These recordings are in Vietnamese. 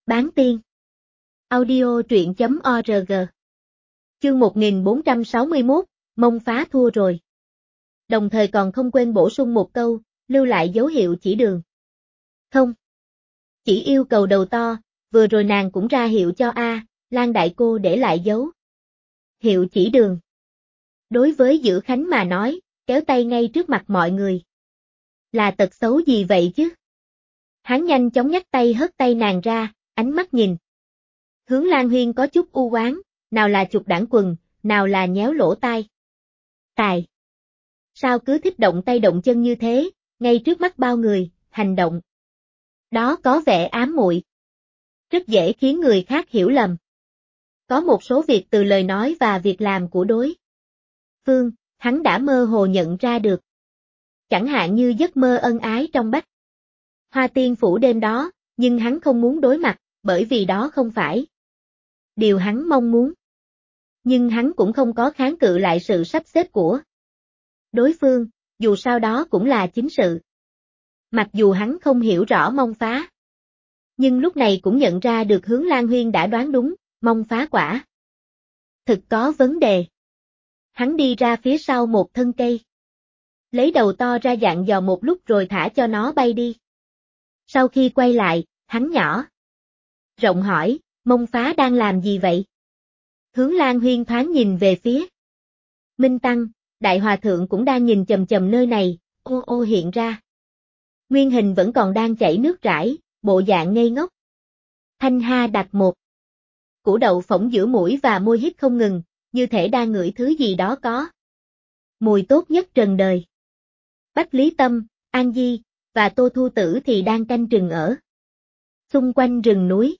Bán tiên. Audio truyện.org. Chương 1461, Mông Phá thua rồi. Đồng thời còn không quên bổ sung một câu, lưu lại dấu hiệu chỉ đường. Không. Chỉ yêu cầu đầu to, vừa rồi nàng cũng ra hiệu cho Lan đại cô để lại dấu hiệu chỉ đường. Đối với Dữ Khánh mà nói, kéo tay ngay trước mặt mọi người. Là tật xấu gì vậy chứ? Hắn nhanh chóng nhắc tay hất tay nàng ra, ánh mắt nhìn. Hướng Lan Huyên có chút u oán, nào là chụp đảng quần, nào là nhéo lỗ tai. Tài! Sao cứ thích động tay động chân như thế, ngay trước mắt bao người, hành động. Đó có vẻ ám muội. Rất dễ khiến người khác hiểu lầm. Có một số việc từ lời nói và việc làm của đối phương, hắn đã mơ hồ nhận ra được. Chẳng hạn như giấc mơ ân ái trong Bách Hoa Tiên Phủ đêm đó, nhưng hắn không muốn đối mặt, bởi vì đó không phải điều hắn mong muốn. Nhưng hắn cũng không có kháng cự lại sự sắp xếp của đối phương, dù sao đó cũng là chính sự. Mặc dù hắn không hiểu rõ Mông Phá, nhưng lúc này cũng nhận ra được Hướng Lan Huyên đã đoán đúng, Mông Phá quả thực có vấn đề. Hắn đi ra phía sau một thân cây, lấy đầu to ra dặn dò một lúc rồi thả cho nó bay đi. Sau khi quay lại, hắn nhỏ rộng hỏi, Mông Phá đang làm gì vậy? Hướng Lan Huyên thoáng nhìn về phía Minh Tăng, Đại Hòa Thượng cũng đang nhìn chầm chầm nơi này, ô hiện ra. Nguyên hình vẫn còn đang chảy nước rải, bộ dạng ngây ngốc. Thanh Ha đặt một củ đậu phộng giữa mũi và môi hít không ngừng, như thể đang ngửi thứ gì đó có mùi tốt nhất trần đời. Bách Lý Tâm, An Di và Tô Thu Tử thì đang canh chừng ở xung quanh rừng núi.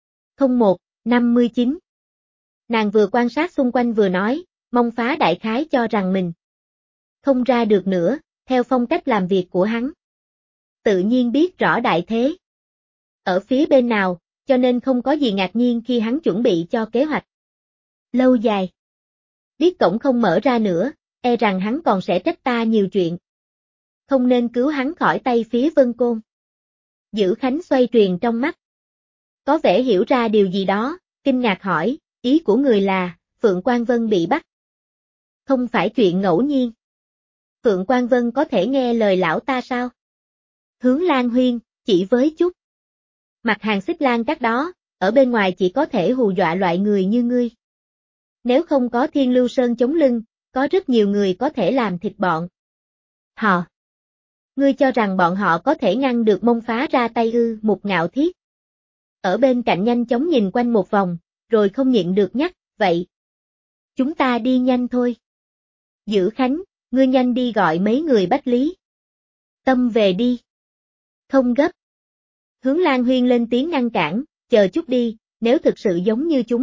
01:59. Nàng vừa quan sát xung quanh vừa nói, Mông Phá đại khái cho rằng mình không ra được nữa, theo phong cách làm việc của hắn. Tự nhiên biết rõ đại thế ở phía bên nào, cho nên không có gì ngạc nhiên khi hắn chuẩn bị cho kế hoạch lâu dài. Biết cổng không mở ra nữa, e rằng hắn còn sẽ trách ta nhiều chuyện. Không nên cứu hắn khỏi tay phía Vân Côn. Dữ Khánh xoay truyền trong mắt. Có vẻ hiểu ra điều gì đó, kinh ngạc hỏi, ý của người là, Phượng Quang Vân bị bắt. Không phải chuyện ngẫu nhiên. Phượng Quang Vân có thể nghe lời lão ta sao? Hướng Lan Huyên, chỉ với chút mặt hàng xích lan các đó, ở bên ngoài chỉ có thể hù dọa loại người như ngươi. Nếu không có Thiên Lưu Sơn chống lưng, có rất nhiều người có thể làm thịt bọn họ. Ngươi cho rằng bọn họ có thể ngăn được Mông Phá ra tay ư? Mục Ngạo Thiết ở bên cạnh nhanh chóng nhìn quanh một vòng, rồi không nhịn được nhắc, vậy chúng ta đi nhanh thôi. Dữ Khánh, ngươi nhanh đi gọi mấy người Bách Lý Tâm về đi. Không gấp. Hướng Lan Huyên lên tiếng ngăn cản, chờ chút đi, nếu thực sự giống như chúng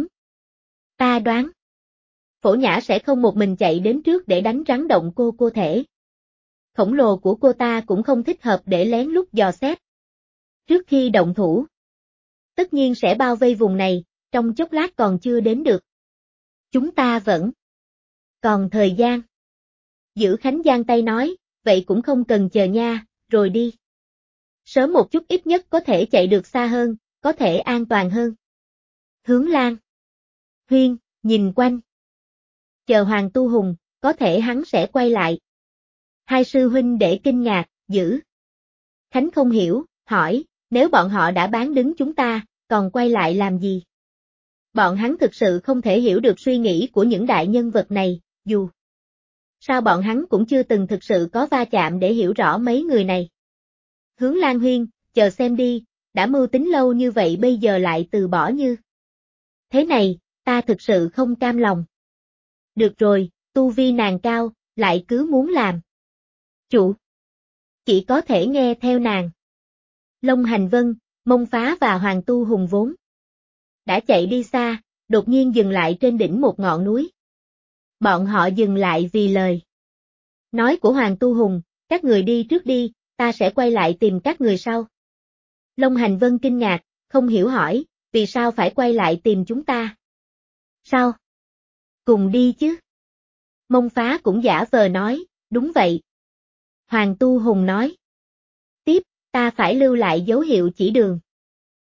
ta đoán, Phổ Nhã sẽ không một mình chạy đến trước để đánh rắn động cô thể khổng lồ của cô ta cũng không thích hợp để lén lút dò xét. Trước khi động thủ, tất nhiên sẽ bao vây vùng này, trong chốc lát còn chưa đến được. Chúng ta vẫn còn thời gian. Dữ Khánh giang tay nói, vậy cũng không cần chờ nha, rồi đi. Sớm một chút ít nhất có thể chạy được xa hơn, có thể an toàn hơn. Hướng Lan Huyên, nhìn quanh. Chờ Hoàng Tu Hùng, có thể hắn sẽ quay lại. Hai sư huynh để kinh ngạc, Dữ Khánh không hiểu, hỏi, nếu bọn họ đã bán đứng chúng ta, còn quay lại làm gì? Bọn hắn thực sự không thể hiểu được suy nghĩ của những đại nhân vật này, dù sao bọn hắn cũng chưa từng thực sự có va chạm để hiểu rõ mấy người này. Hướng Lan Huyên, chờ xem đi, đã mưu tính lâu như vậy bây giờ lại từ bỏ như thế này, ta thực sự không cam lòng. Được rồi, tu vi nàng cao, lại cứ muốn làm chủ, chỉ có thể nghe theo nàng. Long Hành Vân, Mông Phá và Hoàng Tu Hùng vốn đã chạy đi xa, đột nhiên dừng lại trên đỉnh một ngọn núi. Bọn họ dừng lại vì lời nói của Hoàng Tu Hùng, các người đi trước đi, ta sẽ quay lại tìm các người sau. Long Hành Vân kinh ngạc, không hiểu hỏi, vì sao phải quay lại tìm chúng ta? Sao? Cùng đi chứ? Mông Phá cũng giả vờ nói, đúng vậy. Hoàng Tu Hùng nói tiếp, ta phải lưu lại dấu hiệu chỉ đường.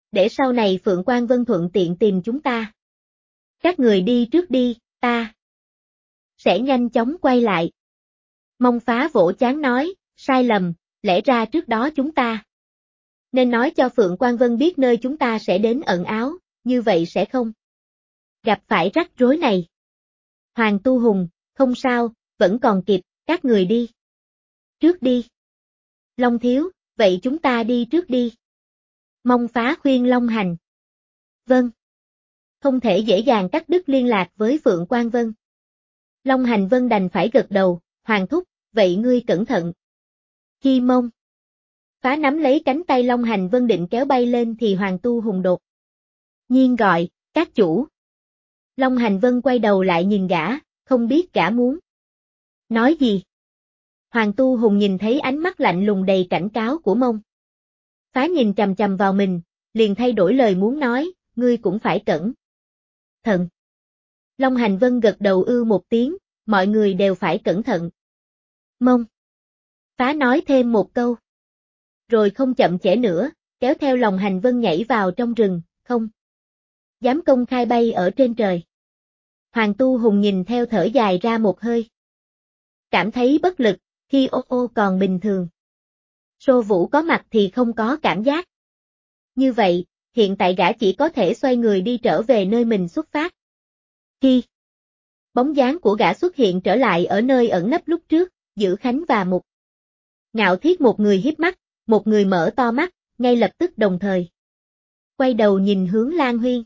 Để sau này Phượng Quan Vân thuận tiện tìm chúng ta. Các người đi trước đi, ta sẽ nhanh chóng quay lại. Mông Phá vỗ trán nói, sai lầm, lẽ ra trước đó chúng ta nên nói cho Phượng Quan Vân biết nơi chúng ta sẽ đến ẩn áo, như vậy sẽ không gặp phải rắc rối này. Hoàng Tu Hùng, không sao, vẫn còn kịp, các người đi. Trước đi. Long Thiếu, vậy chúng ta đi trước đi. Mông Phá khuyên Long Hành. Vâng. Không thể dễ dàng cắt đứt liên lạc với Phượng Quan Vân. Long Hành Vân đành phải gật đầu, Hoàng thúc, vậy ngươi cẩn thận. Khi Mông Phá nắm lấy cánh tay Long Hành Vân định kéo bay lên thì Hoàng Tu Hùng đột nhiên gọi, các chủ. Long Hành Vân quay đầu lại nhìn gã, không biết gã muốn nói gì. Hoàng Tu Hùng nhìn thấy ánh mắt lạnh lùng đầy cảnh cáo của Mông Phá nhìn chằm chằm vào mình, liền thay đổi lời muốn nói, ngươi cũng phải cẩn thận. Long Hành Vân gật đầu một tiếng, mọi người đều phải cẩn thận. Mông Phá nói thêm một câu. Rồi không chậm trễ nữa, kéo theo Long Hành Vân nhảy vào trong rừng, không dám công khai bay ở trên trời. Hoàng Tu Hùng nhìn theo thở dài ra một hơi. Cảm thấy bất lực, khi ô còn bình thường. Sô Vũ có mặt thì không có cảm giác. Như vậy, hiện tại gã chỉ có thể xoay người đi trở về nơi mình xuất phát. Khi bóng dáng của gã xuất hiện trở lại ở nơi ẩn nấp lúc trước, Giữ Khánh và Mục Ngạo Thiết, một người híp mắt, một người mở to mắt, ngay lập tức đồng thời quay đầu nhìn hướng Lan Huyên.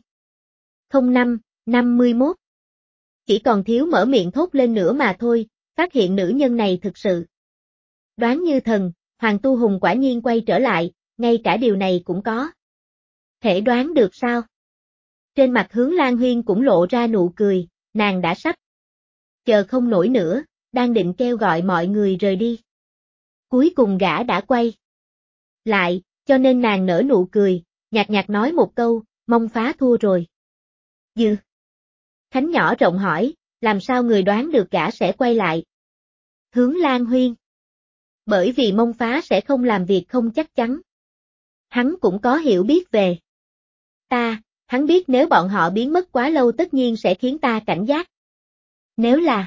05-51. Chỉ còn thiếu mở miệng thốt lên nữa mà thôi, phát hiện nữ nhân này thực sự đoán như thần, Hoàng Tu Hùng quả nhiên quay trở lại, ngay cả điều này cũng có thể đoán được sao? Trên mặt Hướng Lan Huyên cũng lộ ra nụ cười, nàng đã sắp chờ không nổi nữa, đang định kêu gọi mọi người rời đi. Cuối cùng gã đã quay lại, cho nên nàng nở nụ cười, nhạt nhạt nói một câu, Mông Phá thua rồi. Dư Khánh nhỏ rộng hỏi, làm sao người đoán được gã sẽ quay lại? Hướng Lan Huyên. Bởi vì Mông Phá sẽ không làm việc không chắc chắn. Hắn cũng có hiểu biết về ta, hắn biết nếu bọn họ biến mất quá lâu tất nhiên sẽ khiến ta cảnh giác. Nếu là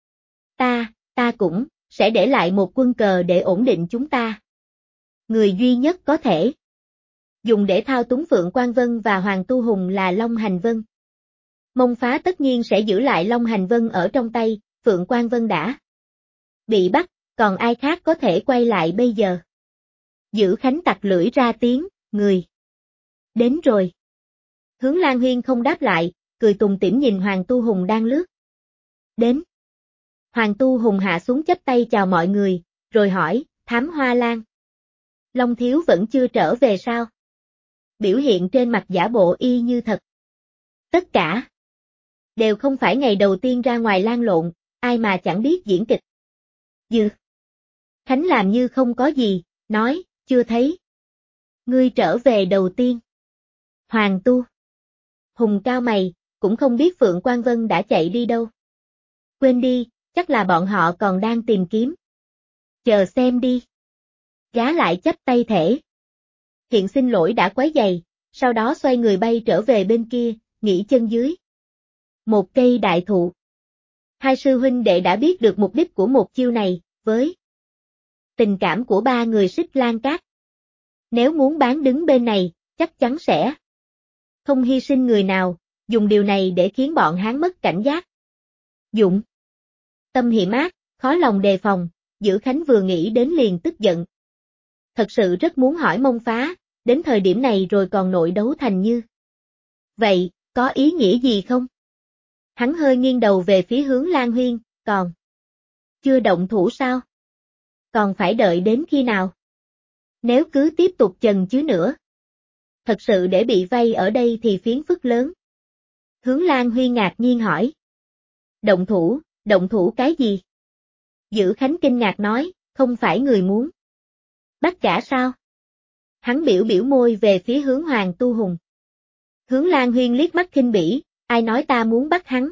ta cũng sẽ để lại một quân cờ để ổn định chúng ta. Người duy nhất có thể dùng để thao túng Phượng Quan Vân và Hoàng Tu Hùng là Long Hành Vân. Mông Phá tất nhiên sẽ giữ lại Long Hành Vân ở trong tay, Phượng Quan Vân đã bị bắt, còn ai khác có thể quay lại bây giờ? Giữ Khánh tặc lưỡi ra tiếng, người đến rồi. Hướng Lan Huyên không đáp lại, cười tủm tỉm nhìn Hoàng Tu Hùng đang lướt đến. Hoàng Tu Hùng hạ xuống chắp tay chào mọi người, rồi hỏi, Thám Hoa Lan, Long Thiếu vẫn chưa trở về sao? Biểu hiện trên mặt giả bộ y như thật. Tất cả đều không phải ngày đầu tiên ra ngoài lan lộn, ai mà chẳng biết diễn kịch. Dư Khánh làm như không có gì, nói, chưa thấy. Ngươi trở về đầu tiên. Hoàng Tu Hùng cao mày, cũng không biết Phượng Quan Vân đã chạy đi đâu. Quên đi, chắc là bọn họ còn đang tìm kiếm. Chờ xem đi. Gá lại chắp tay thể. Hiện xin lỗi đã quấy giày, sau đó xoay người bay trở về bên kia, nghỉ chân dưới một cây đại thụ. Hai sư huynh đệ đã biết được mục đích của một chiêu này, với tình cảm của ba người Xích Lan Cát. Nếu muốn bán đứng bên này, chắc chắn sẽ không hy sinh người nào, dùng điều này để khiến bọn hắn mất cảnh giác. Dũng tâm hiểm ác, khó lòng đề phòng, Giữ Khánh vừa nghĩ đến liền tức giận. Thật sự rất muốn hỏi Mông Phá, đến thời điểm này rồi còn nội đấu thành như vậy, có ý nghĩa gì không? Hắn hơi nghiêng đầu về phía Hướng Lan Huyên, còn chưa động thủ sao? Còn phải đợi đến khi nào? Nếu cứ tiếp tục chần chừ nữa, thật sự để bị vây ở đây thì phiền phức lớn. Hướng Lan Huyên ngạc nhiên hỏi. Động thủ cái gì? Giữ Khánh kinh ngạc nói, không phải người muốn bắt gã sao? Hắn biểu môi về phía hướng Hoàng Tu Hùng. Hướng Lan Huyên liếc mắt khinh bỉ, ai nói ta muốn bắt hắn?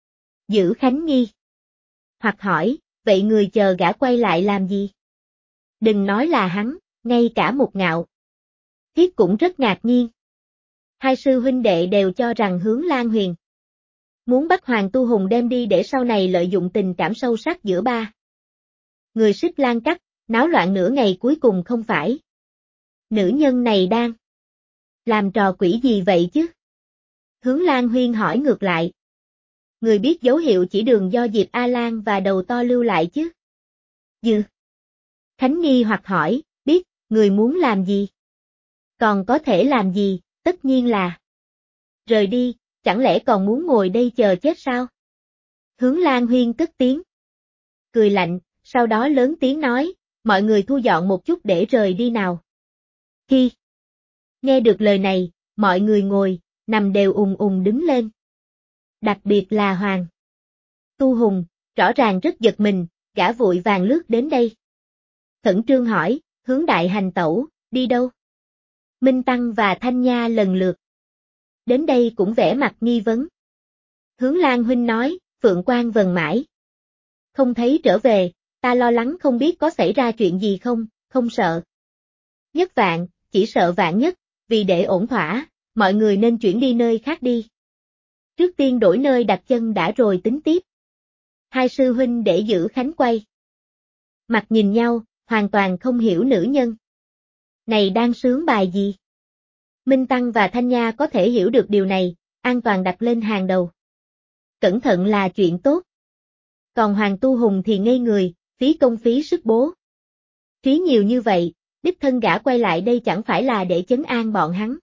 Giữ Khánh nghi hoặc hỏi, vậy người chờ gã quay lại làm gì? Đừng nói là hắn, ngay cả Mục Ngạo Thiết cũng rất ngạc nhiên. Hai sư huynh đệ đều cho rằng Hướng Lan Huyền muốn bắt Hoàng Tu Hùng đem đi để sau này lợi dụng tình cảm sâu sắc giữa ba người Xích Lan Cắt, náo loạn nửa ngày cuối cùng không phải. Nữ nhân này đang làm trò quỷ gì vậy chứ? Hướng Lan Huyên hỏi ngược lại. Người biết dấu hiệu chỉ đường do Diệp A-Lan và đầu to lưu lại chứ? Dư. Khánh nghi hoặc hỏi, biết, người muốn làm gì? Còn có thể làm gì, tất nhiên là rời đi, chẳng lẽ còn muốn ngồi đây chờ chết sao? Hướng Lan Huyên cất tiếng. Cười lạnh, sau đó lớn tiếng nói, mọi người thu dọn một chút để rời đi nào. Khi nghe được lời này, mọi người ngồi, nằm đều đứng lên. Đặc biệt là Hoàng Tu Hùng, rõ ràng rất giật mình, gã vội vàng lướt đến đây. Khẩn trương hỏi, Hướng đại hành tẩu, đi đâu? Minh Tăng và Thanh Nha lần lượt đến đây cũng vẻ mặt nghi vấn. Hướng Lan huynh nói, Phượng Quang vần mãi không thấy trở về, ta lo lắng không biết có xảy ra chuyện gì không, không sợ nhất vạn, chỉ sợ vạn nhất, vì để ổn thỏa, mọi người nên chuyển đi nơi khác đi. Trước tiên đổi nơi đặt chân đã rồi tính tiếp. Hai sư huynh để giữ Khánh quay mặt nhìn nhau, hoàn toàn không hiểu nữ nhân này đang sướng bài gì. Minh Tăng và Thanh Nha có thể hiểu được điều này, an toàn đặt lên hàng đầu. Cẩn thận là chuyện tốt. Còn Hoàng Tu Hùng thì ngây người, phí công phí sức bố. Phí nhiều như vậy, đích thân gã quay lại đây chẳng phải là để trấn an bọn hắn.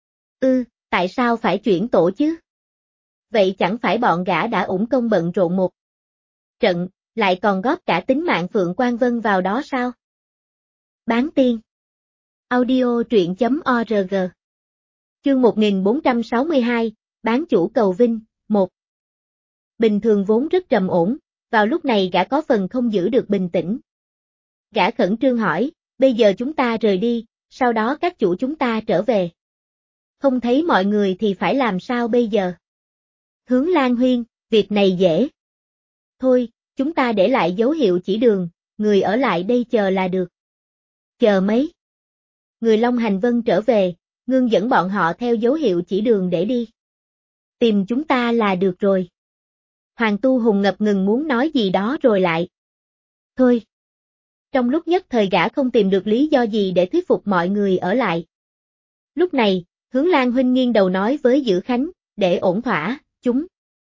Tại sao phải chuyển tổ chứ? Vậy chẳng phải bọn gã đã uổng công bận rộn một trận, lại còn góp cả tính mạng Phượng Quang Vân vào đó sao? Bán tiên. Audio truyện.org. Chương 1462, bán chủ cầu vinh, 1. Bình thường vốn rất trầm ổn, vào lúc này gã có phần không giữ được bình tĩnh. Gã khẩn trương hỏi, bây giờ chúng ta rời đi, sau đó các chủ chúng ta trở về. Không thấy mọi người thì phải làm sao bây giờ? Hướng Lan Huyên, việc này dễ. Thôi, chúng ta để lại dấu hiệu chỉ đường, người ở lại đây chờ là được. Chờ mấy? Người Long Hành Vân trở về, ngưng dẫn bọn họ theo dấu hiệu chỉ đường để đi. Tìm chúng ta là được rồi. Hoàng Tu Hùng ngập ngừng muốn nói gì đó rồi lại. Thôi. Trong lúc nhất thời gã không tìm được lý do gì để thuyết phục mọi người ở lại. Lúc này, Hướng Lan huynh nghiêng đầu nói với Dữ Khánh, để ổn thỏa, chúng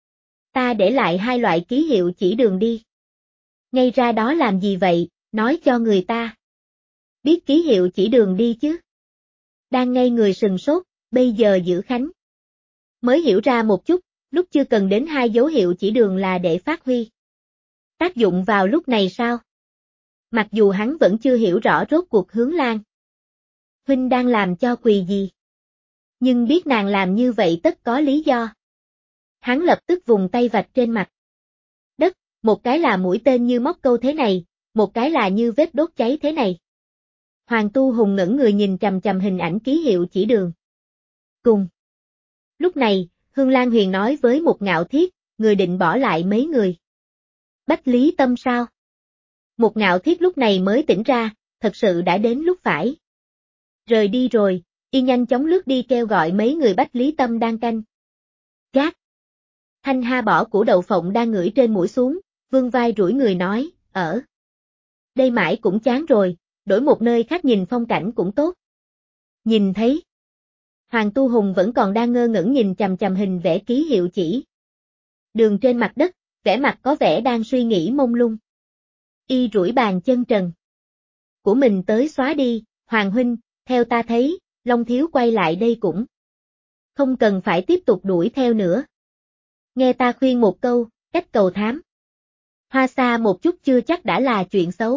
ta để lại hai loại ký hiệu chỉ đường đi. Ngay ra đó làm gì vậy, nói cho người ta biết ký hiệu chỉ đường đi chứ. Đang ngây người sừng sốt, bây giờ Dữ Khánh mới hiểu ra một chút, lúc chưa cần đến hai dấu hiệu chỉ đường là để phát huy tác dụng vào lúc này sao? Mặc dù hắn vẫn chưa hiểu rõ rốt cuộc Hướng Lan huynh đang làm cho quỳ gì, nhưng biết nàng làm như vậy tất có lý do. Hắn lập tức vùng tay vạch trên mặt đất, một cái là mũi tên như móc câu thế này, một cái là như vết đốt cháy thế này. Hoàng Tu Hùng ngẩn người nhìn trầm trầm hình ảnh ký hiệu chỉ đường. Cùng lúc này, Hương Lan Huyền nói với một Ngạo Thiết, người định bỏ lại mấy người. Bách Lý Tâm sao? Một Ngạo Thiết lúc này mới tỉnh ra, thật sự đã đến lúc phải rời đi rồi, y nhanh chóng lướt đi kêu gọi mấy người Bách Lý Tâm đang canh gác. Thanh Ha bỏ củ đậu phộng đang ngửi trên mũi xuống, vươn vai duỗi người nói, ở đây mãi cũng chán rồi, đổi một nơi khác nhìn phong cảnh cũng tốt. Nhìn thấy Hoàng Tu Hùng vẫn còn đang ngơ ngẩn nhìn chằm chằm hình vẽ ký hiệu chỉ đường trên mặt đất, vẻ mặt có vẻ đang suy nghĩ mông lung. Y duỗi bàn chân trần của mình tới xóa đi, Hoàng huynh, theo ta thấy, Long Thiếu quay lại đây cũng không cần phải tiếp tục đuổi theo nữa. Nghe ta khuyên một câu, cách cầu thám hoa xa một chút chưa chắc đã là chuyện xấu.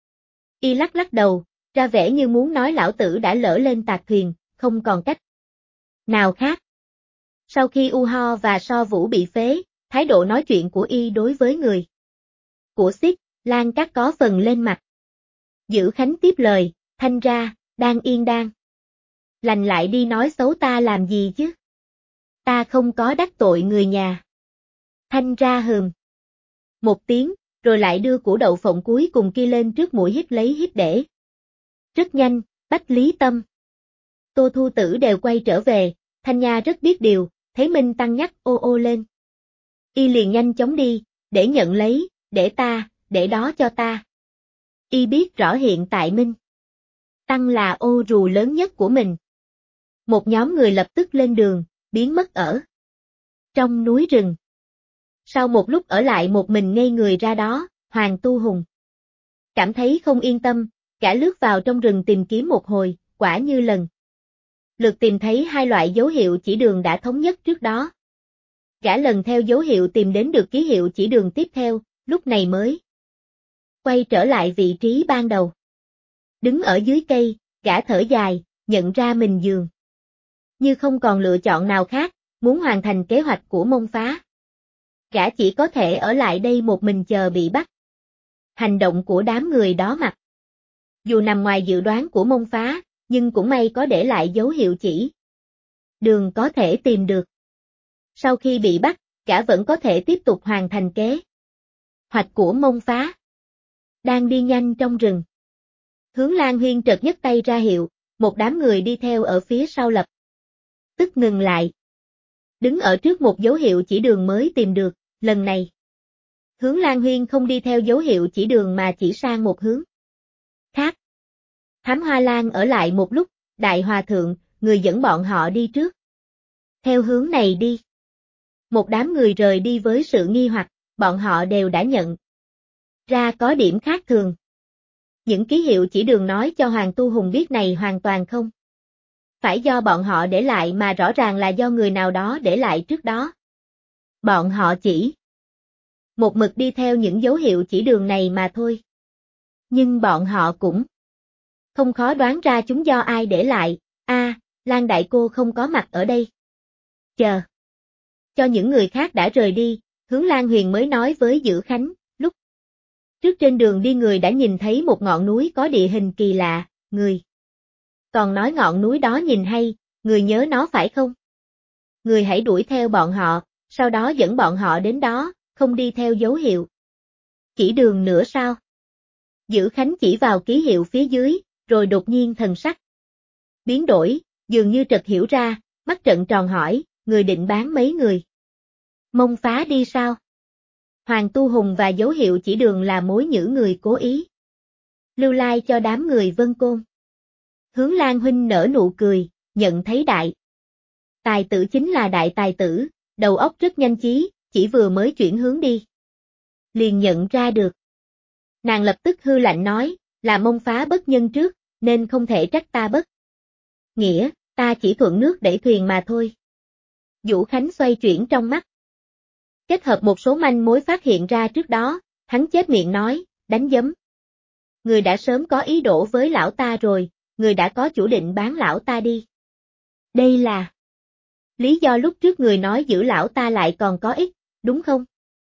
Y lắc lắc đầu, ra vẻ như muốn nói lão tử đã lỡ lên tạc thuyền, không còn cách nào khác. Sau khi U Ho và So Vũ bị phế, thái độ nói chuyện của Y đối với người của Xích Lan Cát có phần lên mặt. Dữ Khánh tiếp lời, Thanh ra, đang yên đang lành lại đi nói xấu ta làm gì chứ? Ta không có đắc tội người nhà. Thanh ra hừm một tiếng, rồi lại đưa củ đậu phộng cuối cùng kia lên trước mũi hít lấy hít để. Rất nhanh, Bách Lý Tâm, Tô Thu Tử đều quay trở về, Thanh Nha rất biết điều, thấy Minh Tăng nhắc ô ô lên. Y liền nhanh chóng đi, để nhận lấy, để đó cho ta. Y biết rõ hiện tại Minh Tăng là ô rù lớn nhất của mình. Một nhóm người lập tức lên đường, biến mất ở trong núi rừng. Sau một lúc ở lại một mình ngây người ra đó, Hoàng Tu Hùng cảm thấy không yên tâm, gã lướt vào trong rừng tìm kiếm một hồi, quả như lần lượt tìm thấy hai loại dấu hiệu chỉ đường đã thống nhất trước đó. Gã lần theo dấu hiệu tìm đến được ký hiệu chỉ đường tiếp theo, lúc này mới quay trở lại vị trí ban đầu. Đứng ở dưới cây, gã thở dài, nhận ra mình dường như không còn lựa chọn nào khác, muốn hoàn thành kế hoạch của Mông Phá. Gã chỉ có thể ở lại đây một mình chờ bị bắt. Hành động của đám người đó mặc dù nằm ngoài dự đoán của Mông Phá, nhưng cũng may có để lại dấu hiệu chỉ đường có thể tìm được. Sau khi bị bắt, gã vẫn có thể tiếp tục hoàn thành kế hoạch của Mông Phá. Đang đi nhanh trong rừng. Hướng Lan Huyên chợt nhấc tay ra hiệu, một đám người đi theo ở phía sau lập tức ngừng lại. Đứng ở trước một dấu hiệu chỉ đường mới tìm được, lần này. Hướng Lan Huyên không đi theo dấu hiệu chỉ đường mà chỉ sang một hướng khác. Thám Hoa Lan ở lại một lúc, Đại Hòa Thượng, người dẫn bọn họ đi trước. Theo hướng này đi. Một đám người rời đi với sự nghi hoặc, bọn họ đều đã nhận ra có điểm khác thường. Những ký hiệu chỉ đường nói cho Hoàng Tu Hùng biết này hoàn toàn không phải do bọn họ để lại mà rõ ràng là do người nào đó để lại trước đó. Bọn họ chỉ một mực đi theo những dấu hiệu chỉ đường này mà thôi. Nhưng bọn họ cũng không khó đoán ra chúng do ai để lại. Lan đại cô không có mặt ở đây. Chờ cho những người khác đã rời đi, Hướng Lan Huyền mới nói với Dữ Khánh, lúc trước trên đường đi người đã nhìn thấy một ngọn núi có địa hình kỳ lạ, người còn nói ngọn núi đó nhìn hay, người nhớ nó phải không? Người hãy đuổi theo bọn họ, sau đó dẫn bọn họ đến đó, không đi theo dấu hiệu chỉ đường nữa sao? Dữ Khánh chỉ vào ký hiệu phía dưới, rồi đột nhiên thần sắc biến đổi, dường như chợt hiểu ra, mắt trợn tròn hỏi, người định bán mấy người? Mông Phá đi sao? Hoàng Tu Hùng và dấu hiệu chỉ đường là mối nhữ người cố ý lưu lai cho đám người Vân Côn. Hướng Lan huynh nở nụ cười, nhận thấy đại tài tử chính là đại tài tử, đầu óc rất nhanh trí, chỉ vừa mới chuyển hướng đi liền nhận ra được. Nàng lập tức hư lạnh nói, là Mông Phá bất nhân trước, nên không thể trách ta bất nghĩa, ta chỉ thuận nước đẩy thuyền mà thôi. Vũ Khánh xoay chuyển trong mắt. Kết hợp một số manh mối phát hiện ra trước đó, hắn chép miệng nói, đánh giấm. Người đã sớm có ý đồ với lão ta rồi, người đã có chủ định bán lão ta đi. Đây là lý do lúc trước người nói giữ lão ta lại còn có ích, đúng không?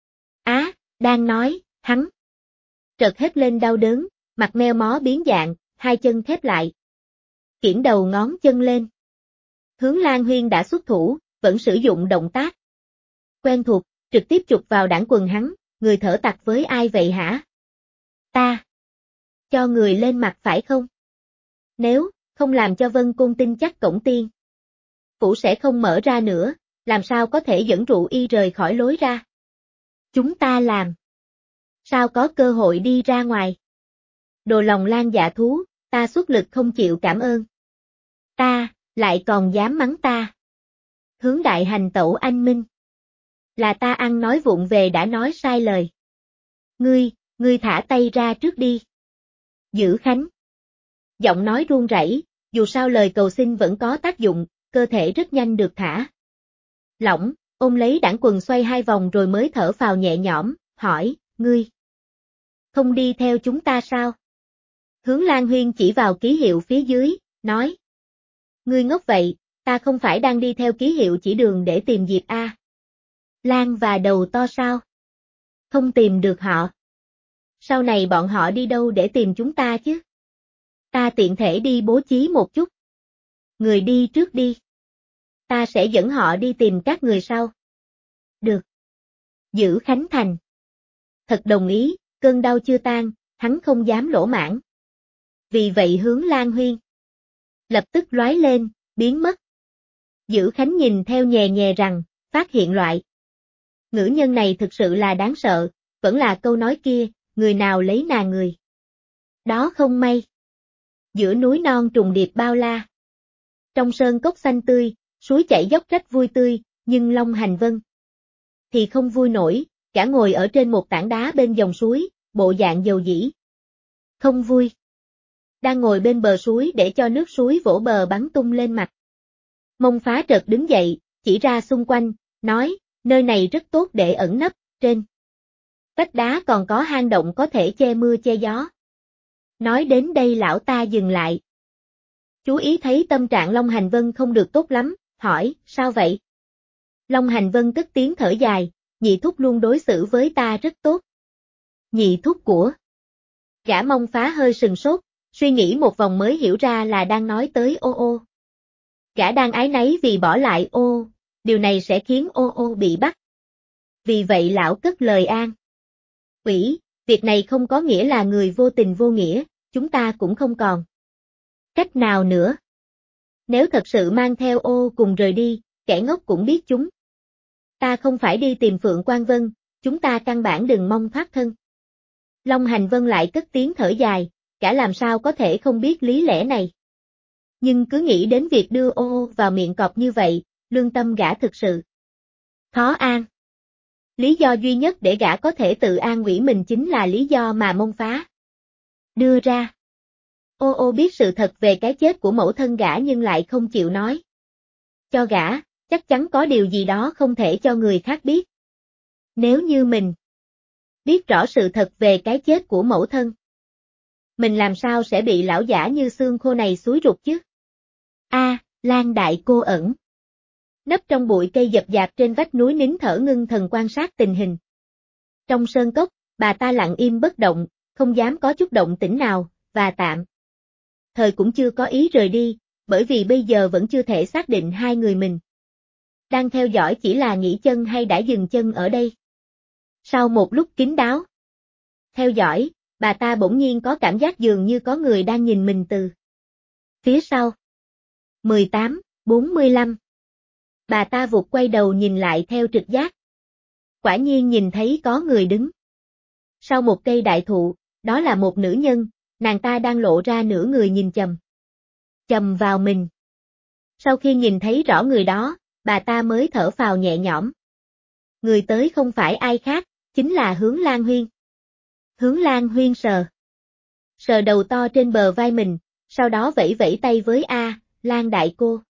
Đang nói, hắn chợt hét lên đau đớn, mặt meo mó biến dạng, hai chân khép lại. Kiễng đầu ngón chân lên. Hướng Lan Huyên đã xuất thủ, vẫn sử dụng động tác quen thuộc, trực tiếp chụp vào đảng quần hắn, người thở tặc với ai vậy hả? Ta cho người lên mặt phải không? Nếu không làm cho Vân Côn tin chắc cổng tiên phủ sẽ không mở ra nữa, làm sao có thể dẫn rượu y rời khỏi lối ra? Chúng ta làm sao có cơ hội đi ra ngoài? Đồ lòng lan dạ thú, ta xuất lực không chịu cảm ơn. Ta, lại còn dám mắng ta. Hướng đại hành tẩu anh minh. Là ta ăn nói vụng về đã nói sai lời. Ngươi thả tay ra trước đi. Dữ Khánh. Giọng nói run rẩy, dù sao lời cầu xin vẫn có tác dụng, cơ thể rất nhanh được thả lỏng, ôm lấy đảng quần xoay hai vòng rồi mới thở phào nhẹ nhõm, hỏi, ngươi không đi theo chúng ta sao? Hướng Lan Huyên chỉ vào ký hiệu phía dưới, nói. Ngươi ngốc vậy, ta không phải đang đi theo ký hiệu chỉ đường để tìm Diệp A. Lan và đầu to sao? Không tìm được họ. Sau này bọn họ đi đâu để tìm chúng ta chứ? Ta tiện thể đi bố trí một chút. Người đi trước đi. Ta sẽ dẫn họ đi tìm các người sau. Được. Dữ Khánh thành thật đồng ý, cơn đau chưa tan, hắn không dám lỗ mãn. Vì vậy Hướng Lan Huyên lập tức lói lên, biến mất. Dữ Khánh nhìn theo nhè nhè rằng, phát hiện loại ngữ nhân này thực sự là đáng sợ, vẫn là câu nói kia, người nào lấy nàng người. Đó không may. Giữa núi non trùng điệp bao la. Trong sơn cốc xanh tươi, suối chảy dốc rách vui tươi, nhưng Long Hành Vân thì không vui nổi, cả ngồi ở trên một tảng đá bên dòng suối, bộ dạng dầu dĩ. Không vui. Đang ngồi bên bờ suối để cho nước suối vỗ bờ bắn tung lên mặt. Mông Phá chợt đứng dậy, chỉ ra xung quanh, nói, nơi này rất tốt để ẩn nấp, trên vách đá còn có hang động có thể che mưa che gió. Nói đến đây lão ta dừng lại. Chú ý thấy tâm trạng Long Hành Vân không được tốt lắm, hỏi, sao vậy? Long Hành Vân cất tiếng thở dài, nhị thúc luôn đối xử với ta rất tốt. Nhị thúc của gã Mông Phá hơi sừng sốt, suy nghĩ một vòng mới hiểu ra là đang nói tới ô ô. Gã đang áy náy vì bỏ lại ô, điều này sẽ khiến ô ô bị bắt. Vì vậy lão cất lời an. Ủy, việc này không có nghĩa là người vô tình vô nghĩa, chúng ta cũng không còn cách nào nữa. Nếu thật sự mang theo ô cùng rời đi, kẻ ngốc cũng biết chúng. Ta không phải đi tìm Phượng Quan Vân, chúng ta căn bản đừng mong thoát thân. Long Hành Vân lại cất tiếng thở dài, cả làm sao có thể không biết lý lẽ này. Nhưng cứ nghĩ đến việc đưa ô vào miệng cọp như vậy, lương tâm gã thực sự khó an. Lý do duy nhất để gã có thể tự an ủi mình chính là lý do mà Mông Phá đưa ra. Ô ô biết sự thật về cái chết của mẫu thân gã nhưng lại không chịu nói cho gã, chắc chắn có điều gì đó không thể cho người khác biết. Nếu như mình biết rõ sự thật về cái chết của mẫu thân, mình làm sao sẽ bị lão giả như xương khô này xúi rục chứ? Lan đại cô ẩn nấp trong bụi cây dập dạp trên vách núi nín thở ngưng thần quan sát tình hình. Trong sơn cốc, bà ta lặng im bất động, không dám có chút động tĩnh nào, và tạm thời cũng chưa có ý rời đi, bởi vì bây giờ vẫn chưa thể xác định hai người mình đang theo dõi chỉ là nghỉ chân hay đã dừng chân ở đây. Sau một lúc kín đáo theo dõi, bà ta bỗng nhiên có cảm giác dường như có người đang nhìn mình từ phía sau. 18:45 Bà ta vụt quay đầu nhìn lại theo trực giác. Quả nhiên nhìn thấy có người đứng sau một cây đại thụ, đó là một nữ nhân, nàng ta đang lộ ra nửa người nhìn chằm chằm vào mình. Sau khi nhìn thấy rõ người đó, bà ta mới thở phào nhẹ nhõm. Người tới không phải ai khác, chính là Hướng Lan Huyên. Hướng Lan Huyên sờ đầu to trên bờ vai mình, sau đó vẫy vẫy tay với Lan đại cô.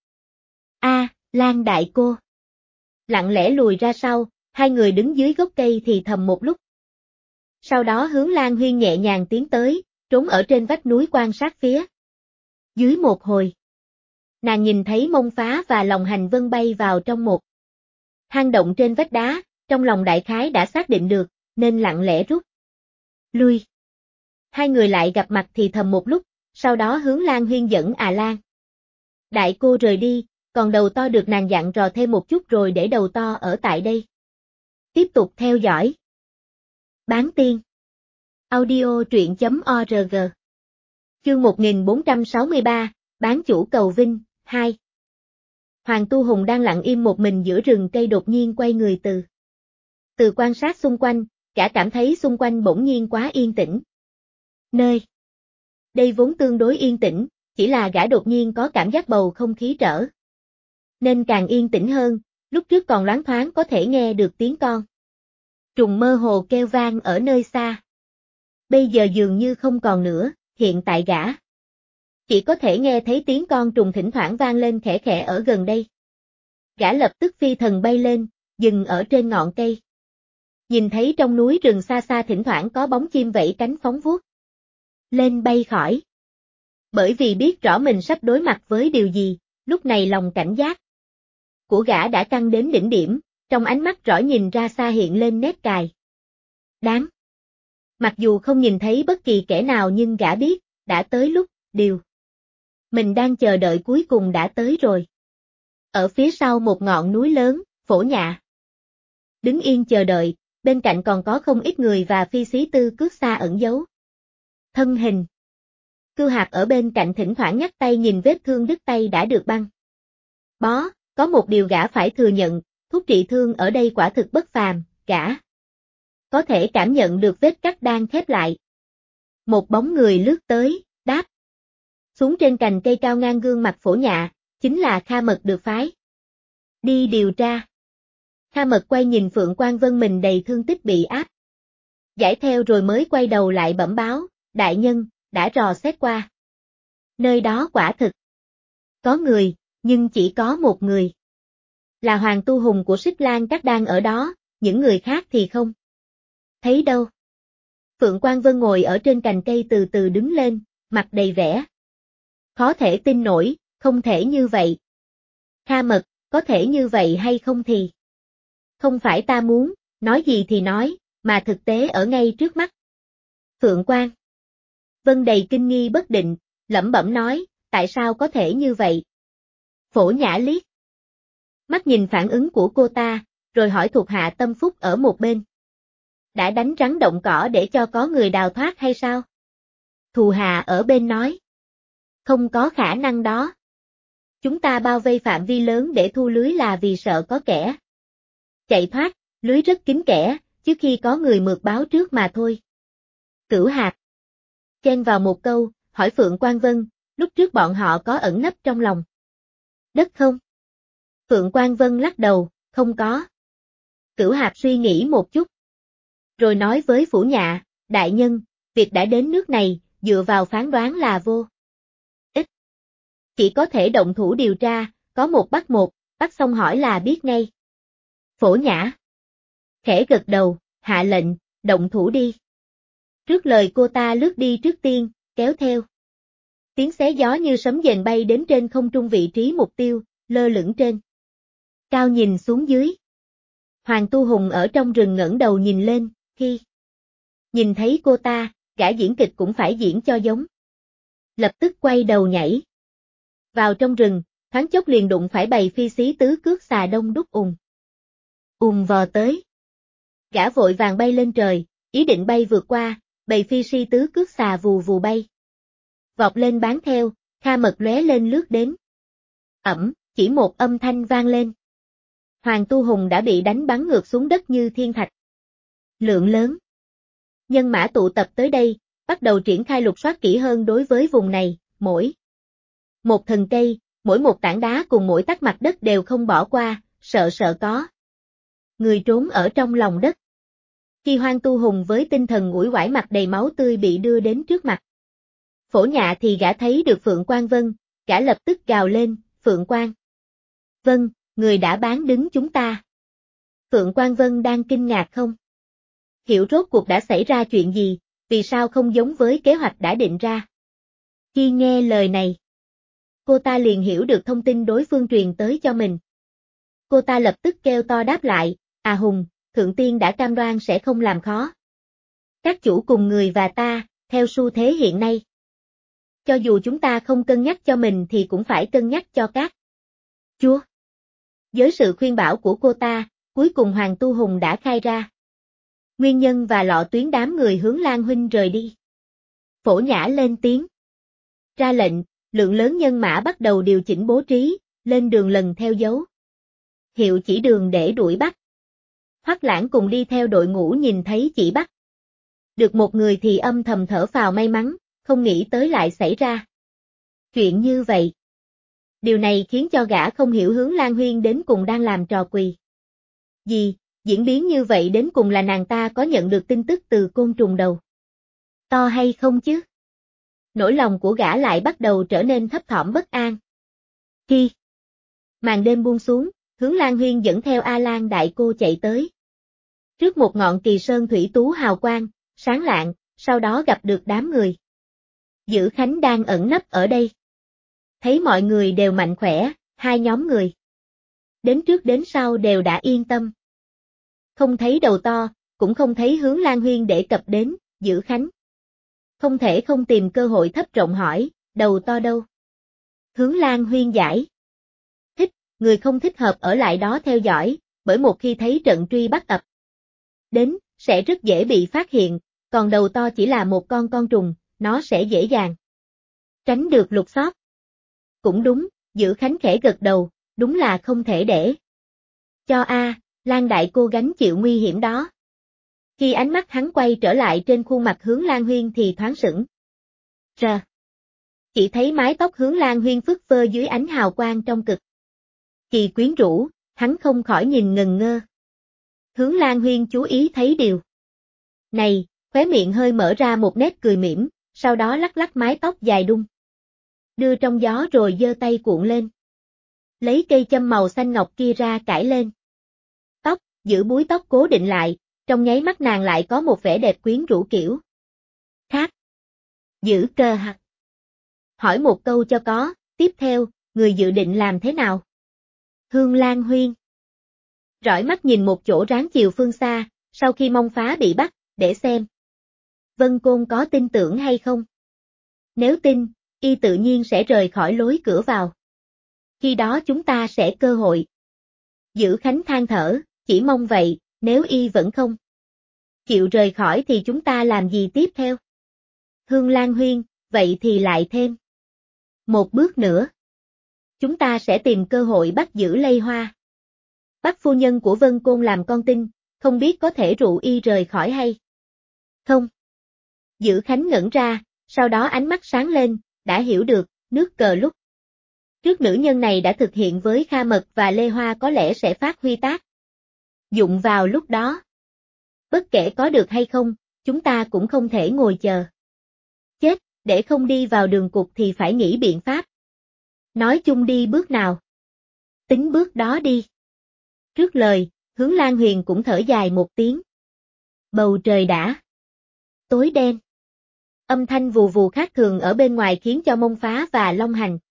Lan đại cô. Lặng lẽ lùi ra sau, hai người đứng dưới gốc cây thì thầm một lúc. Sau đó Hướng Lan Huyên nhẹ nhàng tiến tới, trốn ở trên vách núi quan sát phía dưới một hồi. Nàng nhìn thấy Mông Phá và Long Hành Vân bay vào trong một hang động trên vách đá, trong lòng đại khái đã xác định được, nên lặng lẽ rút lui. Hai người lại gặp mặt thì thầm một lúc, sau đó Hướng Lan Huyên dẫn Lan đại cô rời đi, còn đầu to được nàng dặn dò thêm một chút rồi để đầu to ở tại đây. Tiếp tục theo dõi. Bán tiên. Audio truyện.org. Chương 1463, Bán chủ cầu vinh, 2. Hoàng Tu Hùng đang lặng im một mình giữa rừng cây đột nhiên quay người từ quan sát xung quanh, cả cảm thấy xung quanh bỗng nhiên quá yên tĩnh. Nơi đây vốn tương đối yên tĩnh, chỉ là gã đột nhiên có cảm giác bầu không khí trở nên càng yên tĩnh hơn, lúc trước còn loáng thoáng có thể nghe được tiếng con trùng mơ hồ kêu vang ở nơi xa. Bây giờ dường như không còn nữa, hiện tại gã chỉ có thể nghe thấy tiếng con trùng thỉnh thoảng vang lên khẽ khẽ ở gần đây. Gã lập tức phi thần bay lên, dừng ở trên ngọn cây. Nhìn thấy trong núi rừng xa xa thỉnh thoảng có bóng chim vẫy cánh phóng vuốt lên bay khỏi. Bởi vì biết rõ mình sắp đối mặt với điều gì, lúc này lòng cảnh giác của gã đã căng đến đỉnh điểm, trong ánh mắt rõ nhìn ra xa hiện lên nét cài đáng. Mặc dù không nhìn thấy bất kỳ kẻ nào nhưng gã biết, đã tới lúc, điều mình đang chờ đợi cuối cùng đã tới rồi. Ở phía sau một ngọn núi lớn, Phổ Nhạ đứng yên chờ đợi, bên cạnh còn có không ít người và phi sĩ tư cước xa ẩn giấu thân hình. Cư Hạc ở bên cạnh thỉnh thoảng nhắc tay nhìn vết thương đứt tay đã được băng bó, có một điều gã phải thừa nhận, thuốc trị thương ở đây quả thực bất phàm, gã có thể cảm nhận được vết cắt đang khép lại. Một bóng người lướt tới, đáp xuống trên cành cây cao ngang gương mặt Phổ Nhạ, chính là Kha Mật được phái đi điều tra. Kha Mật quay nhìn Phượng Quan Vân mình đầy thương tích bị áp giải theo rồi mới quay đầu lại bẩm báo, đại nhân, đã dò xét qua. Nơi đó quả thực có người, nhưng chỉ có một người. Là Hoàng Tu Hùng của Xích Lan Các đang ở đó, những người khác thì không thấy đâu. Phượng Quan Vân ngồi ở trên cành cây từ từ đứng lên, mặt đầy vẻ khó thể tin nổi, không thể như vậy. Kha Mật, có thể như vậy hay không thì không phải ta muốn, nói gì thì nói, mà thực tế ở ngay trước mắt. Phượng Quan Vân đầy kinh nghi bất định, lẩm bẩm nói, tại sao có thể như vậy? Phổ Nhã liếc mắt nhìn phản ứng của cô ta, rồi hỏi thuộc hạ Tâm Phúc ở một bên. Đã đánh rắn động cỏ để cho có người đào thoát hay sao? Thù Hà ở bên nói. Không có khả năng đó. Chúng ta bao vây phạm vi lớn để thu lưới là vì sợ có kẻ chạy thoát, lưới rất kín kẽ, chứ khi có người mượt báo trước mà thôi. Cửu Hạc chen vào một câu, hỏi Phượng Quan Vân, lúc trước bọn họ có ẩn nấp trong lòng đất không? Phượng Quan Vân lắc đầu, không có. Cửu Hạc suy nghĩ một chút, rồi nói với Phủ Nhạ, đại nhân, việc đã đến nước này, dựa vào phán đoán là vô ích. Chỉ có thể động thủ điều tra, có một, bắt xong hỏi là biết ngay. Phổ Nhã khẽ gật đầu, hạ lệnh, động thủ đi. Trước lời cô ta lướt đi trước tiên, kéo theo tiếng xé gió như sấm dền bay đến trên không trung vị trí mục tiêu, lơ lửng trên cao nhìn xuống dưới. Hoàng Tu Hùng ở trong rừng ngẩng đầu nhìn lên, khi nhìn thấy cô ta, gã diễn kịch cũng phải diễn cho giống. Lập tức quay đầu nhảy vào trong rừng, thoáng chốc liền đụng phải bầy phi xí tứ cước xà đông đúc vò tới. Gã vội vàng bay lên trời, ý định bay vượt qua, bầy phi si tứ cước xà vù vù bay vọt lên bám theo, Kha Mật lóe lên lướt đến. Chỉ một âm thanh vang lên. Hoàng Tu Hùng đã bị đánh bắn ngược xuống đất như thiên thạch. Lượng lớn nhân mã tụ tập tới đây, bắt đầu triển khai lục soát kỹ hơn đối với vùng này, mỗi một thân cây, mỗi một tảng đá cùng mỗi tấc mặt đất đều không bỏ qua, sợ có người trốn ở trong lòng đất. Khi Hoàng Tu Hùng với tinh thần uể oải mặt đầy máu tươi bị đưa đến trước mặt Phổ Nhạ thì gã thấy được Phượng Quan Vân, gã lập tức gào lên, Phượng Quan Vân, người đã bán đứng chúng ta. Phượng Quan Vân đang kinh ngạc không hiểu rốt cuộc đã xảy ra chuyện gì, vì sao không giống với kế hoạch đã định ra. Khi nghe lời này, cô ta liền hiểu được thông tin đối phương truyền tới cho mình. Cô ta lập tức kêu to đáp lại, à Hùng, Thượng Tiên đã cam đoan sẽ không làm khó các chủ cùng người và ta, theo xu thế hiện nay. Cho dù chúng ta không cân nhắc cho mình thì cũng phải cân nhắc cho các chúa. Với sự khuyên bảo của cô ta, cuối cùng Hoàng Tu Hùng đã khai ra nguyên nhân và lọ tuyến đám người hướng Lan Huynh rời đi. Phổ Nhã lên tiếng ra lệnh, lượng lớn nhân mã bắt đầu điều chỉnh bố trí, lên đường lần theo dấu hiệu chỉ đường để đuổi bắt. Hoắc Lãng cùng đi theo đội ngũ nhìn thấy chỉ bắt được một người thì âm thầm thở phào may mắn, không nghĩ tới lại xảy ra chuyện như vậy. Điều này khiến cho gã không hiểu Hướng Lan Huyên đến cùng đang làm trò quỷ gì, diễn biến như vậy đến cùng là nàng ta có nhận được tin tức từ côn trùng đầu to hay không chứ? Nỗi lòng của gã lại bắt đầu trở nên thấp thỏm bất an. Khi màn đêm buông xuống, Hướng Lan Huyên dẫn theo A Lan đại cô chạy tới trước một ngọn kỳ sơn thủy tú hào quang, sáng lạng, sau đó gặp được đám người Dữ Khánh đang ẩn nấp ở đây. Thấy mọi người đều mạnh khỏe, hai nhóm người đến trước đến sau đều đã yên tâm. Không thấy đầu to, cũng không thấy Hướng Lan Huyên đề cập đến Dữ Khánh. Không thể không tìm cơ hội thấp rộng hỏi, đầu to đâu? Hướng Lan Huyên giải thích, người không thích hợp ở lại đó theo dõi, bởi một khi thấy trận truy bắt ập đến, sẽ rất dễ bị phát hiện, còn đầu to chỉ là một con trùng, nó sẽ dễ dàng tránh được lục soát. Cũng đúng, Dữ Khánh khẽ gật đầu, đúng là không thể để cho Lan đại cô gánh chịu nguy hiểm đó. Khi ánh mắt hắn quay trở lại trên khuôn mặt Hướng Lan Huyên thì thoáng sững. Chỉ thấy mái tóc Hướng Lan Huyên phất phơ dưới ánh hào quang trong cực kỳ quyến rũ, hắn không khỏi nhìn ngần ngơ. Hướng Lan Huyên chú ý thấy điều này, khóe miệng hơi mở ra một nét cười mỉm, sau đó lắc lắc mái tóc dài đung đưa trong gió rồi giơ tay cuộn lên. Lấy cây châm màu xanh ngọc kia ra cải lên tóc, giữ búi tóc cố định lại, trong nháy mắt nàng lại có một vẻ đẹp quyến rũ kiểu khác. Giữ cơ hả? Hỏi một câu cho có, tiếp theo, người dự định làm thế nào? Hương Lan Huyên rọi mắt nhìn một chỗ ráng chiều phương xa, sau khi Mông Phá bị bắt, để xem Vân Côn có tin tưởng hay không. Nếu tin, y tự nhiên sẽ rời khỏi lối cửa vào. Khi đó chúng ta sẽ cơ hội. Giữ Khánh than thở, chỉ mong vậy, nếu y vẫn không chịu rời khỏi thì chúng ta làm gì tiếp theo? Hương Lan Huyên, vậy thì lại thêm một bước nữa. Chúng ta sẽ tìm cơ hội bắt giữ Lây Hoa. Bắt phu nhân của Vân Côn làm con tin, không biết có thể rủ y rời khỏi hay không? Giữ Khánh ngẩn ra, sau đó ánh mắt sáng lên, đã hiểu được, nước cờ lúc trước nữ nhân này đã thực hiện với Kha Mật và Lê Hoa có lẽ sẽ phát huy tác dụng vào lúc đó. Bất kể có được hay không, chúng ta cũng không thể ngồi chờ chết, để không đi vào đường cục thì phải nghĩ biện pháp. Nói chung đi bước nào, tính bước đó đi. Trước lời, Hướng Lan Huyền cũng thở dài một tiếng. Bầu trời đã tối đen. Âm thanh vù vù khác thường ở bên ngoài khiến cho Mông Phá và Long Hành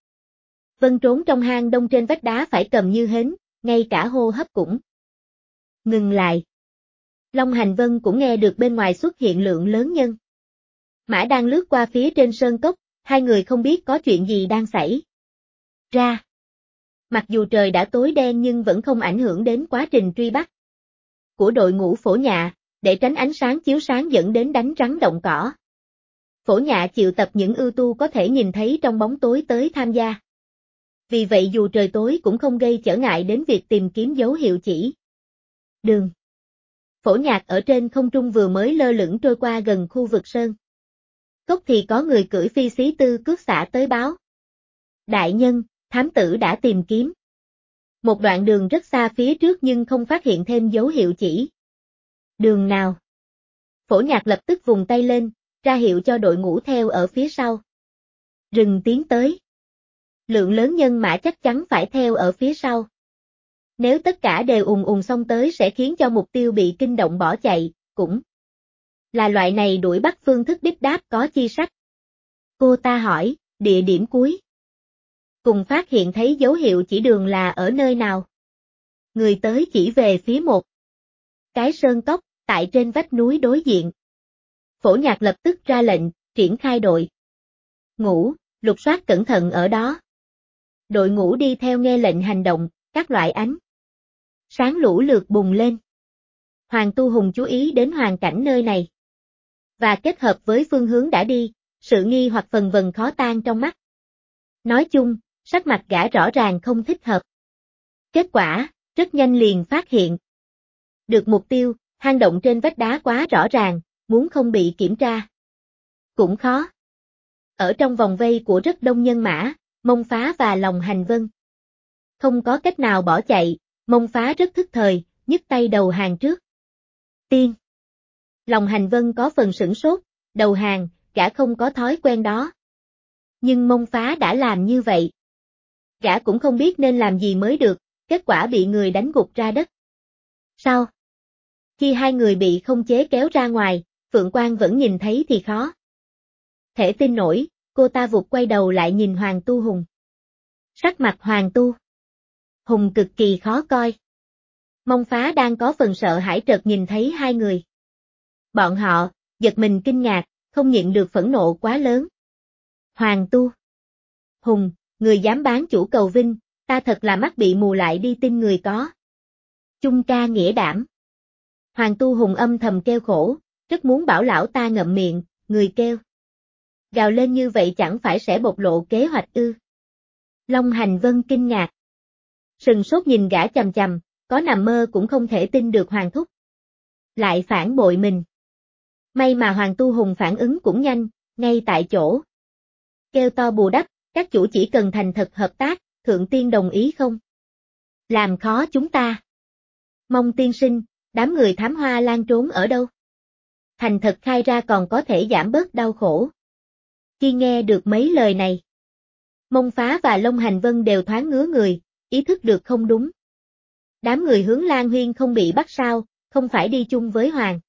Vân trốn trong hang đông trên vách đá phải cầm như hến, ngay cả hô hấp cũng ngừng lại. Long Hành Vân cũng nghe được bên ngoài xuất hiện lượng lớn nhân mã đang lướt qua phía trên sơn cốc, hai người không biết có chuyện gì đang xảy ra. Mặc dù trời đã tối đen nhưng vẫn không ảnh hưởng đến quá trình truy bắt của đội ngũ Phổ Nhạ, để tránh ánh sáng chiếu sáng dẫn đến đánh rắn động cỏ. Phổ Nhạ chịu tập những ưu tu có thể nhìn thấy trong bóng tối tới tham gia. Vì vậy dù trời tối cũng không gây trở ngại đến việc tìm kiếm dấu hiệu chỉ đường. Phổ Nhạc ở trên không trung vừa mới lơ lửng trôi qua gần khu vực sơn cốc thì có người cưỡi phi xí tư cước xả tới báo. Đại nhân, thám tử đã tìm kiếm một đoạn đường rất xa phía trước nhưng không phát hiện thêm dấu hiệu chỉ đường nào. Phổ Nhạc lập tức vùng tay lên, ra hiệu cho đội ngũ theo ở phía sau rừng tiến tới. Lượng lớn nhân mã chắc chắn phải theo ở phía sau. Nếu tất cả đều ùn ùn xông tới sẽ khiến cho mục tiêu bị kinh động bỏ chạy, cũng là loại này đuổi bắt phương thức đích đáp có chi sách. Cô ta hỏi, địa điểm cuối cùng phát hiện thấy dấu hiệu chỉ đường là ở nơi nào? Người tới chỉ về phía một cái sơn cốc, tại trên vách núi đối diện. Phổ Nhạc lập tức ra lệnh, triển khai đội ngũ, lục soát cẩn thận ở đó. Đội ngũ đi theo nghe lệnh hành động, các loại ánh sáng lũ lượt bùng lên. Hoàng Tu Hùng chú ý đến hoàn cảnh nơi này và kết hợp với phương hướng đã đi, sự nghi hoặc phần vần khó tan trong mắt. Nói chung, sắc mặt gã rõ ràng không thích hợp. Kết quả, rất nhanh liền phát hiện được mục tiêu, hang động trên vách đá quá rõ ràng, muốn không bị kiểm tra cũng khó. Ở trong vòng vây của rất đông nhân mã, Mông Phá và Lòng Hành Vân không có cách nào bỏ chạy, Mông Phá rất thức thời, nhấc tay đầu hàng trước tiên. Lòng Hành Vân có phần sửng sốt, đầu hàng, gã không có thói quen đó. Nhưng Mông Phá đã làm như vậy. Gã cũng không biết nên làm gì mới được, kết quả bị người đánh gục ra đất. Sao? Khi hai người bị không chế kéo ra ngoài, Phượng Quang vẫn nhìn thấy thì khó thể tin nổi, cô ta vụt quay đầu lại nhìn Hoàng Tu Hùng. Sắc mặt Hoàng Tu Hùng cực kỳ khó coi. Mông Phá đang có phần sợ hãi chợt nhìn thấy hai người. Bọn họ, giật mình kinh ngạc, không nhịn được phẫn nộ quá lớn. Hoàng Tu Hùng, người dám bán chủ cầu vinh, ta thật là mắt bị mù lại đi tin người có chung ca nghĩa đảm. Hoàng Tu Hùng âm thầm kêu khổ, rất muốn bảo lão ta ngậm miệng, người kêu gào lên như vậy chẳng phải sẽ bộc lộ kế hoạch ư? Long Hành Vân kinh ngạc. Sừng sốt nhìn gã chằm chằm, có nằm mơ cũng không thể tin được Hoàng thúc lại phản bội mình. May mà Hoàng Tu Hùng phản ứng cũng nhanh, ngay tại chỗ. Kêu to bù đắp, các chủ chỉ cần thành thật hợp tác, thượng tiên đồng ý không? Làm khó chúng ta. Mong tiên sinh, đám người thám hoa lan trốn ở đâu? Thành thật khai ra còn có thể giảm bớt đau khổ. Khi nghe được mấy lời này, Mông Phá và Long Hành Vân đều thoáng ngứa người, ý thức được không đúng. Đám người hướng Lan Huyên không bị bắt sao, không phải đi chung với Hoàng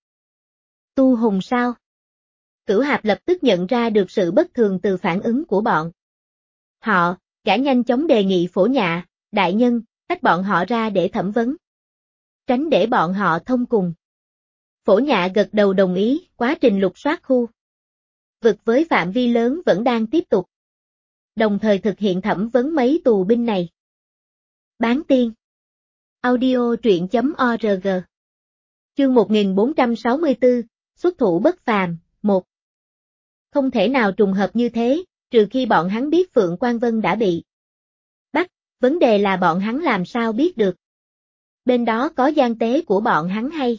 Tu Hùng sao? Cửu Hạp lập tức nhận ra được sự bất thường từ phản ứng của bọn họ, gã nhanh chóng đề nghị Phổ Nhạ, đại nhân, tách bọn họ ra để thẩm vấn. Tránh để bọn họ thông cùng. Phổ Nhạ gật đầu đồng ý, quá trình lục soát khu vực với phạm vi lớn vẫn đang tiếp tục. Đồng thời thực hiện thẩm vấn mấy tù binh này. Bán tiên. Audio truyện.org. Chương 1464, xuất thủ bất phàm, 1. Không thể nào trùng hợp như thế, trừ khi bọn hắn biết Phượng Quang Vân đã bị bắt, vấn đề là bọn hắn làm sao biết được. Bên đó có gian tế của bọn hắn hay?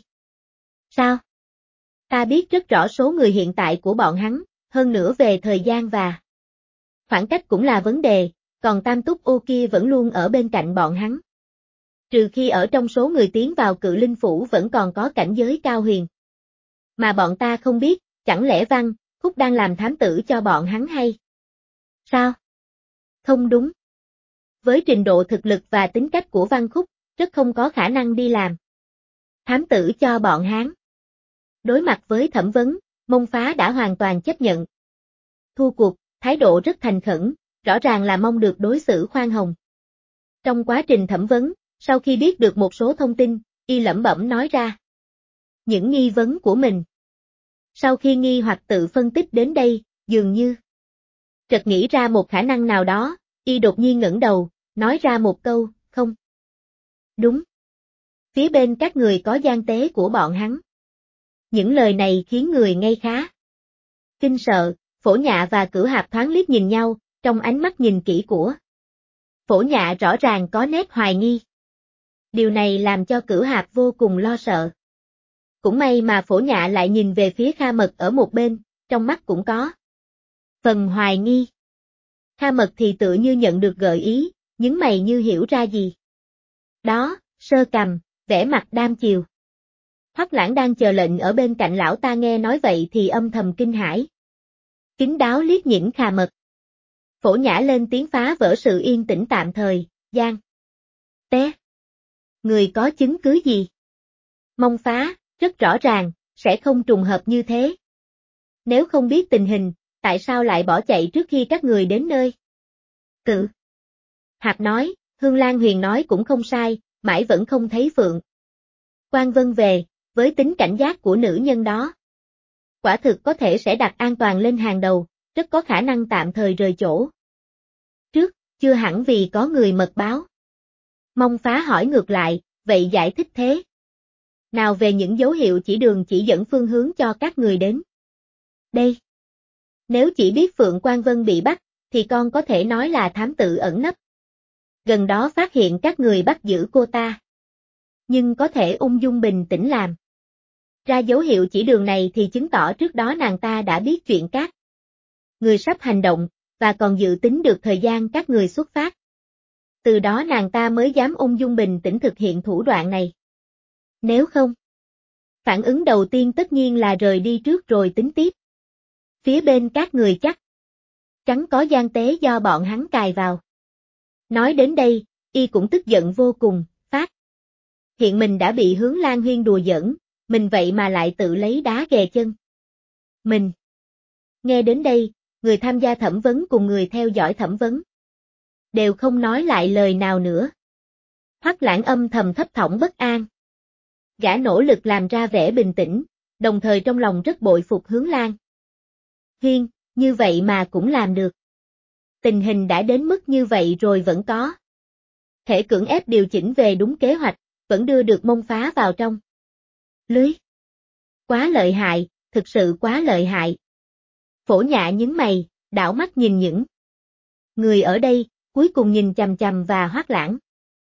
Sao? Ta biết rất rõ số người hiện tại của bọn hắn, hơn nữa về thời gian và khoảng cách cũng là vấn đề, còn Tam Túc Ô kia vẫn luôn ở bên cạnh bọn hắn. Trừ khi ở trong số người tiến vào Cự Linh Phủ vẫn còn có cảnh giới cao huyền. Mà bọn ta không biết, chẳng lẽ Văn Khúc đang làm thám tử cho bọn hắn hay? Sao? Không đúng. Với trình độ thực lực và tính cách của Văn Khúc, rất không có khả năng đi làm thám tử cho bọn hắn. Đối mặt với thẩm vấn, Mông Phá đã hoàn toàn chấp nhận. Thua cuộc, thái độ rất thành khẩn, rõ ràng là mong được đối xử khoan hồng. Trong quá trình thẩm vấn, sau khi biết được một số thông tin, y lẩm bẩm nói ra những nghi vấn của mình. Sau khi nghi hoặc tự phân tích đến đây, dường như chợt nghĩ ra một khả năng nào đó, y đột nhiên ngẩng đầu, nói ra một câu, không. Đúng. Phía bên các người có gian tế của bọn hắn. Những lời này khiến người ngây khá kinh sợ, Phổ Nhạ và Cửu Hạp thoáng liếc nhìn nhau, trong ánh mắt nhìn kỹ của Phổ Nhạ rõ ràng có nét hoài nghi. Điều này làm cho Cửu Hạp vô cùng lo sợ. Cũng may mà Phổ Nhạ lại nhìn về phía Kha Mật ở một bên, trong mắt cũng có phần hoài nghi. Kha Mật thì tự như nhận được gợi ý, nhướng mày như hiểu ra gì. Đó, sơ cầm, vẻ mặt đam chiều. Hoắc Lãng đang chờ lệnh ở bên cạnh lão ta nghe nói vậy thì âm thầm kinh hãi. Kín đáo liếc nhìn Kha Mật. Phổ Nhã lên tiếng phá vỡ sự yên tĩnh tạm thời, Giang. Té. Người có chứng cứ gì? Mông Phá, rất rõ ràng, sẽ không trùng hợp như thế. Nếu không biết tình hình, tại sao lại bỏ chạy trước khi các người đến nơi? Cự. Hạp nói, Hương Lan Huyền nói cũng không sai, mãi vẫn không thấy Phượng Quang Vân về, với tính cảnh giác của nữ nhân đó. Quả thực có thể sẽ đặt an toàn lên hàng đầu, rất có khả năng tạm thời rời chỗ. Trước, chưa hẳn vì có người mật báo. Mông Phá hỏi ngược lại, vậy giải thích thế nào về những dấu hiệu chỉ đường chỉ dẫn phương hướng cho các người đến đây? Nếu chỉ biết Phượng Quang Vân bị bắt, thì con có thể nói là thám tử ẩn nấp. Gần đó phát hiện các người bắt giữ cô ta. Nhưng có thể ung dung bình tĩnh làm ra dấu hiệu chỉ đường này thì chứng tỏ trước đó nàng ta đã biết chuyện các người sắp hành động, và còn dự tính được thời gian các người xuất phát. Từ đó nàng ta mới dám ung dung bình tĩnh thực hiện thủ đoạn này. Nếu không, phản ứng đầu tiên tất nhiên là rời đi trước rồi tính tiếp. Phía bên các người chắc chắn có gian tế do bọn hắn cài vào. Nói đến đây, y cũng tức giận vô cùng, phát hiện mình đã bị Hướng Lan Huyên đùa giỡn, mình vậy mà lại tự lấy đá ghè chân mình. Nghe đến đây, người tham gia thẩm vấn cùng người theo dõi thẩm vấn đều không nói lại lời nào nữa. Hoắc Lãng âm thầm thấp thỏm bất an. Gã nỗ lực làm ra vẻ bình tĩnh, đồng thời trong lòng rất bội phục Hướng Lan Huyên, như vậy mà cũng làm được. Tình hình đã đến mức như vậy rồi vẫn có thể cưỡng ép điều chỉnh về đúng kế hoạch, vẫn đưa được Mông Phá vào trong lưới. Quá lợi hại, thực sự quá lợi hại. Phổ Nhạ nhướng mày, đảo mắt nhìn những người ở đây, cuối cùng nhìn chằm chằm và Hoắc Lãng.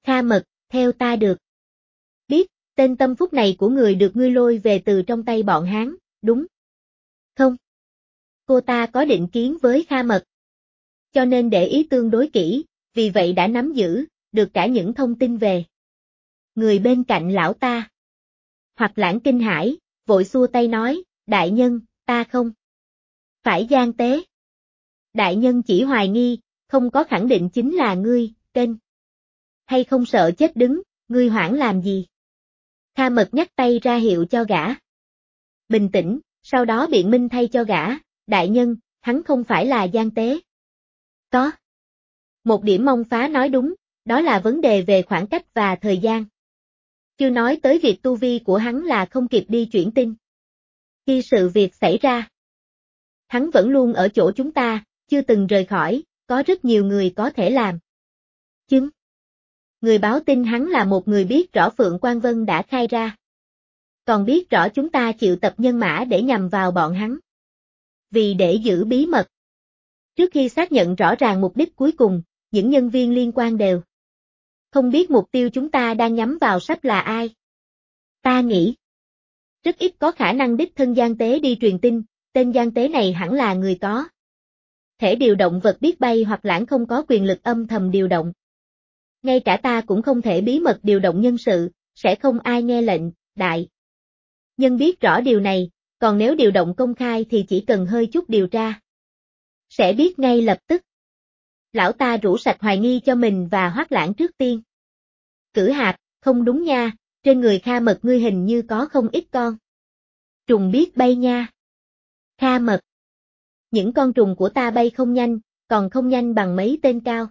Kha Mật, theo ta được. Biết, tên tâm phúc này của người được ngươi lôi về từ trong tay bọn Hán, đúng không? Cô ta có định kiến với Kha Mật, cho nên để ý tương đối kỹ, vì vậy đã nắm giữ được cả những thông tin về người bên cạnh lão ta. Hoặc Lãng kinh hãi, vội xua tay nói, đại nhân, ta không phải gian tế. Đại nhân chỉ hoài nghi, không có khẳng định chính là ngươi, kênh. Hay không sợ chết đứng, ngươi hoảng làm gì? Kha Mật nhắc tay ra hiệu cho gã. Bình tĩnh, sau đó biện minh thay cho gã, đại nhân, hắn không phải là gian tế. Có. Một điểm Mông Phá nói đúng, đó là vấn đề về khoảng cách và thời gian. Chưa nói tới việc tu vi của hắn là không kịp đi chuyển tin. Khi sự việc xảy ra, hắn vẫn luôn ở chỗ chúng ta, chưa từng rời khỏi, có rất nhiều người có thể làm chứng. Người báo tin hắn là một người biết rõ Phượng Quang Vân đã khai ra. Còn biết rõ chúng ta chịu tập nhân mã để nhằm vào bọn hắn. Vì để giữ bí mật. Trước khi xác nhận rõ ràng mục đích cuối cùng, những nhân viên liên quan đều không biết mục tiêu chúng ta đang nhắm vào sắp là ai. Ta nghĩ, rất ít có khả năng đích thân gian tế đi truyền tin, tên gian tế này hẳn là người có thể điều động vật biết bay hoặc Lãng không có quyền lực âm thầm điều động. Ngay cả ta cũng không thể bí mật điều động nhân sự, sẽ không ai nghe lệnh, đại nhân biết rõ điều này, còn nếu điều động công khai thì chỉ cần hơi chút điều tra. Sẽ biết ngay lập tức. Lão ta rũ sạch hoài nghi cho mình và Hoắc Lãng trước tiên. Cử Hạp, không đúng nha, trên người Kha Mật ngươi hình như có không ít con trùng biết bay nha. Kha Mật. Những con trùng của ta bay không nhanh, còn không nhanh bằng mấy tên cao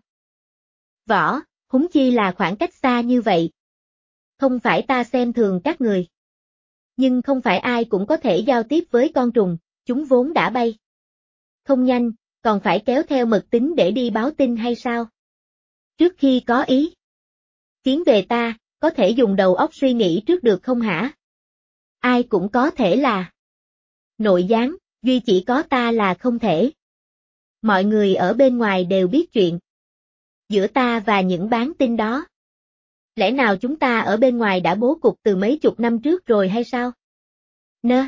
võ, huống chi là khoảng cách xa như vậy. Không phải ta xem thường các người. Nhưng không phải ai cũng có thể giao tiếp với con trùng, chúng vốn đã bay không nhanh, còn phải kéo theo mật tính để đi báo tin hay sao? Trước khi có ý kiến về ta, có thể dùng đầu óc suy nghĩ trước được không hả? Ai cũng có thể là nội gián, duy chỉ có ta là không thể. Mọi người ở bên ngoài đều biết chuyện giữa ta và những bán tin đó. Lẽ nào chúng ta ở bên ngoài đã bố cục từ mấy chục năm trước rồi hay sao? Nơ.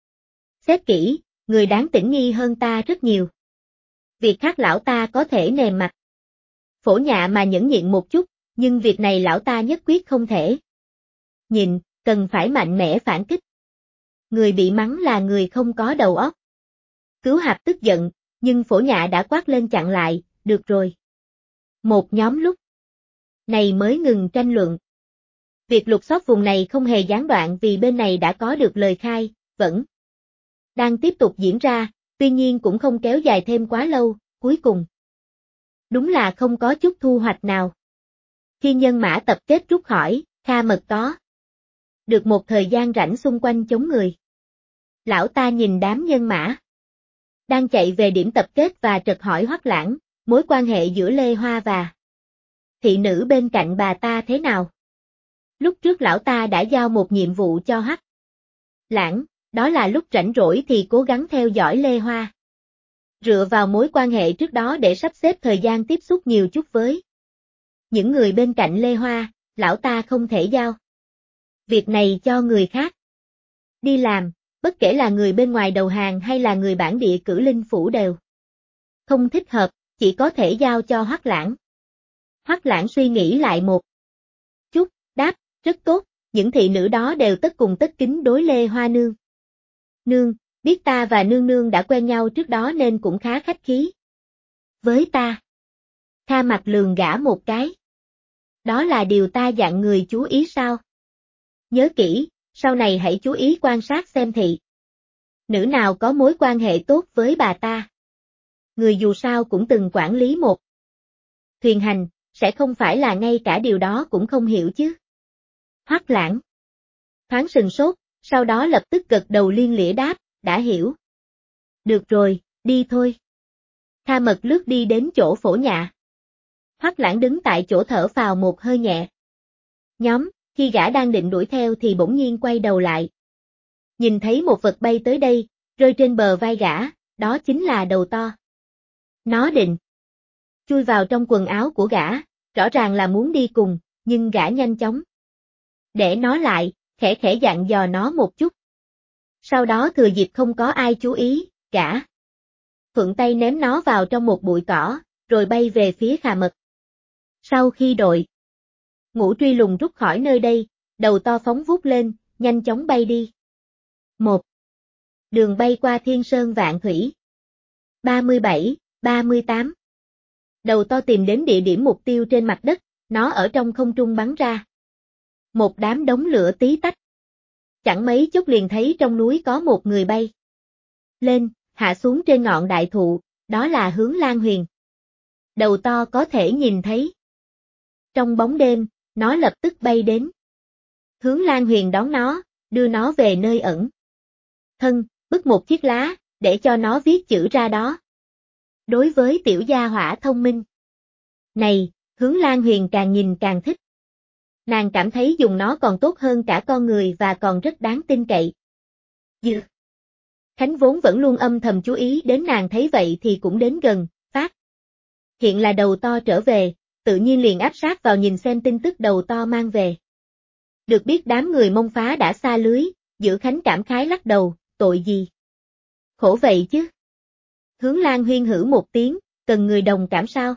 Xét kỹ, người đáng tỉnh nghi hơn ta rất nhiều. Việc khác lão ta có thể nề mặt phổ nhạ mà nhẫn nhịn một chút, nhưng việc này lão ta nhất quyết không thể nhìn, cần phải mạnh mẽ phản kích. Người bị mắng là người không có đầu óc. Cứu Hạp tức giận, nhưng phổ nhạ đã quát lên chặn lại, được rồi. Một nhóm lúc này mới ngừng tranh luận. Việc lục soát vùng này không hề gián đoạn vì bên này đã có được lời khai, vẫn đang tiếp tục diễn ra, tuy nhiên cũng không kéo dài thêm quá lâu, cuối cùng. Đúng là không có chút thu hoạch nào. Khi nhân mã tập kết rút khỏi, Kha Mật có được một thời gian rảnh xung quanh chống người. Lão ta nhìn đám nhân mã đang chạy về điểm tập kết và trật hỏi Hoắc Lãng, mối quan hệ giữa Lê Hoa và thị nữ bên cạnh bà ta thế nào? Lúc trước lão ta đã giao một nhiệm vụ cho Hoắc Lãng, đó là lúc rảnh rỗi thì cố gắng theo dõi Lê Hoa. Dựa vào mối quan hệ trước đó để sắp xếp thời gian tiếp xúc nhiều chút với những người bên cạnh Lê Hoa, lão ta không thể giao việc này cho người khác đi làm, bất kể là người bên ngoài đầu hàng hay là người bản địa cử linh phủ đều không thích hợp, chỉ có thể giao cho Hoắc Lãng. Hoắc Lãng suy nghĩ lại một chút, đáp, rất tốt, những thị nữ đó đều tất cùng tất kính đối Lê Hoa nương. Nương, biết ta và nương nương đã quen nhau trước đó nên cũng khá khách khí với ta. Kha mặt lườm gã một cái. Đó là điều ta dặn người chú ý sao? Nhớ kỹ, sau này hãy chú ý quan sát xem thị nữ nào có mối quan hệ tốt với bà ta. Người dù sao cũng từng quản lý một thuyền hành, sẽ không phải là ngay cả điều đó cũng không hiểu chứ. Hoắc Lãng thoáng sừng sốt, sau đó lập tức gật đầu lia lịa đáp, đã hiểu. Được rồi, đi thôi. Kha Mật lướt đi đến chỗ phổ nhạ. Hoắc Lãng đứng tại chỗ thở phào một hơi nhẹ. Nhóm, khi gã đang định đuổi theo thì bỗng nhiên quay đầu lại. Nhìn thấy một vật bay tới đây, rơi trên bờ vai gã, đó chính là đầu to. Nó định chui vào trong quần áo của gã, rõ ràng là muốn đi cùng, nhưng gã nhanh chóng để nó lại, khẽ khẽ dặn dò nó một chút. Sau đó thừa dịp không có ai chú ý, gã thuận tay ném nó vào trong một bụi cỏ, rồi bay về phía Khà Mật. Sau khi đội ngũ truy lùng rút khỏi nơi đây, đầu to phóng vút lên, nhanh chóng bay đi. 1. Đường bay qua thiên sơn vạn thủy. 37, 38. Đầu to tìm đến địa điểm mục tiêu trên mặt đất, nó ở trong không trung bắn ra. Một đám đống lửa tí tách. Chẳng mấy chốc liền thấy trong núi có một người bay lên, hạ xuống trên ngọn đại thụ, đó là Hướng Lan Huyền. Đầu to có thể nhìn thấy. Trong bóng đêm, nó lập tức bay đến. Hướng Lan Huyền đón nó, đưa nó về nơi ẩn thân, bứt một chiếc lá, để cho nó viết chữ ra đó. Đối với tiểu gia hỏa thông minh này, Hướng Lan Huyền càng nhìn càng thích. Nàng cảm thấy dùng nó còn tốt hơn cả con người và còn rất đáng tin cậy. Dư Khánh vốn vẫn luôn âm thầm chú ý đến nàng, thấy vậy thì cũng đến gần, phát hiện là đầu to trở về, tự nhiên liền áp sát vào nhìn xem tin tức đầu to mang về. Được biết đám người Mông Phá đã xa lưới, Dữ Khánh cảm khái lắc đầu, tội gì? Khổ vậy chứ. Hướng Lan Huyên hử một tiếng, cần người đồng cảm sao?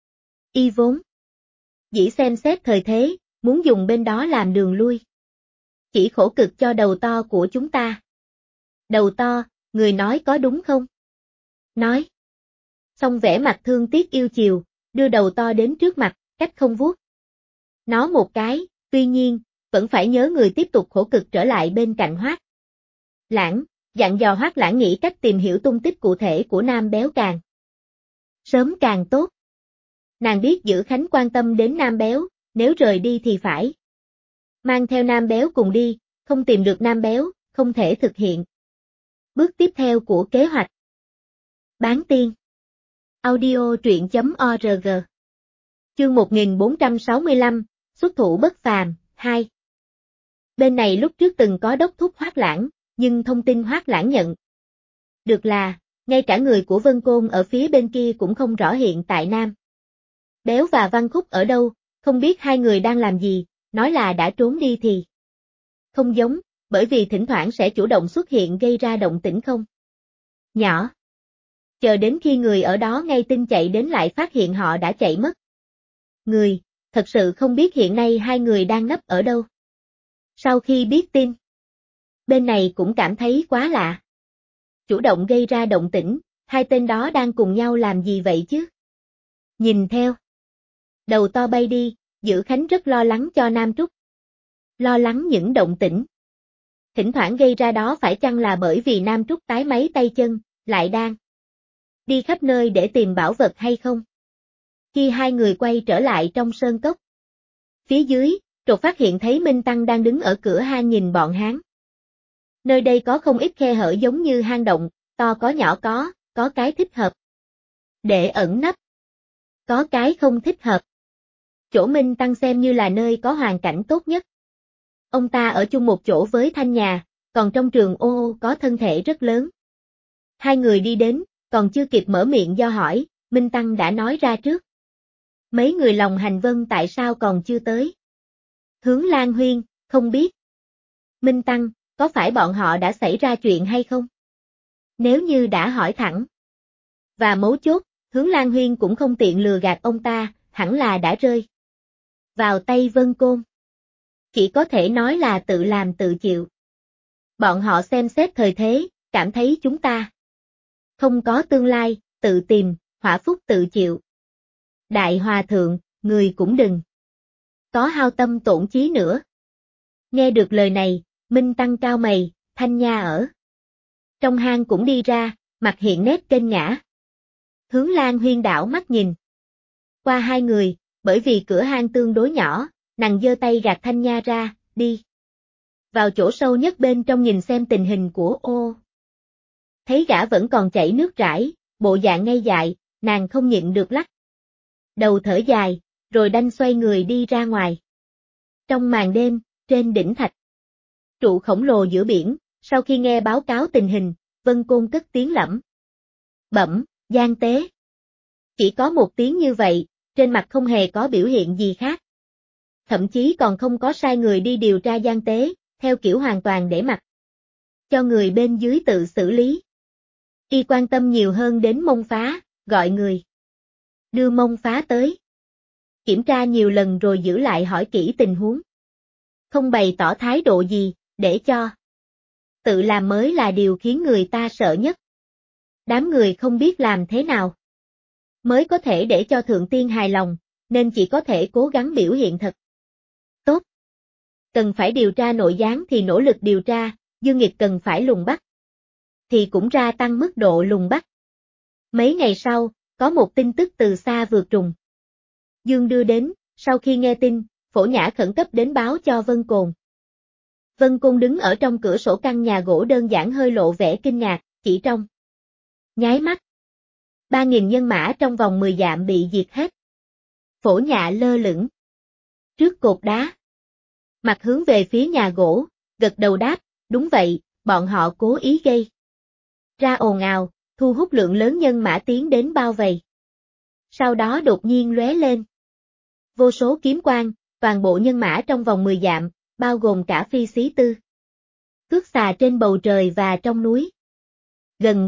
Y vốn dĩ xem xét thời thế, muốn dùng bên đó làm đường lui. Chỉ khổ cực cho đầu to của chúng ta. Đầu to, người nói có đúng không? Nói. Xong vẻ mặt thương tiếc yêu chiều, đưa đầu to đến trước mặt, cách không vuốt nó một cái, tuy nhiên, vẫn phải nhớ người tiếp tục khổ cực trở lại bên cạnh Hoác Lãng, dặn dò Hoác Lãng nghĩ cách tìm hiểu tung tích cụ thể của Nam Béo càng sớm càng tốt. Nàng biết Dữ Khánh quan tâm đến Nam Béo, nếu rời đi thì phải mang theo Nam Béo cùng đi, không tìm được Nam Béo, không thể thực hiện bước tiếp theo của kế hoạch. Bán tiên audio truyện.org. Chương 1465, xuất thủ bất phàm, 2. Bên này lúc trước từng có đốc thúc Hoác Lãng, nhưng thông tin Hoác Lãng nhận được là, ngay cả người của Vân Côn ở phía bên kia cũng không rõ hiện tại Nam Béo và Văn Khúc ở đâu, không biết hai người đang làm gì, nói là đã trốn đi thì không giống, bởi vì thỉnh thoảng sẽ chủ động xuất hiện gây ra động tĩnh không nhỏ. Chờ đến khi người ở đó ngay tin chạy đến lại phát hiện họ đã chạy mất. Người, thật sự không biết hiện nay hai người đang nấp ở đâu. Sau khi biết tin, bên này cũng cảm thấy quá lạ. Chủ động gây ra động tĩnh, hai tên đó đang cùng nhau làm gì vậy chứ? Nhìn theo. Đầu to bay đi, Dữ Khánh rất lo lắng cho Nam Trúc. Lo lắng những động tĩnh thỉnh thoảng gây ra đó phải chăng là bởi vì Nam Trúc tái máy tay chân, lại đang đi khắp nơi để tìm bảo vật hay không? Khi hai người quay trở lại trong sơn cốc, phía dưới, Trột phát hiện thấy Minh Tăng đang đứng ở cửa hang nhìn bọn hắn. Nơi đây có không ít khe hở giống như hang động, to có nhỏ có cái thích hợp để ẩn nấp, có cái không thích hợp. Chỗ Minh Tăng xem như là nơi có hoàn cảnh tốt nhất. Ông ta ở chung một chỗ với Thanh Nhà, còn trong Trường Ô có thân thể rất lớn. Hai người đi đến, còn chưa kịp mở miệng do hỏi, Minh Tăng đã nói ra trước. Mấy người lòng hành vân tại sao còn chưa tới? Hướng Lan Huyên, không biết. Minh Tăng, có phải bọn họ đã xảy ra chuyện hay không? Nếu như đã hỏi thẳng. Và mấu chốt, Hướng Lan Huyên cũng không tiện lừa gạt ông ta, hẳn là đã rơi vào tay Vân Côn. Chỉ có thể nói là tự làm tự chịu. Bọn họ xem xét thời thế, cảm thấy chúng ta không có tương lai, tự tìm, họa phúc tự chịu. Đại Hòa Thượng, người cũng đừng có hao tâm tổn chí nữa. Nghe được lời này, Minh Tăng cao mày, Thanh Nha ở trong hang cũng đi ra, mặt hiện nét kênh ngã. Hướng Lan Huyên đảo mắt nhìn qua hai người, bởi vì cửa hang tương đối nhỏ, nàng giơ tay gạt Thanh Nha ra, đi vào chỗ sâu nhất bên trong nhìn xem tình hình của ô. Thấy gã vẫn còn chảy nước rải, bộ dạng ngây dại, nàng không nhịn được lắc đầu thở dài, rồi đành xoay người đi ra ngoài. Trong màn đêm, trên đỉnh thạch trụ khổng lồ giữa biển, sau khi nghe báo cáo tình hình, Vân Côn cất tiếng lẩm bẩm, Giang Tế. Chỉ có một tiếng như vậy, trên mặt không hề có biểu hiện gì khác. Thậm chí còn không có sai người đi điều tra gian tế, theo kiểu hoàn toàn để mặc cho người bên dưới tự xử lý. Y quan tâm nhiều hơn đến Mông Phá, gọi người đưa Mông Phá tới. Kiểm tra nhiều lần rồi giữ lại hỏi kỹ tình huống. Không bày tỏ thái độ gì, để cho tự làm mới là điều khiến người ta sợ nhất. Đám người không biết làm thế nào mới có thể để cho Thượng Tiên hài lòng, nên chỉ có thể cố gắng biểu hiện thật tốt. Cần phải điều tra nội gián thì nỗ lực điều tra, dương nghiệt cần phải lùng bắt thì cũng ra tăng mức độ lùng bắt. Mấy ngày sau, có một tin tức từ xa vượt trùng Dương đưa đến, sau khi nghe tin, Phổ Nhã khẩn cấp đến báo cho Vân Cồn. Vân Côn đứng ở trong cửa sổ căn nhà gỗ đơn giản hơi lộ vẻ kinh ngạc, chỉ trong nháy mắt. 3.000 nhân mã trong vòng 10 dặm bị diệt hết. Phổ Nhã lơ lửng trước cột đá, mặt hướng về phía nhà gỗ, gật đầu đáp, đúng vậy, bọn họ cố ý gây ra ồn ào, thu hút lượng lớn nhân mã tiến đến bao vây. Sau đó đột nhiên lóe lên vô số kiếm quang, toàn bộ nhân mã trong vòng 10 dặm, bao gồm cả phi xí tư, cước xà trên bầu trời và trong núi. Gần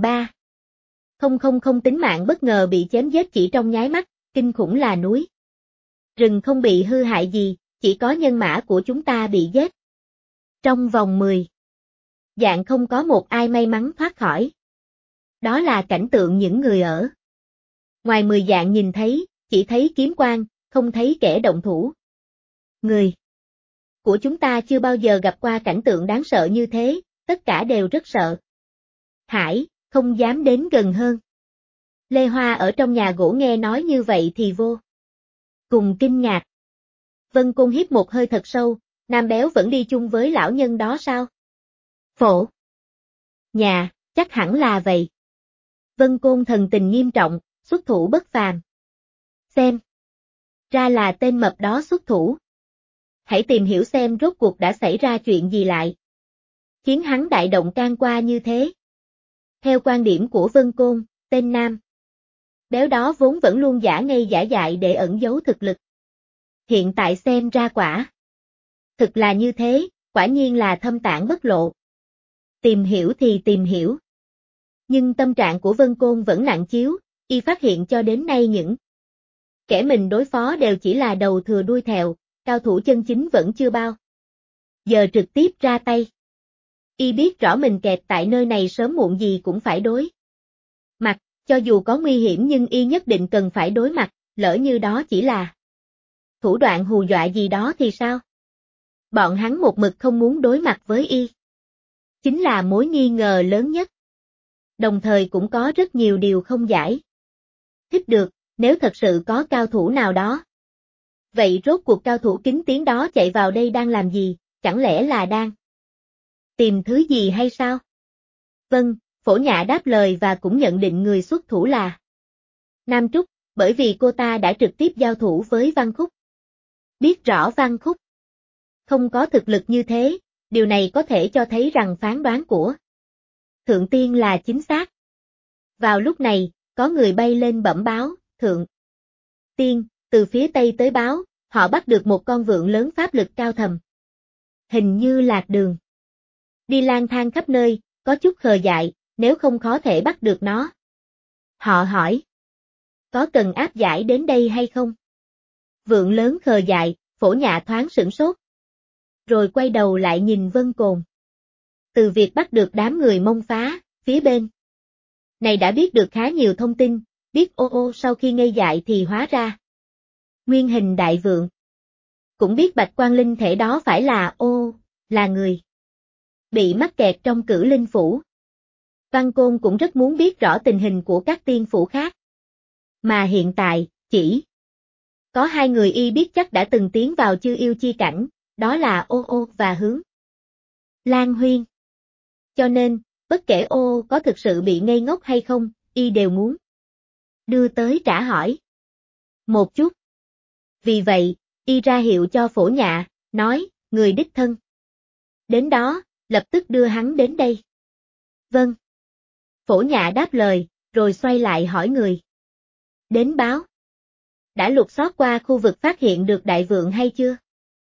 3,000 tính mạng bất ngờ bị chém giết chỉ trong nháy mắt, kinh khủng là núi rừng không bị hư hại gì, chỉ có nhân mã của chúng ta bị giết. Trong vòng 10 dặm không có một ai may mắn thoát khỏi. Đó là cảnh tượng những người ở ngoài 10 dặm nhìn thấy, chỉ thấy kiếm quang, không thấy kẻ động thủ. Người của chúng ta chưa bao giờ gặp qua cảnh tượng đáng sợ như thế, tất cả đều rất sợ hãi, không dám đến gần hơn. Lê Hoa ở trong nhà gỗ nghe nói như vậy thì vô cùng kinh ngạc. Vân Côn hít một hơi thật sâu, Nam Béo vẫn đi chung với lão nhân đó sao? Phổ Nhã, chắc hẳn là vậy. Vân Côn thần tình nghiêm trọng, xuất thủ bất phàm. Xem ra là tên mập đó xuất thủ. Hãy tìm hiểu xem rốt cuộc đã xảy ra chuyện gì lại khiến hắn đại động can qua như thế. Theo quan điểm của Vân Côn, tên Nam Béo đó vốn vẫn luôn giả ngây giả dại để ẩn giấu thực lực. Hiện tại xem ra quả thực là như thế, quả nhiên là thâm tạng bất lộ. Tìm hiểu thì tìm hiểu. Nhưng tâm trạng của Vân Côn vẫn nặng chiếu, y phát hiện cho đến nay những kẻ mình đối phó đều chỉ là đầu thừa đuôi thẹo, cao thủ chân chính vẫn chưa bao giờ trực tiếp ra tay. Y biết rõ mình kẹt tại nơi này sớm muộn gì cũng phải đối mặt, cho dù có nguy hiểm nhưng y nhất định cần phải đối mặt, lỡ như đó chỉ là thủ đoạn hù dọa gì đó thì sao? Bọn hắn một mực không muốn đối mặt với y. Chính là mối nghi ngờ lớn nhất. Đồng thời cũng có rất nhiều điều không giải thích được, nếu thật sự có cao thủ nào đó. Vậy rốt cuộc cao thủ kính tiếng đó chạy vào đây đang làm gì, chẳng lẽ là đang tìm thứ gì hay sao? Vâng, Phổ Nhã đáp lời và cũng nhận định người xuất thủ là Nam Trúc, bởi vì cô ta đã trực tiếp giao thủ với Văn Khúc. Biết rõ Văn Khúc không có thực lực như thế, điều này có thể cho thấy rằng phán đoán của Thượng Tiên là chính xác. Vào lúc này, có người bay lên bẩm báo, Thượng Tiên, từ phía Tây tới báo, họ bắt được một con vượn lớn pháp lực cao thầm. Hình như lạc đường. Đi lang thang khắp nơi, có chút khờ dại, nếu không khó thể bắt được nó. Họ hỏi, có cần áp giải đến đây hay không? Vượn lớn khờ dại, Phổ Nhã thoáng sửng sốt. Rồi quay đầu lại nhìn Vân Cồn. Từ việc bắt được đám người Mông Phá, phía bên này đã biết được khá nhiều thông tin, biết sau khi ngây dại thì hóa ra nguyên hình đại vượng. Cũng biết Bạch Quan Linh thể đó phải là là người bị mắc kẹt trong Cử Linh Phủ. Văn Côn cũng rất muốn biết rõ tình hình của các tiên phủ khác. Mà hiện tại, chỉ có hai người y biết chắc đã từng tiến vào Chư Yêu chi cảnh, đó là và Hướng Lan Huyên. Cho nên, bất kể có thực sự bị ngây ngốc hay không, y đều muốn đưa tới trả hỏi một chút. Vì vậy, y ra hiệu cho Phổ Nhã, nói, người đích thân đến đó, lập tức đưa hắn đến đây. Vâng. Phổ Nhã đáp lời, rồi xoay lại hỏi người đến báo. Đã lục soát qua khu vực phát hiện được đại vượng hay chưa?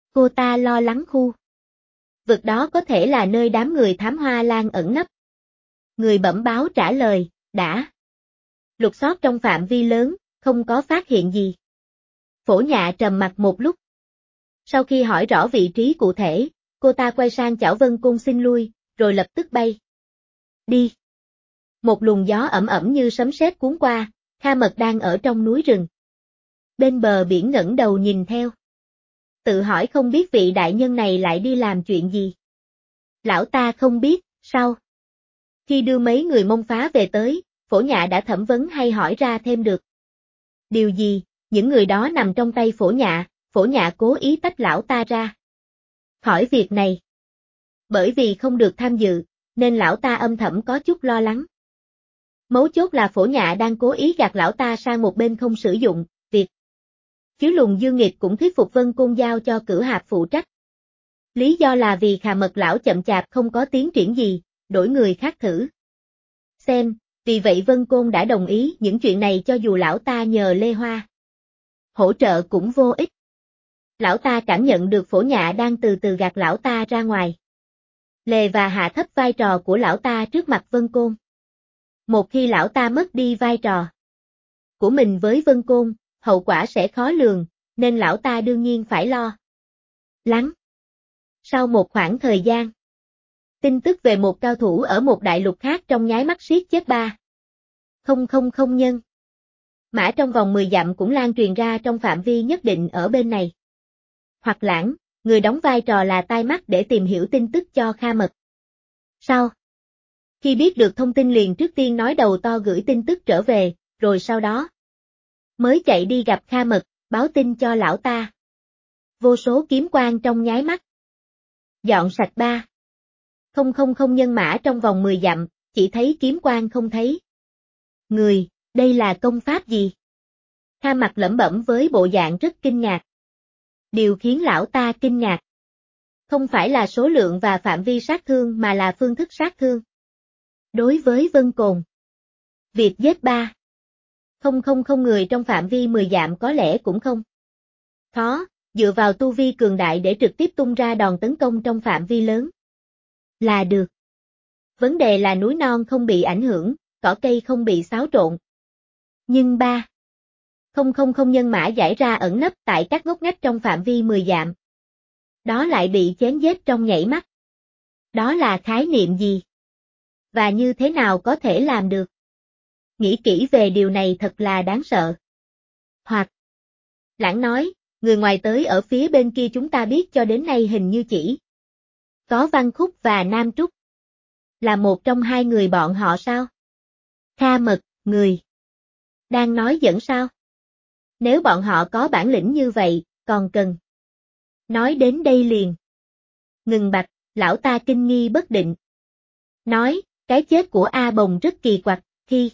Cô ta lo lắng khu vực đó có thể là nơi đám người thám hoa lan ẩn nấp. Người bẩm báo trả lời, đã lục soát trong phạm vi lớn, không có phát hiện gì. Phổ Nhạ trầm mặc một lúc. Sau khi hỏi rõ vị trí cụ thể, cô ta quay sang chảo Vân Côn xin lui, rồi lập tức bay đi. Một luồng gió ẩm ẩm như sấm sét cuốn qua, Kha Mật đang ở trong núi rừng. Bên bờ biển ngẩng đầu nhìn theo. Tự hỏi không biết vị đại nhân này lại đi làm chuyện gì. Lão ta không biết, sao? Khi đưa mấy người Mông Phá về tới, Phổ Nhạ đã thẩm vấn hay hỏi ra thêm được điều gì, những người đó nằm trong tay Phổ Nhạ cố ý tách lão ta ra khỏi việc này. Bởi vì không được tham dự, nên lão ta âm thầm có chút lo lắng. Mấu chốt là Phổ Nhạ đang cố ý gạt lão ta sang một bên không sử dụng, việc chứ Lùng Dương Nghịch cũng thuyết phục Vân Côn giao cho Cửu Hạp phụ trách. Lý do là vì Khà Mật lão chậm chạp không có tiến triển gì, đổi người khác thử xem, vì vậy Vân Côn đã đồng ý những chuyện này cho dù lão ta nhờ Lê Hoa hỗ trợ cũng vô ích. Lão ta cảm nhận được Phổ Nhạ đang từ từ gạt lão ta ra ngoài. Lề và hạ thấp vai trò của lão ta trước mặt Vân Côn. Một khi lão ta mất đi vai trò của mình với Vân Côn, hậu quả sẽ khó lường, nên lão ta đương nhiên phải lo lắng. Sau một khoảng thời gian, tin tức về một cao thủ ở một đại lục khác trong nháy mắt siết chết 3,000 nhân. Mã trong vòng 10 dặm cũng lan truyền ra trong phạm vi nhất định ở bên này. Hoặc Lãng, người đóng vai trò là tai mắt để tìm hiểu tin tức cho Kha Mật. Sau khi biết được thông tin liền trước tiên nói đầu to gửi tin tức trở về, rồi sau đó mới chạy đi gặp Kha Mật, báo tin cho lão ta. Vô số kiếm quang trong nháy mắt dọn sạch 3,000 nhân mã trong vòng 10 dặm, chỉ thấy kiếm quang không thấy người, đây là công pháp gì? Kha Mặt lẩm bẩm với bộ dạng rất kinh ngạc. Điều khiến lão ta kinh ngạc không phải là số lượng và phạm vi sát thương mà là phương thức sát thương. Đối với Vân Cồn, việc giết 3,000 người trong phạm vi 10 dặm có lẽ cũng không khó, dựa vào tu vi cường đại để trực tiếp tung ra đòn tấn công trong phạm vi lớn là được. Vấn đề là núi non không bị ảnh hưởng, cỏ cây không bị xáo trộn. Nhưng 3,000 nhân mã giải ra ẩn nấp tại các ngóc ngách trong phạm vi 10 dặm. Đó lại bị chém giết trong nhảy mắt. Đó là khái niệm gì? Và như thế nào có thể làm được? Nghĩ kỹ về điều này thật là đáng sợ. Hoặc Lãng nói, người ngoài tới ở phía bên kia chúng ta biết cho đến nay hình như chỉ có Văn Khúc và Nam Trúc. Là một trong hai người bọn họ sao? Kha Mật, người đang nói giỡn sao? Nếu bọn họ có bản lĩnh như vậy, còn cần nói đến đây liền. Ngừng bặt, lão ta kinh nghi bất định. Nói, cái chết của A Bồng rất kỳ quặc, khi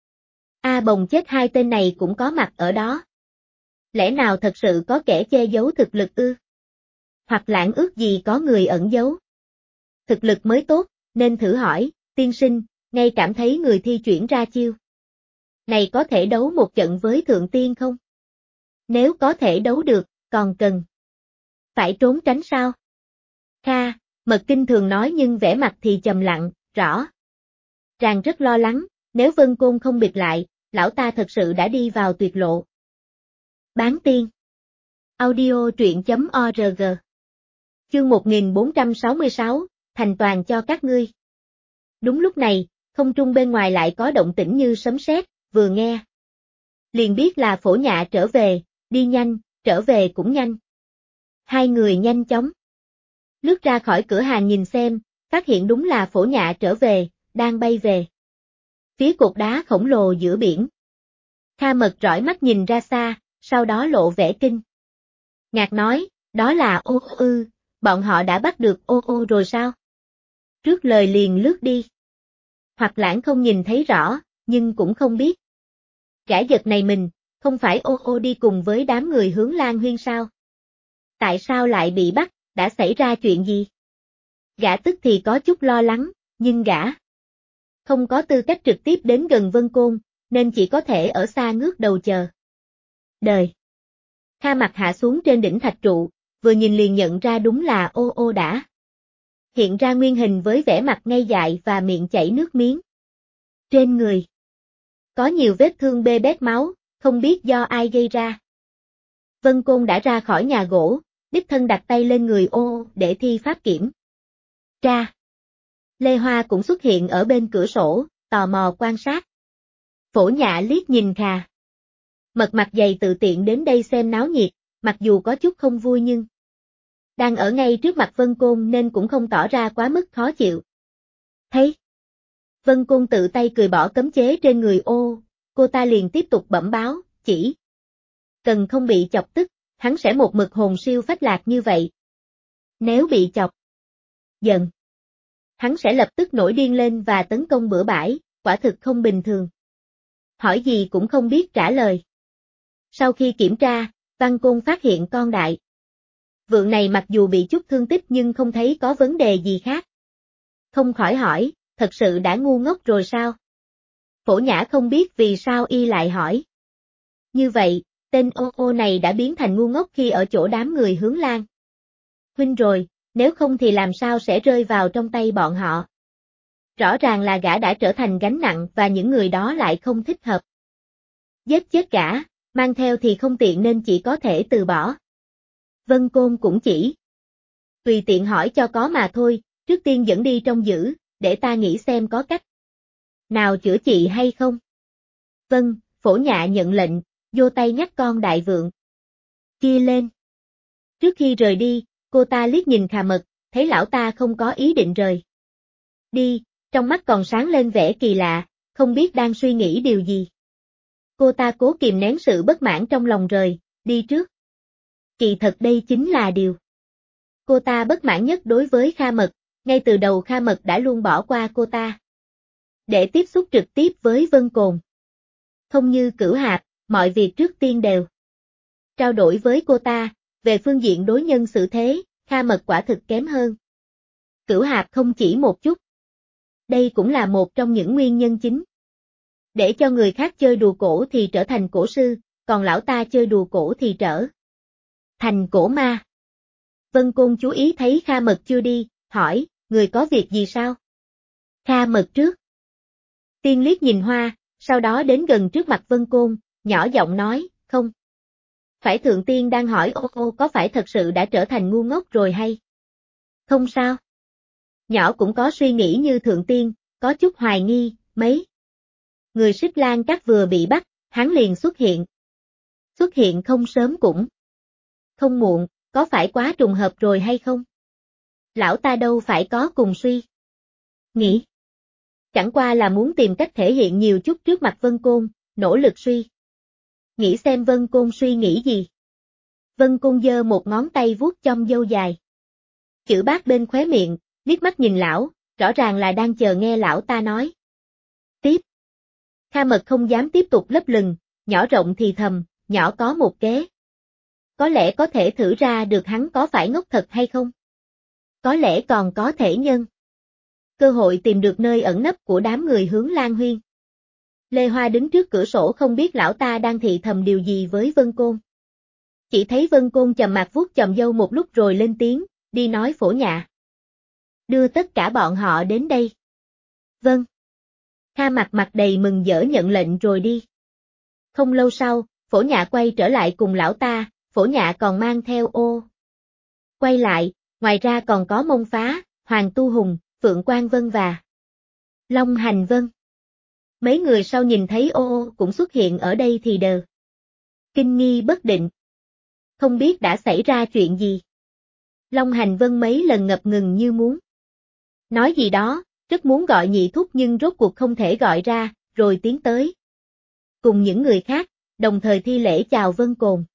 A Bồng chết hai tên này cũng có mặt ở đó. Lẽ nào thật sự có kẻ che giấu thực lực ư? Hoặc Lãng ước gì có người ẩn giấu thực lực mới tốt, nên thử hỏi, tiên sinh, ngay cảm thấy người thi chuyển ra chiêu này có thể đấu một trận với thượng tiên không? Nếu có thể đấu được, còn cần phải trốn tránh sao? Kha Mật kinh thường nói nhưng vẻ mặt thì trầm lặng, rõ ràng rất lo lắng, nếu Vân Côn không bịt lại, lão ta thật sự đã đi vào tuyệt lộ. Bán tiên audio truyện.org Chương 1466, thành toàn cho các ngươi. Đúng lúc này, không trung bên ngoài lại có động tĩnh như sấm sét, vừa nghe liền biết là Phổ Nhạ trở về, đi nhanh, trở về cũng nhanh. Hai người nhanh chóng lướt ra khỏi cửa hàng nhìn xem, phát hiện đúng là Phổ Nhạ trở về, đang bay về phía cột đá khổng lồ giữa biển. Kha Mật rọi mắt nhìn ra xa, sau đó lộ vẻ kinh ngạc nói, đó là ô ư, bọn họ đã bắt được ô rồi sao? Trước lời liền lướt đi. Hoặc Lãng không nhìn thấy rõ, nhưng cũng không biết. Gã giật này mình, không phải ô đi cùng với đám người hướng Lan Huyên sao? Tại sao lại bị bắt, đã xảy ra chuyện gì? Gã tức thì có chút lo lắng, nhưng gã không có tư cách trực tiếp đến gần Vân Côn, nên chỉ có thể ở xa ngước đầu chờ đợi. Kha Mặt hạ xuống trên đỉnh thạch trụ, vừa nhìn liền nhận ra đúng là Ô Ô đã hiện ra nguyên hình với vẻ mặt ngây dại và miệng chảy nước miếng. Trên người có nhiều vết thương bê bết máu, không biết do ai gây ra. Vân Côn đã ra khỏi nhà gỗ, đích thân đặt tay lên người Ô để thi pháp kiểm tra. Lê Hoa cũng xuất hiện ở bên cửa sổ, tò mò quan sát. Phổ Nhã liếc nhìn Khà Mật mặt dày tự tiện đến đây xem náo nhiệt, mặc dù có chút không vui nhưng đang ở ngay trước mặt Vân Côn nên cũng không tỏ ra quá mức khó chịu. Thấy Vân Côn tự tay cười bỏ cấm chế trên người Ô, cô ta liền tiếp tục bẩm báo, chỉ cần không bị chọc tức, hắn sẽ một mực hồn siêu phách lạc như vậy. Nếu bị chọc giận, hắn sẽ lập tức nổi điên lên và tấn công bừa bãi, quả thực không bình thường. Hỏi gì cũng không biết trả lời. Sau khi kiểm tra, Văn Côn phát hiện con đại vượn này mặc dù bị chút thương tích nhưng không thấy có vấn đề gì khác. Không khỏi hỏi, thật sự đã ngu ngốc rồi sao? Phổ Nhã không biết vì sao y lại hỏi. Như vậy, tên Ô Ô này đã biến thành ngu ngốc khi ở chỗ đám người Hướng Lan huynh rồi, nếu không thì làm sao sẽ rơi vào trong tay bọn họ. Rõ ràng là gã đã trở thành gánh nặng và những người đó lại không thích hợp. Giết chết gã, mang theo thì không tiện nên chỉ có thể từ bỏ. Vân Côn cũng chỉ tùy tiện hỏi cho có mà thôi, trước tiên dẫn đi trong giữ, để ta nghĩ xem có cách nào chữa trị hay không. Vâng, Phổ Nhã nhận lệnh, vô tay nhắc con đại vượng kia lên. Trước khi rời đi, cô ta liếc nhìn Khà Mật, thấy lão ta không có ý định rời đi, trong mắt còn sáng lên vẻ kỳ lạ, không biết đang suy nghĩ điều gì. Cô ta cố kìm nén sự bất mãn trong lòng rời đi trước. Kỳ thật đây chính là điều cô ta bất mãn nhất đối với Kha Mật, ngay từ đầu Kha Mật đã luôn bỏ qua cô ta để tiếp xúc trực tiếp với Vân Cồn. Không như Cửu Hạp, mọi việc trước tiên đều trao đổi với cô ta, về phương diện đối nhân xử thế, Kha Mật quả thực kém hơn Cửu Hạp không chỉ một chút. Đây cũng là một trong những nguyên nhân chính để cho người khác chơi đùa cổ thì trở thành cổ sư, còn lão ta chơi đùa cổ thì trở thành cổ ma. Vân Côn chú ý thấy Kha Mật chưa đi, hỏi, người có việc gì sao? Kha Mật trước tiên liếc nhìn Hoa, sau đó đến gần trước mặt Vân Côn, nhỏ giọng nói, không. Phải Thượng Tiên đang hỏi Ô Ô có phải thật sự đã trở thành ngu ngốc rồi hay? Không sao. Nhỏ cũng có suy nghĩ như Thượng Tiên, có chút hoài nghi, mấy người Xích Lan Các vừa bị bắt, hắn liền xuất hiện. Xuất hiện không sớm cũng không muộn, có phải quá trùng hợp rồi hay không? Lão ta đâu phải có cùng suy nghĩ. Chẳng qua là muốn tìm cách thể hiện nhiều chút trước mặt Vân Côn, nỗ lực suy nghĩ xem Vân Côn suy nghĩ gì. Vân Côn giơ một ngón tay vuốt chom dâu dài. Chữ bát bên khóe miệng, liếc mắt nhìn lão, rõ ràng là đang chờ nghe lão ta nói tiếp. Kha Mật không dám tiếp tục lấp lửng, nhỏ rộng thì thầm, nhỏ có một kế. Có lẽ có thể thử ra được hắn có phải ngốc thật hay không? Có lẽ còn có thể nhân cơ hội tìm được nơi ẩn nấp của đám người Hướng Lan Huyên. Lê Hoa đứng trước cửa sổ không biết lão ta đang thị thầm điều gì với Vân Côn. Chỉ thấy Vân Côn trầm mặt vuốt chòm dâu một lúc rồi lên tiếng, đi nói Phổ Nhã. Đưa tất cả bọn họ đến đây. Vâng. Kha mặt đầy mừng rỡ nhận lệnh rồi đi. Không lâu sau, Phổ Nhã quay trở lại cùng lão ta, Phổ Nhã còn mang theo Ô. Quay lại, ngoài ra còn có Mông Phá, Hoàng Tu Hùng, Phượng Quang Vân và Long Hành Vân. Mấy người sau nhìn thấy Ô cũng xuất hiện ở đây thì đều kinh nghi bất định. Không biết đã xảy ra chuyện gì. Long Hành Vân mấy lần ngập ngừng như muốn nói gì đó, rất muốn gọi nhị thúc nhưng rốt cuộc không thể gọi ra, rồi tiến tới cùng những người khác, đồng thời thi lễ chào Vân Cồn.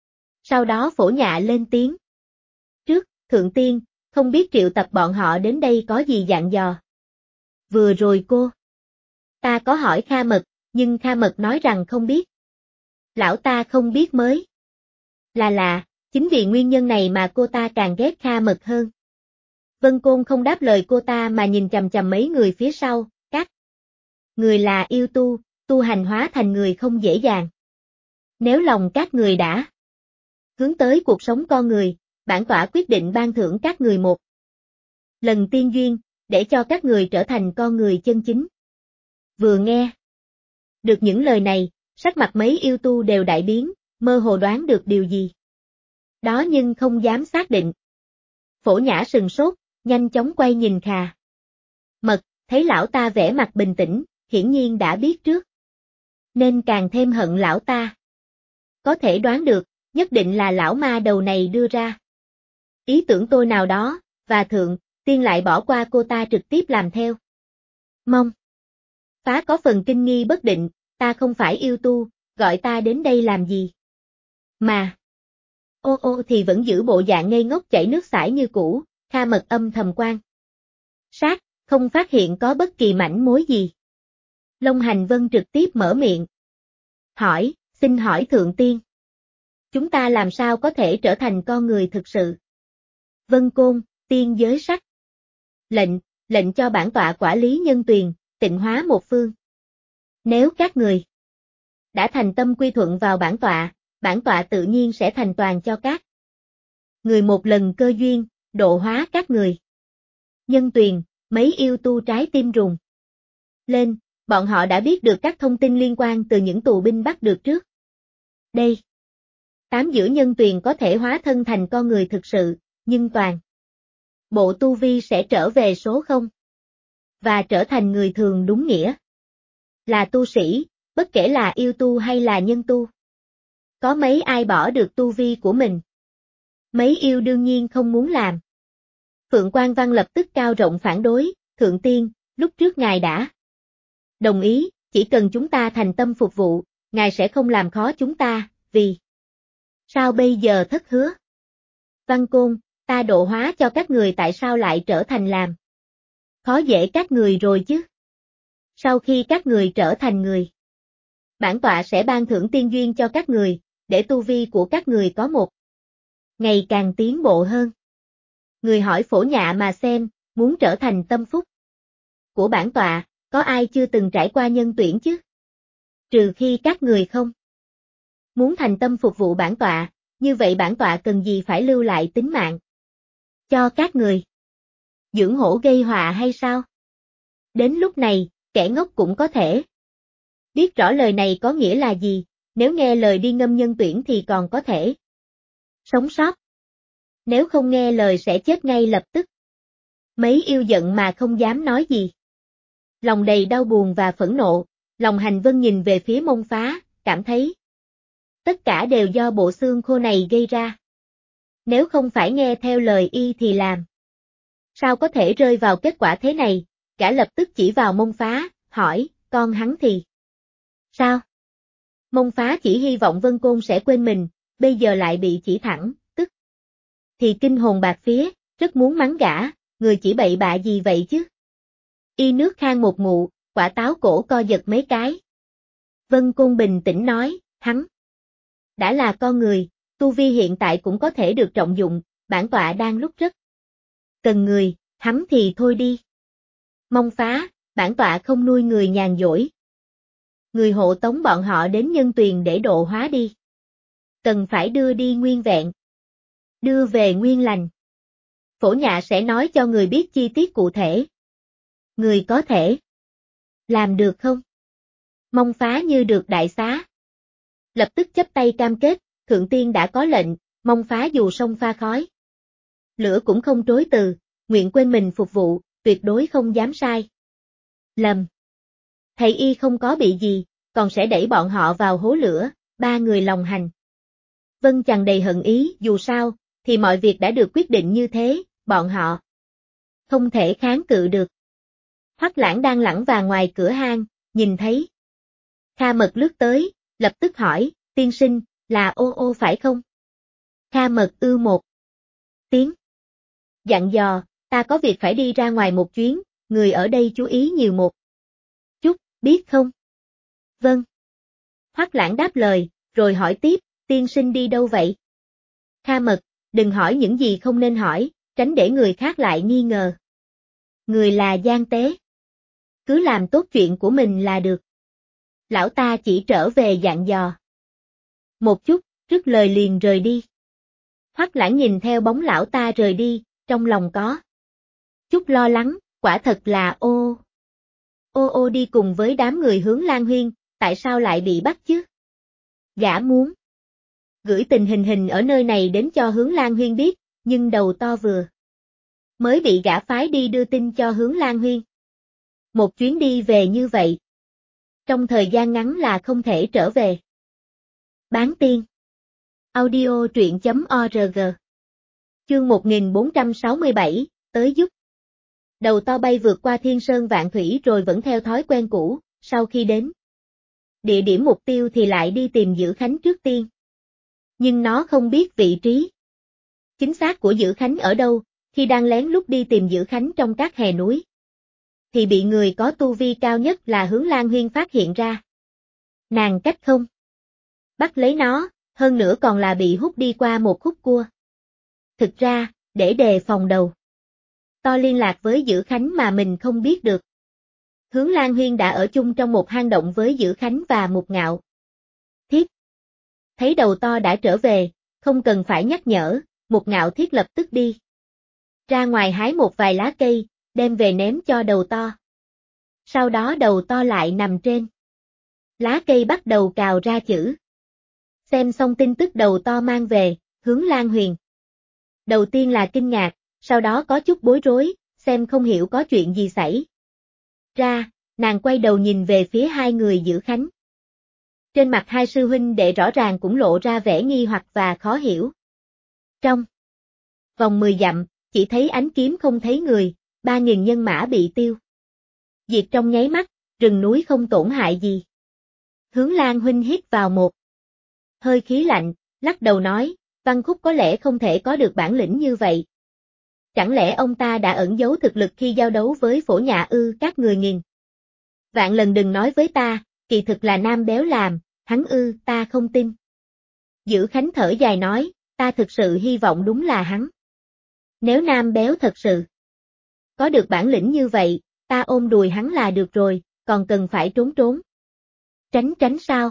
Sau đó Phổ Nhã lên tiếng. Trước, Thượng Tiên, không biết triệu tập bọn họ đến đây có gì dặn dò. Vừa rồi ta có hỏi Kha Mật, nhưng Kha Mật nói rằng không biết. Lão ta không biết mới là, chính vì nguyên nhân này mà cô ta càng ghét Kha Mật hơn. Vân Côn không đáp lời cô ta mà nhìn chằm chằm mấy người phía sau, các người là yêu tu hành hóa thành người không dễ dàng. Nếu lòng các người đã hướng tới cuộc sống con người, bản tọa quyết định ban thưởng các người một lần tiên duyên, để cho các người trở thành con người chân chính. Vừa nghe được những lời này, sắc mặt mấy yêu tu đều đại biến, mơ hồ đoán được điều gì. Đó nhưng không dám xác định. Phổ Nhã sừng sốt, nhanh chóng quay nhìn Khà Mật, thấy lão ta vẻ mặt bình tĩnh, hiển nhiên đã biết trước. Nên càng thêm hận lão ta. Có thể đoán được, nhất định là lão ma đầu này đưa ra. Ý tưởng tôi nào đó, và thượng, tiên lại bỏ qua cô ta trực tiếp làm theo. Mong Phá có phần kinh nghi bất định, ta không phải yêu tu, gọi ta đến đây làm gì? Mà ô thì vẫn giữ bộ dạng ngây ngốc chảy nước xải như cũ, Kha Mật âm thầm quan sát, không phát hiện có bất kỳ mảnh mối gì. Long Hành Vân trực tiếp mở miệng. Hỏi, xin hỏi thượng tiên. Chúng ta làm sao có thể trở thành con người thực sự? Vân Côn, tiên giới sắc. Lệnh cho bản tọa quả lý nhân tuyền, tịnh hóa một phương. Nếu các người đã thành tâm quy thuận vào bản tọa tự nhiên sẽ thành toàn cho các người một lần cơ duyên, độ hóa các người. Nhân tuyền, mấy yêu tu trái tim rùng lên, bọn họ đã biết được các thông tin liên quan từ những tù binh bắt được trước. Đây, 8 giữa nhân tuyền có thể hóa thân thành con người thực sự, nhưng toàn bộ tu vi sẽ trở về số 0. Và trở thành người thường đúng nghĩa. Là tu sĩ, bất kể là yêu tu hay là nhân tu. Có mấy ai bỏ được tu vi của mình. Mấy yêu đương nhiên không muốn làm. Phượng Quang Văn lập tức cao rộng phản đối, thượng tiên, lúc trước ngài đã đồng ý, chỉ cần chúng ta thành tâm phục vụ, ngài sẽ không làm khó chúng ta, vì sao bây giờ thất hứa? Văn Côn, ta độ hóa cho các người tại sao lại trở thành làm khó dễ các người rồi chứ? Sau khi các người trở thành người, bản tọa sẽ ban thưởng tiên duyên cho các người, để tu vi của các người có một ngày càng tiến bộ hơn. Người hỏi Phổ Nhã mà xem, muốn trở thành tâm phúc của bản tọa, có ai chưa từng trải qua nhân tuyển chứ? Trừ khi các người không muốn thành tâm phục vụ bản tọa, như vậy bản tọa cần gì phải lưu lại tính mạng cho các người? Dưỡng hổ gây họa hay sao? Đến lúc này, kẻ ngốc cũng có thể biết rõ lời này có nghĩa là gì, nếu nghe lời đi ngâm nhân tuyển thì còn có thể sống sót. Nếu không nghe lời sẽ chết ngay lập tức. Mấy yêu giận mà không dám nói gì. Lòng đầy đau buồn và phẫn nộ, Lòng Hành Vân nhìn về phía Mông Phá, cảm thấy tất cả đều do bộ xương khô này gây ra. Nếu không phải nghe theo lời y thì làm sao có thể rơi vào kết quả thế này, gã lập tức chỉ vào Mông Phá, hỏi, con hắn thì sao? Mông Phá chỉ hy vọng Vân Côn sẽ quên mình, bây giờ lại bị chỉ thẳng, tức thì kinh hồn bạc phía, rất muốn mắng gã, người chỉ bậy bạ gì vậy chứ? Y nước khang một ngụ, quả táo cổ co giật mấy cái. Vân Côn bình tĩnh nói, hắn đã là con người, tu vi hiện tại cũng có thể được trọng dụng, bản tọa đang lúc rất cần người, hắn thì thôi đi. Mông Phá, bản tọa không nuôi người nhàn dỗi. Người hộ tống bọn họ đến nhân tuyền để độ hóa đi. Cần phải đưa đi nguyên vẹn. Đưa về nguyên lành. Phổ Nhã sẽ nói cho người biết chi tiết cụ thể. Người có thể làm được không? Mông Phá như được đại xá. Lập tức chắp tay cam kết, thượng tiên đã có lệnh, Mông Phá dù sông pha khói. Lửa cũng không chối từ, nguyện quên mình phục vụ, tuyệt đối không dám sai. Lầm. Thầy y không có bị gì, còn sẽ đẩy bọn họ vào hố lửa, 3 người lòng hành. Vân chằng đầy hận ý, dù sao, thì mọi việc đã được quyết định như thế, bọn họ không thể kháng cự được. Hoắc Lãng đang lẳng và ngoài cửa hang, nhìn thấy Kha Mật lướt tới, lập tức hỏi, tiên sinh, là ô phải không? Kha Mật một tiếng. Dặn dò, ta có việc phải đi ra ngoài một chuyến, người ở đây chú ý nhiều một chút, biết không? Vâng. Hoắc Lãng đáp lời, rồi hỏi tiếp, tiên sinh đi đâu vậy? Kha Mật, đừng hỏi những gì không nên hỏi, tránh để người khác lại nghi ngờ. Người là gian tế. Cứ làm tốt chuyện của mình là được. Lão ta chỉ trở về dặn dò một chút, rứt lời liền rời đi. Hoắc Lãng nhìn theo bóng lão ta rời đi, trong lòng có chút lo lắng, quả thật là ô đi cùng với đám người Hướng Lan Huyên, tại sao lại bị bắt chứ? Gã muốn gửi tình hình ở nơi này đến cho Hướng Lan Huyên biết, nhưng đầu to vừa mới bị gã phái đi đưa tin cho Hướng Lan Huyên. Một chuyến đi về như vậy, trong thời gian ngắn là không thể trở về. Bán tiên. Audio truyện.org. Chương 1467, tới giúp. Đầu to bay vượt qua thiên sơn vạn thủy rồi vẫn theo thói quen cũ, sau khi đến địa điểm mục tiêu thì lại đi tìm Dữ Khánh trước tiên. Nhưng nó không biết vị trí chính xác của Dữ Khánh ở đâu, khi đang lén lút đi tìm Dữ Khánh trong các hè núi, thì bị người có tu vi cao nhất là Hướng Lan Huyên phát hiện ra. Nàng cách không bắt lấy nó, hơn nữa còn là bị hút đi qua một khúc cua. Thực ra, để đề phòng đầu to liên lạc với Dữ Khánh mà mình không biết được. Hướng Lan Huyên đã ở chung trong một hang động với Dữ Khánh và Mục Ngạo Thiết. Thấy đầu to đã trở về, không cần phải nhắc nhở, Mục Ngạo Thiết lập tức đi ra ngoài hái một vài lá cây, đem về ném cho đầu to. Sau đó đầu to lại nằm trên lá cây bắt đầu cào ra chữ. Xem xong tin tức đầu to mang về, Hướng Lan Huyền đầu tiên là kinh ngạc, sau đó có chút bối rối, xem không hiểu có chuyện gì xảy ra, nàng quay đầu nhìn về phía hai người Dữ Khánh. Trên mặt hai sư huynh đệ rõ ràng cũng lộ ra vẻ nghi hoặc và khó hiểu. Trong vòng 10 dặm, chỉ thấy ánh kiếm không thấy người, 3.000 nhân mã bị tiêu diệt trong nháy mắt, rừng núi không tổn hại gì. Hướng Lan huynh hít vào một hơi khí lạnh, lắc đầu nói, Văn Khúc có lẽ không thể có được bản lĩnh như vậy. Chẳng lẽ ông ta đã ẩn giấu thực lực khi giao đấu với Phổ Nhạ ư? Các người nghìn vạn lần đừng nói với ta, kỳ thực là Nam Béo làm, hắn ư? Ta không tin. Dữ Khánh thở dài nói, ta thực sự hy vọng đúng là hắn. Nếu Nam Béo thật sự có được bản lĩnh như vậy, ta ôm đùi hắn là được rồi, còn cần phải trốn. Tránh sao?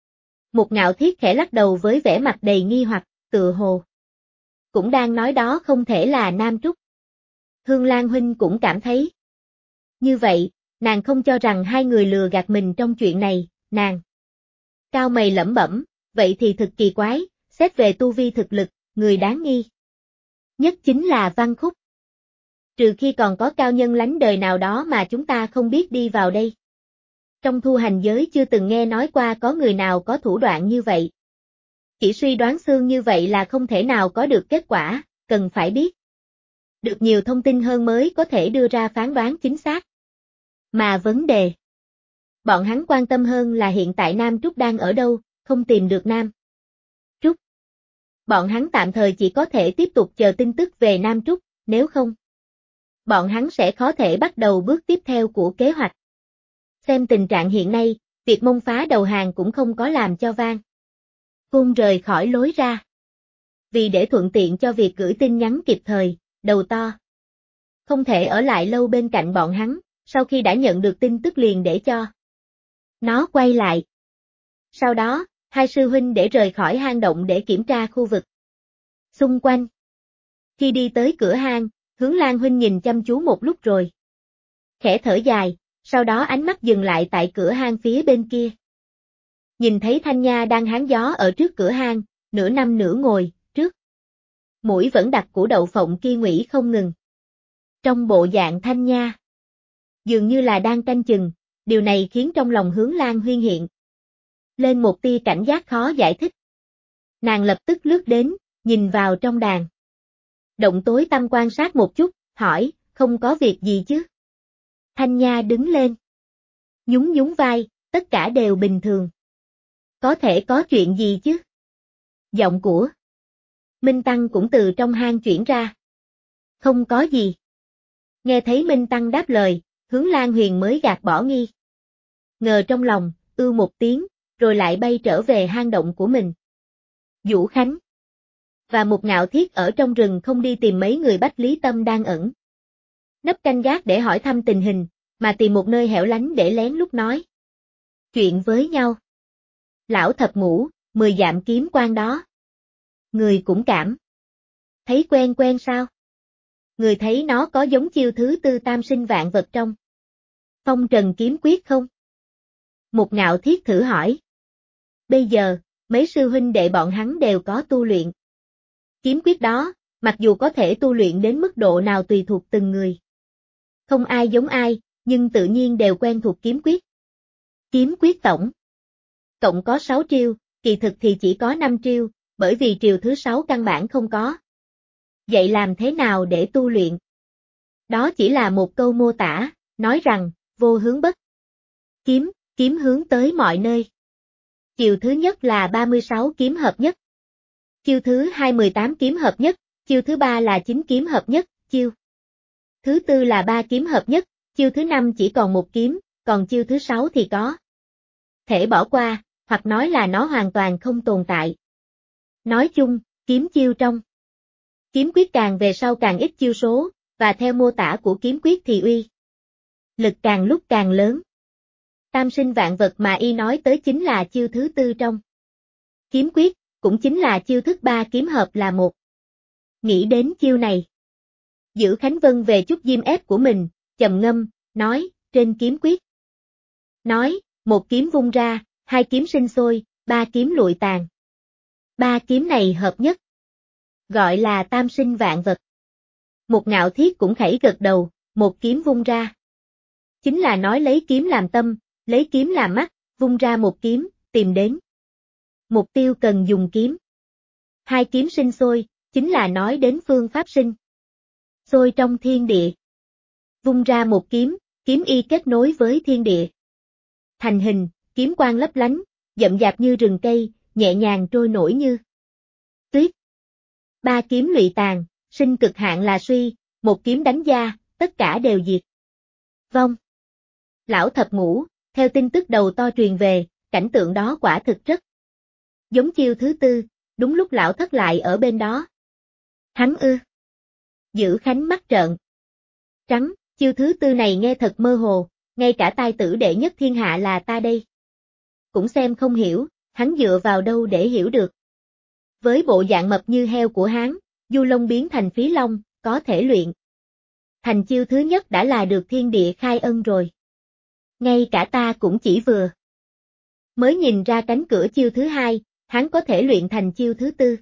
Một Ngạo Thiết khẽ lắc đầu với vẻ mặt đầy nghi hoặc, tựa hồ cũng đang nói đó không thể là Nam Trúc. Hương Lan huynh cũng cảm thấy như vậy, nàng không cho rằng hai người lừa gạt mình trong chuyện này, nàng cao mày lẩm bẩm, vậy thì thực kỳ quái, xét về tu vi thực lực, người đáng nghi nhất chính là Văn Khúc. Trừ khi còn có cao nhân lánh đời nào đó mà chúng ta không biết đi vào đây. Trong thu hành giới chưa từng nghe nói qua có người nào có thủ đoạn như vậy. Chỉ suy đoán xương như vậy là không thể nào có được kết quả, cần phải biết được nhiều thông tin hơn mới có thể đưa ra phán đoán chính xác. Mà vấn đề bọn hắn quan tâm hơn là hiện tại Nam Trúc đang ở đâu, không tìm được Nam Trúc. Bọn hắn tạm thời chỉ có thể tiếp tục chờ tin tức về Nam Trúc, nếu không, bọn hắn sẽ khó thể bắt đầu bước tiếp theo của kế hoạch. Xem tình trạng hiện nay, việc Mông phá đầu hàng cũng không có làm cho Vang Cung rời khỏi lối ra. Vì để thuận tiện cho việc gửi tin nhắn kịp thời, đầu to không thể ở lại lâu bên cạnh bọn hắn, sau khi đã nhận được tin tức liền để cho nó quay lại. Sau đó, hai sư huynh để rời khỏi hang động để kiểm tra khu vực xung quanh. Khi đi tới cửa hang, Hướng Lan huynh nhìn chăm chú một lúc rồi khẽ thở dài, sau đó ánh mắt dừng lại tại cửa hang phía bên kia. Nhìn thấy Thanh Nha đang háng gió ở trước cửa hang, nửa nằm nửa ngồi, trước mũi vẫn đặt củ đậu phộng kia ngụy không ngừng. Trong bộ dạng Thanh Nha, dường như là đang canh chừng, điều này khiến trong lòng Hướng Lan huyên hiện lên một tia cảnh giác khó giải thích. Nàng lập tức lướt đến, nhìn vào trong đàn động tối tăm quan sát một chút, hỏi, không có việc gì chứ? Thanh Nha đứng lên, nhún vai, tất cả đều bình thường. Có thể có chuyện gì chứ? Giọng của Minh Tăng cũng từ trong hang chuyển ra. Không có gì. Nghe thấy Minh Tăng đáp lời, Hướng Lan Huyền mới gạt bỏ nghi ngờ trong lòng, một tiếng, rồi lại bay trở về hang động của mình. Vũ Khánh và một Ngạo Thiết ở trong rừng không đi tìm mấy người Bách Lý Tâm đang ẩn nấp canh gác để hỏi thăm tình hình, mà tìm một nơi hẻo lánh để lén lút nói chuyện với nhau. Lão thập ngũ, 10 dặm kiếm quan đó. Người cũng cảm Thấy quen quen sao? Người thấy nó có giống chiêu thứ tư tam sinh vạn vật trong Phong Trần kiếm quyết không? Một Ngạo Thiết thử hỏi. Bây giờ, mấy sư huynh đệ bọn hắn đều có tu luyện kiếm quyết đó, mặc dù có thể tu luyện đến mức độ nào tùy thuộc từng người. Không ai giống ai, nhưng tự nhiên đều quen thuộc kiếm quyết. Kiếm quyết cộng có 6 chiêu, kỳ thực thì chỉ có 5 chiêu, bởi vì chiêu thứ 6 căn bản không có. Vậy làm thế nào để tu luyện? Đó chỉ là một câu mô tả, nói rằng, vô hướng bất kiếm hướng tới mọi nơi. Chiêu thứ nhất là 36 kiếm hợp nhất. Chiêu thứ 2 18 kiếm hợp nhất, chiêu thứ 3 là 9 kiếm hợp nhất, chiêu thứ 4 là 3 kiếm hợp nhất, chiêu thứ 5 chỉ còn 1 kiếm, còn chiêu thứ 6 thì có thể bỏ qua, hoặc nói là nó hoàn toàn không tồn tại. Nói chung, kiếm chiêu trong kiếm quyết càng về sau càng ít chiêu số, và theo mô tả của kiếm quyết thì uy lực càng lúc càng lớn. Tam sinh vạn vật mà y nói tới chính là chiêu thứ 4 trong kiếm quyết, cũng chính là chiêu thức 3 kiếm hợp là một. Nghĩ đến chiêu này, Dữ Khánh Vân về chút diêm ép của mình, trầm ngâm, nói, trên kiếm quyết. Nói, 1 kiếm vung ra, 2 kiếm sinh sôi, 3 kiếm lụi tàn. 3 kiếm này hợp nhất, gọi là tam sinh vạn vật. Một Ngạo Thiết cũng khẩy gật đầu, 1 kiếm vung ra. Chính là nói lấy kiếm làm tâm, lấy kiếm làm mắt, vung ra 1 kiếm, tìm đến mục tiêu cần dùng kiếm. 2 kiếm sinh sôi, chính là nói đến phương pháp sinh sôi trong thiên địa. Vung ra 1 kiếm, kiếm y kết nối với thiên địa. Thành hình, kiếm quang lấp lánh, dậm dạp như rừng cây, nhẹ nhàng trôi nổi như tuyết. 3 kiếm lụy tàn, sinh cực hạn là suy, 1 kiếm đánh ra, tất cả đều diệt vong. Lão thập ngũ, theo tin tức đầu to truyền về, cảnh tượng đó quả thực rất giống chiêu thứ 4, đúng lúc lão thất lại ở bên đó. Hắn ư? Dữ Khánh mắt trợn trắng, chiêu thứ 4 này nghe thật mơ hồ, ngay cả tai tử đệ nhất thiên hạ là ta đây cũng xem không hiểu, hắn dựa vào đâu để hiểu được. Với bộ dạng mập như heo của hắn, du lông biến thành phí long, có thể luyện thành chiêu thứ nhất đã là được thiên địa khai ân rồi. Ngay cả ta cũng chỉ vừa mới nhìn ra cánh cửa chiêu thứ 2, hắn có thể luyện thành chiêu thứ 4.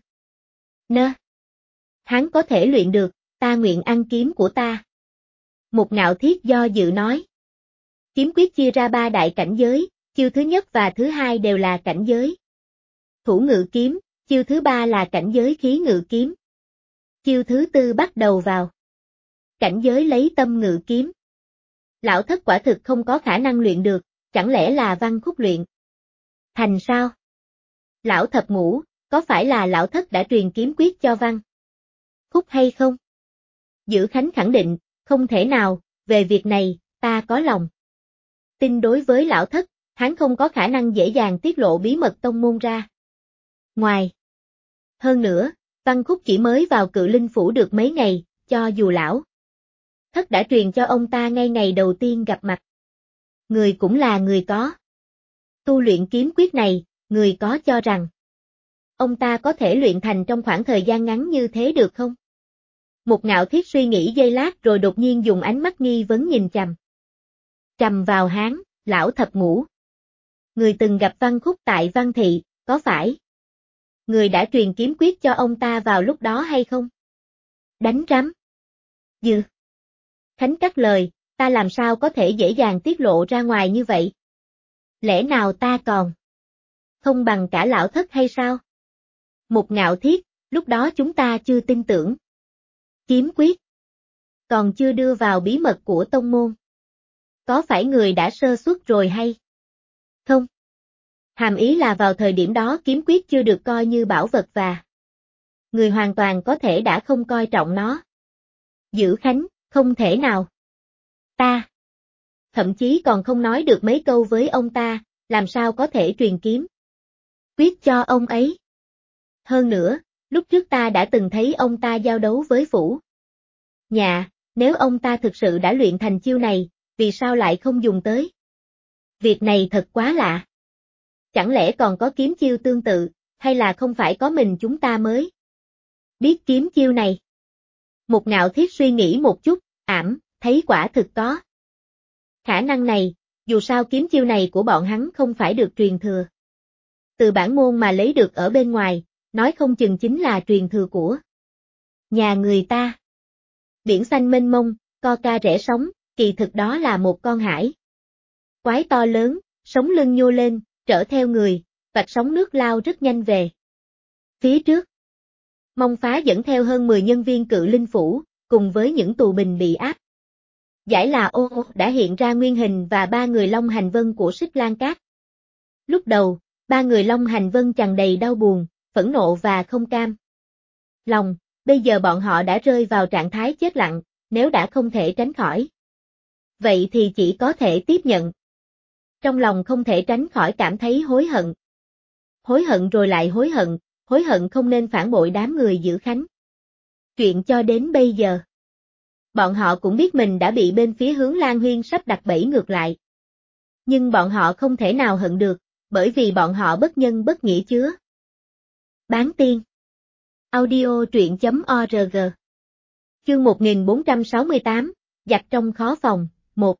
Hắn có thể luyện được, ta nguyện ăn kiếm của ta. Một Ngạo Thiết do dự nói. Kiếm quyết chia ra 3 đại cảnh giới, chiêu thứ nhất và thứ 2 đều là cảnh giới thủ ngự kiếm, chiêu thứ 3 là cảnh giới khí ngự kiếm. Chiêu thứ 4 bắt đầu vào cảnh giới lấy tâm ngự kiếm. Lão thất quả thực không có khả năng luyện được, chẳng lẽ là Văn Khúc luyện thành sao? Lão thập ngũ, có phải là lão thất đã truyền kiếm quyết cho Văn Khúc hay không? Dữ Khánh khẳng định, không thể nào, về việc này, ta có lòng tin đối với lão thất, hắn không có khả năng dễ dàng tiết lộ bí mật tông môn ra ngoài. Hơn nữa, Văn Khúc chỉ mới vào Cự Linh Phủ được mấy ngày, cho dù lão thất đã truyền cho ông ta ngay ngày đầu tiên gặp mặt. Người cũng là người có tu luyện kiếm quyết này, người có cho rằng ông ta có thể luyện thành trong khoảng thời gian ngắn như thế được không? Một Ngạo Thiết suy nghĩ giây lát rồi đột nhiên dùng ánh mắt nghi vấn nhìn chằm vào hắn, lão thập ngũ. Người từng gặp Văn Khúc tại Văn Thị, có phải người đã truyền kiếm quyết cho ông ta vào lúc đó hay không? Đánh rắm. Dừ. Khánh cắt lời, ta làm sao có thể dễ dàng tiết lộ ra ngoài như vậy? Lẽ nào ta còn không bằng cả lão thất hay sao? Một Ngạo Thiết, lúc đó chúng ta chưa tin tưởng. Kiếm quyết còn chưa đưa vào bí mật của tông môn. Có phải người đã sơ suất rồi hay không? Hàm ý là vào thời điểm đó kiếm quyết chưa được coi như bảo vật và người hoàn toàn có thể đã không coi trọng nó. Dữ Khánh, không thể nào. Ta thậm chí còn không nói được mấy câu với ông ta, làm sao có thể truyền kiếm quyết cho ông ấy. Hơn nữa, lúc trước ta đã từng thấy ông ta giao đấu với Phủ Nhạ, nếu ông ta thực sự đã luyện thành chiêu này, vì sao lại không dùng tới? Việc này thật quá lạ. Chẳng lẽ còn có kiếm chiêu tương tự, hay là không phải có mình chúng ta mới Biết kiếm chiêu này. Một Ngạo Thiết suy nghĩ một chút, thấy quả thực có. Khả năng này, dù sao kiếm chiêu này của bọn hắn không phải được truyền thừa. Từ bản môn mà lấy được ở bên ngoài, nói không chừng chính là truyền thừa của nhà người ta. Biển xanh mênh mông, co ca rẽ sóng, kỳ thực đó là một con hải quái to lớn, sống lưng nhô lên, trở theo người, vạch sóng nước lao rất nhanh về phía trước. Mông Phá dẫn theo hơn 10 nhân viên Cự Linh Phủ, cùng với những tù binh bị áp giải là ô đã hiện ra nguyên hình và ba người Long Hành Vân của Xích Lan Cát. Lúc đầu, ba người Long Hành Vân tràn đầy đau buồn, phẫn nộ và không cam lòng, bây giờ bọn họ đã rơi vào trạng thái chết lặng, nếu đã không thể tránh khỏi. Vậy thì chỉ có thể tiếp nhận. Trong lòng không thể tránh khỏi cảm thấy hối hận. Hối hận rồi lại hối hận không nên phản bội đám người giữ Khánh. Chuyện cho đến bây giờ. Bọn họ cũng biết mình đã bị bên phía Hướng Lan Huyên sắp đặt bẫy ngược lại. Nhưng bọn họ không thể nào hận được, bởi vì bọn họ bất nhân bất nghĩa chứa. Bán tiên. Audio truyện.org. Chương 1468, giặc trong khó phòng, 1.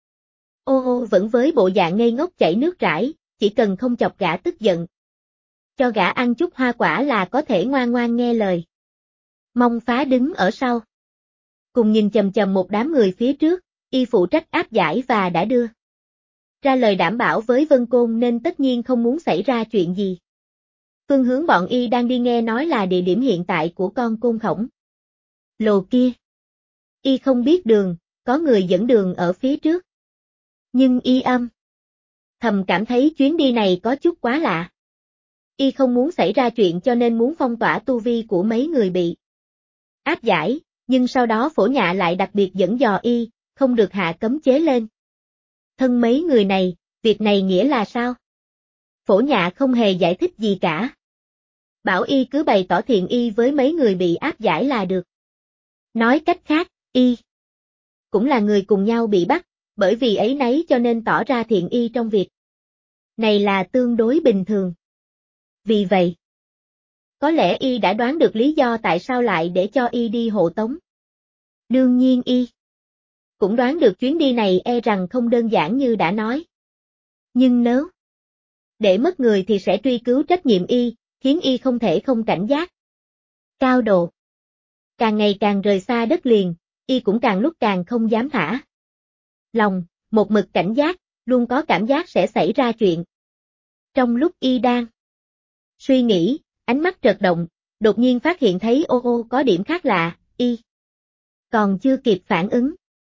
Ô vẫn với bộ dạng ngây ngốc chảy nước rải, chỉ cần không chọc gã tức giận. Cho gã ăn chút hoa quả là có thể ngoan ngoan nghe lời. Mông Phá đứng ở sau. Cùng nhìn chầm chầm một đám người phía trước, y phụ trách áp giải và đã đưa ra lời đảm bảo với Vân Côn nên tất nhiên không muốn xảy ra chuyện gì. Phương hướng bọn y đang đi nghe nói là địa điểm hiện tại của con côn khổng lồ kia. Y không biết đường, có người dẫn đường ở phía trước. Nhưng y thầm cảm thấy chuyến đi này có chút quá lạ. Y không muốn xảy ra chuyện cho nên muốn phong tỏa tu vi của mấy người bị áp giải, nhưng sau đó Phổ Nhạ lại đặc biệt dẫn dò y, không được hạ cấm chế lên. Thân mấy người này, việc này nghĩa là sao? Phổ Nhạ không hề giải thích gì cả. Bảo y cứ bày tỏ thiện y với mấy người bị áp giải là được. Nói cách khác, y cũng là người cùng nhau bị bắt, bởi vì ấy nấy cho nên tỏ ra thiện y trong việc này là tương đối bình thường. Vì vậy, có lẽ y đã đoán được lý do tại sao lại để cho y đi hộ tống. Đương nhiên y cũng đoán được chuyến đi này e rằng không đơn giản như đã nói. Nhưng nếu để mất người thì sẽ truy cứu trách nhiệm y, khiến y không thể không cảnh giác. Cao độ. Càng ngày càng rời xa đất liền, y cũng càng lúc càng không dám thả lòng, một mực cảnh giác, luôn có cảm giác sẽ xảy ra chuyện. Trong lúc y đang suy nghĩ, ánh mắt chợt động, đột nhiên phát hiện thấy ô có điểm khác lạ, y còn chưa kịp phản ứng.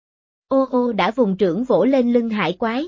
Ô đã vùng trưởng vỗ lên lưng hải quái.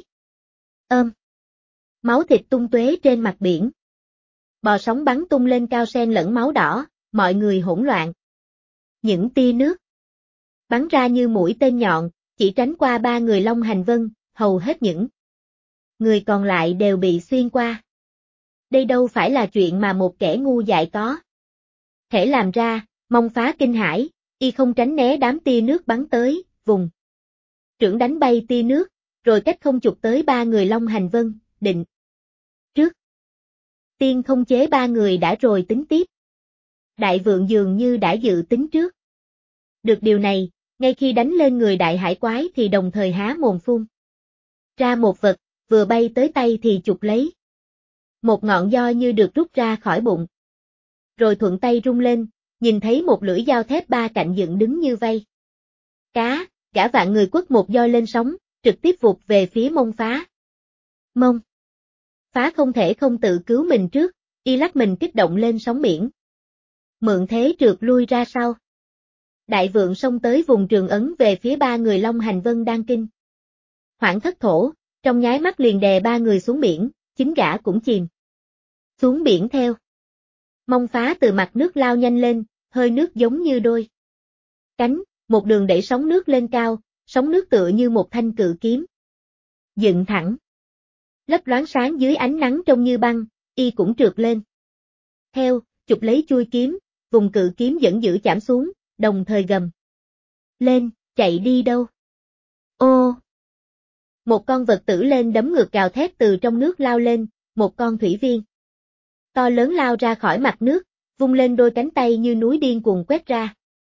Máu thịt tung tóe trên mặt biển. Bò sóng bắn tung lên cao sen lẫn máu đỏ, mọi người hỗn loạn. Những tia nước bắn ra như mũi tên nhọn, chỉ tránh qua ba người Long Hành Vân, hầu hết những người còn lại đều bị xuyên qua. Đây đâu phải là chuyện mà một kẻ ngu dại có thể làm ra. Mông Phá kinh hãi, y không tránh né đám tia nước bắn tới, vùng trưởng đánh bay tia nước, rồi cách không chụp tới ba người Long Hành Vân, định trước tiên không chế ba người đã rồi tính tiếp. Đại vượng dường như đã dự tính trước được điều này, ngay khi đánh lên người đại hải quái thì đồng thời há mồm phun ra một vật, vừa bay tới tay thì chụp lấy một ngọn gió như được rút ra khỏi bụng. Rồi thuận tay rung lên, nhìn thấy một lưỡi dao thép ba cạnh dựng đứng như vây cá, gã vạn người quất một gió lên sóng, trực tiếp vụt về phía Mông Phá. Mông Phá không thể không tự cứu mình trước, y lắc mình kích động lên sóng biển. Mượn thế trượt lui ra sau. Đại vượng xông tới vùng trường ấn về phía ba người Long Hành Vân đang kinh hoảng thất thổ, trong nháy mắt liền đè ba người xuống biển, chính gã cũng chìm xuống biển theo. Mông Phá từ mặt nước lao nhanh lên, hơi nước giống như đôi cánh, một đường đẩy sóng nước lên cao, sóng nước tựa như một thanh cự kiếm dựng thẳng, lấp loáng sáng dưới ánh nắng trông như băng, y cũng trượt lên theo, chụp lấy chuôi kiếm, vùng cự kiếm vẫn giữ chạm xuống, đồng thời gầm lên, chạy đi đâu? Ô! Một con vật tử lên đấm ngược gào thét từ trong nước lao lên, một con thủy viên to lớn lao ra khỏi mặt nước, vung lên đôi cánh tay như núi điên cuồng quét ra.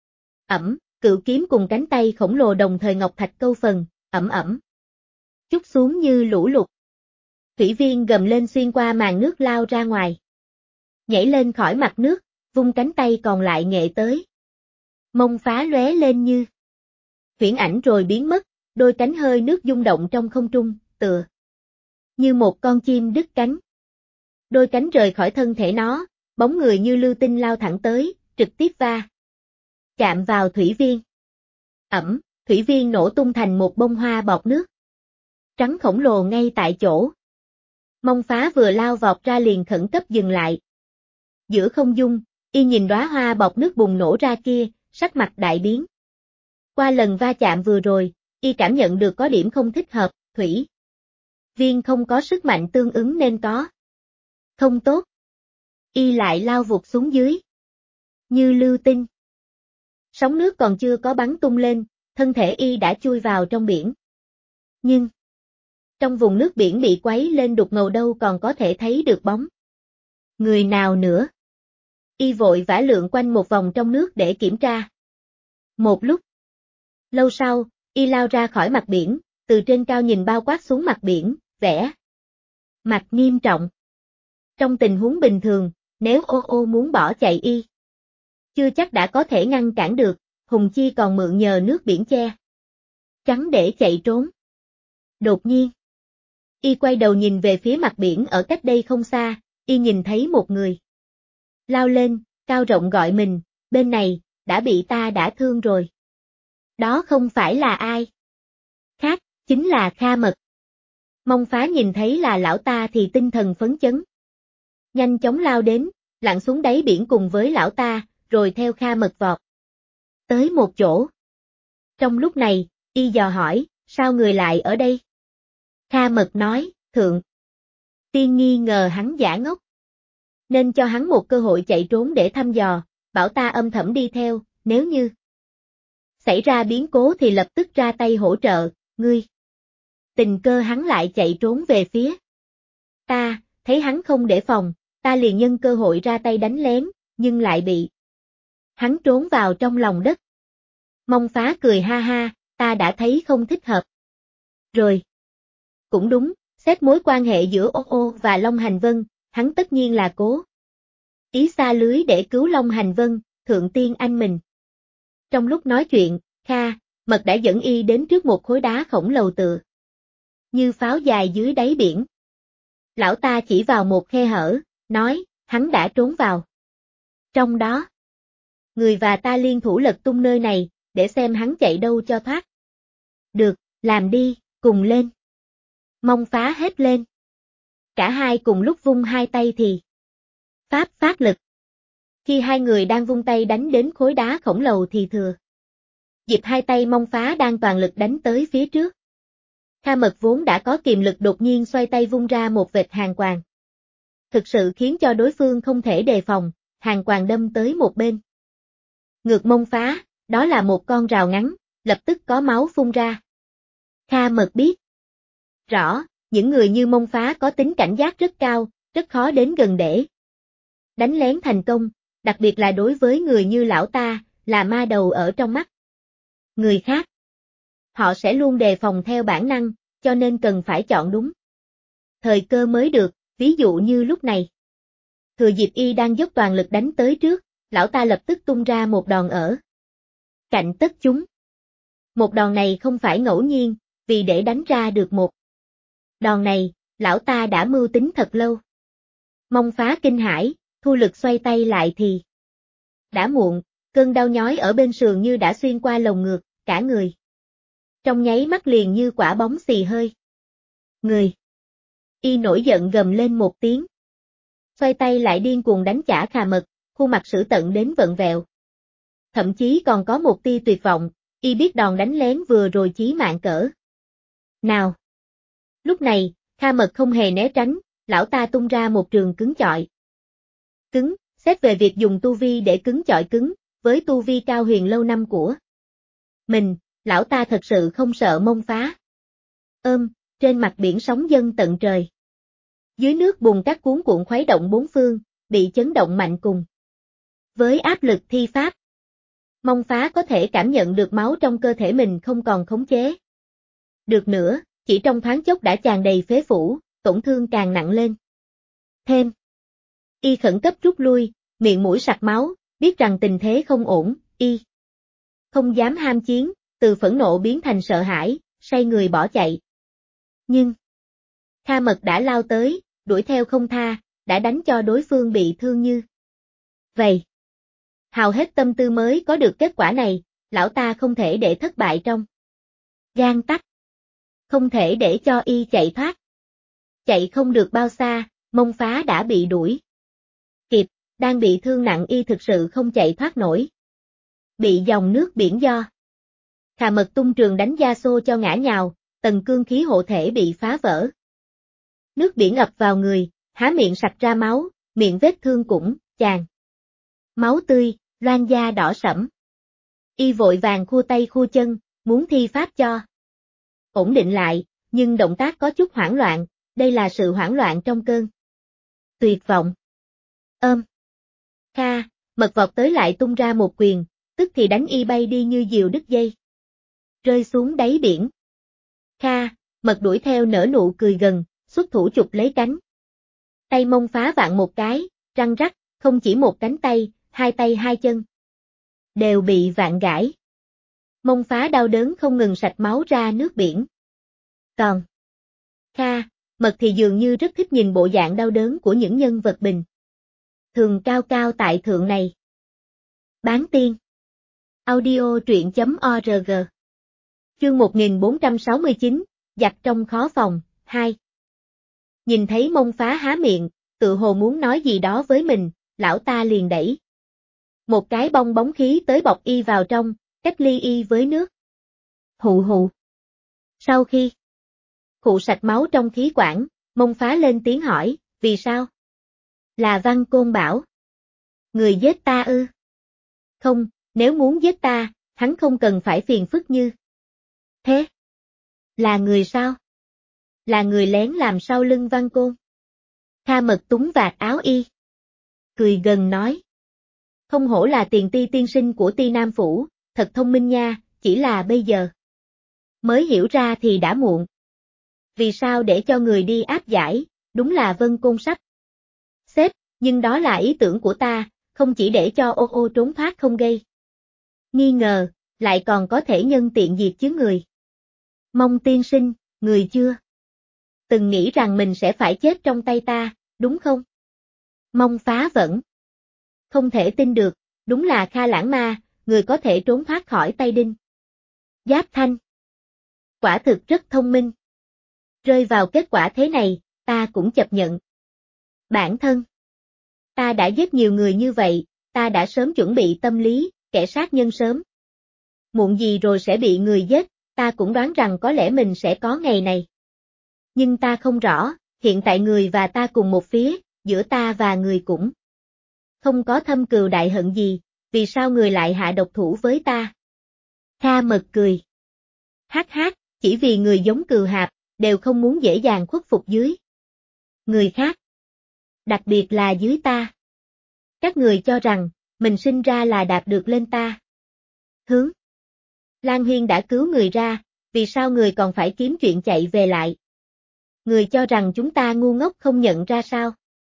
Cự kiếm cùng cánh tay khổng lồ đồng thời ngọc thạch câu phần, ẩm. Chút xuống như lũ lụt. Thủy Viên gầm lên xuyên qua màn nước lao ra ngoài. Nhảy lên khỏi mặt nước, vung cánh tay còn lại nghệ tới. Mông Phá lóe lên như huyễn ảnh rồi biến mất, đôi cánh hơi nước rung động trong không trung, tựa như một con chim đứt cánh. Đôi cánh rời khỏi thân thể nó, bóng người như lưu tinh lao thẳng tới, trực tiếp va chạm vào Thủy Viên. Thủy Viên nổ tung thành một bông hoa bọt nước trắng khổng lồ ngay tại chỗ. Mông Phá vừa lao vọt ra liền khẩn cấp dừng lại. Giữa không trung, y nhìn đóa hoa bọt nước bùng nổ ra kia, sắc mặt đại biến. Qua lần va chạm vừa rồi, y cảm nhận được có điểm không thích hợp, Thủy Viên không có sức mạnh tương ứng nên có không tốt. Y lại lao vụt xuống dưới. Như lưu tinh. Sóng nước còn chưa có bắn tung lên, thân thể y đã chui vào trong biển. Nhưng trong vùng nước biển bị quấy lên đục ngầu đâu còn có thể thấy được bóng người nào nữa. Y vội vã lượn quanh một vòng trong nước để kiểm tra. Một lúc lâu sau, y lao ra khỏi mặt biển, từ trên cao nhìn bao quát xuống mặt biển, vẻ mặt nghiêm trọng. Trong tình huống bình thường, nếu ô muốn bỏ chạy y chưa chắc đã có thể ngăn cản được, hùng chi còn mượn nhờ nước biển che chắn để chạy trốn. Đột nhiên, y quay đầu nhìn về phía mặt biển ở cách đây không xa, y nhìn thấy một người lao lên, cao rộng gọi mình, bên này, đã bị ta đả thương rồi. Đó không phải là ai khác, chính là Kha Mật. Mông Phá nhìn thấy là lão ta thì tinh thần phấn chấn. Nhanh chóng lao đến, lặn xuống đáy biển cùng với lão ta, rồi theo Kha Mật vọt tới một chỗ. Trong lúc này, y dò hỏi, sao người lại ở đây? Kha Mật nói, thượng tiên nghi ngờ hắn giả ngốc, nên cho hắn một cơ hội chạy trốn để thăm dò, bảo ta âm thầm đi theo, nếu như xảy ra biến cố thì lập tức ra tay hỗ trợ, ngươi. Tình cơ hắn lại chạy trốn về phía ta, thấy hắn không để phòng, ta liền nhân cơ hội ra tay đánh lén, nhưng lại bị hắn trốn vào trong lòng đất. Mông Phá cười ha ha, ta đã thấy không thích hợp rồi. Cũng đúng, xét mối quan hệ giữa ô và Long Hành Vân, hắn tất nhiên là cố ý xa lưới để cứu Long Hành Vân, thượng tiên anh mình. Trong lúc nói chuyện, Kha Mật đã dẫn y đến trước một khối đá khổng lồ tựa như pháo dài dưới đáy biển. Lão ta chỉ vào một khe hở, nói, hắn đã trốn vào trong đó. Người và ta liên thủ lật tung nơi này, để xem hắn chạy đâu cho thoát. Được, làm đi, cùng lên. Mông Phá hét lên. Cả hai cùng lúc vung hai tay thì pháp phát lực. Khi hai người đang vung tay đánh đến khối đá khổng lồ thì thừa dịp hai tay Mông Phá đang toàn lực đánh tới phía trước. Kha Mật vốn đã có kiềm lực đột nhiên xoay tay vung ra một vệt hàn quang. Thực sự khiến cho đối phương không thể đề phòng, hàn quang đâm tới một bên. Ngược Mông Phá, đó là một con rào ngắn, lập tức có máu phun ra. Kha Mật biết rõ, những người như Mông Phá có tính cảnh giác rất cao, rất khó đến gần để đánh lén thành công, đặc biệt là đối với người như lão ta, là ma đầu ở trong mắt người khác. Họ sẽ luôn đề phòng theo bản năng, cho nên cần phải chọn đúng thời cơ mới được, ví dụ như lúc này. Thừa dịp y đang dốc toàn lực đánh tới trước, lão ta lập tức tung ra một đòn ở cạnh tất chúng. Một đòn này không phải ngẫu nhiên, vì để đánh ra được một đòn này, lão ta đã mưu tính thật lâu. Mông Phá kinh hãi, thu lực xoay tay lại thì đã muộn, cơn đau nhói ở bên sườn như đã xuyên qua lồng ngực, cả người trong nháy mắt liền như quả bóng xì hơi. Người! Y nổi giận gầm lên một tiếng. Xoay tay lại điên cuồng đánh chả Kha Mật, khuôn mặt dữ tợn đến vặn vẹo. Thậm chí còn có một tia tuyệt vọng, y biết đòn đánh lén vừa rồi chí mạng cỡ nào. Lúc này, Kha Mật không hề né tránh, lão ta tung ra một trường cứng chọi. Cứng, xét về việc dùng tu vi để cứng chọi cứng, với tu vi cao huyền lâu năm của mình, lão ta thật sự không sợ Mông Phá. Trên mặt biển sóng dâng tận trời. Dưới nước bùn cát cuốn cuộn khuấy động bốn phương, bị chấn động mạnh cùng Với áp lực thi pháp, Mông Phá có thể cảm nhận được máu trong cơ thể mình không còn khống chế được nữa, chỉ trong thoáng chốc đã tràn đầy phế phủ, tổn thương càng nặng lên. Thêm, y khẩn cấp rút lui, miệng mũi sặc máu, biết rằng tình thế không ổn, y không dám ham chiến, từ phẫn nộ biến thành sợ hãi, xoay người bỏ chạy. Nhưng, Kha Mật đã lao tới, đuổi theo không tha, đã đánh cho đối phương bị thương như vậy. Hào hết tâm tư mới có được kết quả này, lão ta không thể để thất bại trong gan tắc. Không thể để cho y chạy thoát. Chạy không được bao xa, Mông Phá đã bị đuổi kịp, đang bị thương nặng y thực sự không chạy thoát nổi. Bị dòng nước biển do Khà Mật tung trường đánh gia xô cho ngã nhào, tầng cương khí hộ thể bị phá vỡ. Nước biển ập vào người, há miệng sặc ra máu, miệng vết thương cũng tràn máu tươi, loang da đỏ sẫm. Y vội vàng khua tay khua chân, muốn thi pháp cho ổn định lại, nhưng động tác có chút hoảng loạn, đây là sự hoảng loạn trong cơn tuyệt vọng. Kha, Mật vọt tới lại tung ra một quyền, tức thì đánh y bay đi như diều đứt dây. Rơi xuống đáy biển. Kha, Mật đuổi theo nở nụ cười gần, xuất thủ chụp lấy cánh tay Mông Phá vạn một cái, răng rắc, không chỉ một cánh tay hai chân đều bị vạn gãi. Mông Phá đau đớn không ngừng sạch máu ra nước biển. Còn Kha, Mật thì dường như rất thích nhìn bộ dạng đau đớn của những nhân vật bình thường cao cao tại thượng này. Bán tiên. Audio truyện.org. Chương 1469, giặc trong khó phòng, 2. Nhìn thấy Mông Phá há miệng, tự hồ muốn nói gì đó với mình, lão ta liền đẩy một cái bong bóng khí tới bọc y vào trong, cách ly y với nước. Hù hù. Sau khi khụ sạch máu trong khí quản, Mông Phá lên tiếng hỏi, vì sao? Là Văn Côn bảo. Người giết ta ư? Không, nếu muốn giết ta, hắn không cần phải phiền phức như thế. Là người sao? Là người lén làm sau lưng Văn Côn. Kha Mật túng vạt áo y. Cười gần nói. Không hổ là tiền ti tiên sinh của Ti Nam Phủ, thật thông minh nha, chỉ là bây giờ mới hiểu ra thì đã muộn. Vì sao để cho người đi áp giải, đúng là Vân Côn sắp xếp, nhưng đó là ý tưởng của ta, không chỉ để cho ô ô trốn thoát không gây nghi ngờ, lại còn có thể nhân tiện diệt chứ người. Mông tiên sinh, người chưa từng nghĩ rằng mình sẽ phải chết trong tay ta, đúng không? Mông Phá vẫn không thể tin được, đúng là Kha Lãng Ma, người có thể trốn thoát khỏi tay Đinh Giáp Thanh. Quả thực rất thông minh. Rơi vào kết quả thế này, ta cũng chấp nhận. Bản thân ta đã giết nhiều người như vậy, ta đã sớm chuẩn bị tâm lý, kẻ sát nhân sớm muộn gì rồi sẽ bị người giết, ta cũng đoán rằng có lẽ mình sẽ có ngày này. Nhưng ta không rõ, hiện tại người và ta cùng một phía, giữa ta và người cũng không có thâm cừu đại hận gì, vì sao người lại hạ độc thủ với ta? Kha Mật cười. Hát hát, chỉ vì người giống cừu hạp, đều không muốn dễ dàng khuất phục dưới người khác. Đặc biệt là dưới ta. Các người cho rằng, mình sinh ra là đạp được lên ta. Hướng. Lan Huyên đã cứu người ra, vì sao người còn phải kiếm chuyện chạy về lại? Người cho rằng chúng ta ngu ngốc không nhận ra sao?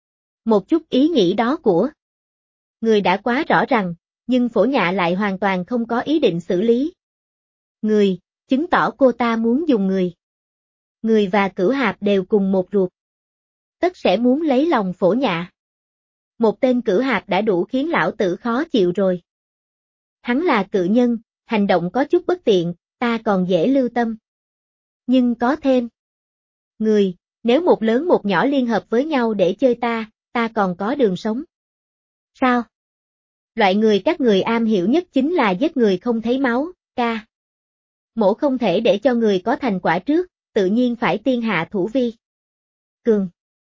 Một chút ý nghĩ đó của người đã quá rõ ràng, nhưng Phổ Nhạ lại hoàn toàn không có ý định xử lý người, chứng tỏ cô ta muốn dùng người. Người và Cửu Hạp đều cùng một ruột. Tất sẽ muốn lấy lòng Phổ Nhạ. Một tên Cửu Hạp đã đủ khiến lão tử khó chịu rồi. Hắn là cự nhân, hành động có chút bất tiện, ta còn dễ lưu tâm. Nhưng có thêm người, nếu một lớn một nhỏ liên hợp với nhau để chơi ta còn có đường sống. Sao? Loại người các người am hiểu nhất chính là giết người không thấy máu, ca. Mổ không thể để cho người có thành quả trước, tự nhiên phải tiên hạ thủ vi. Cường.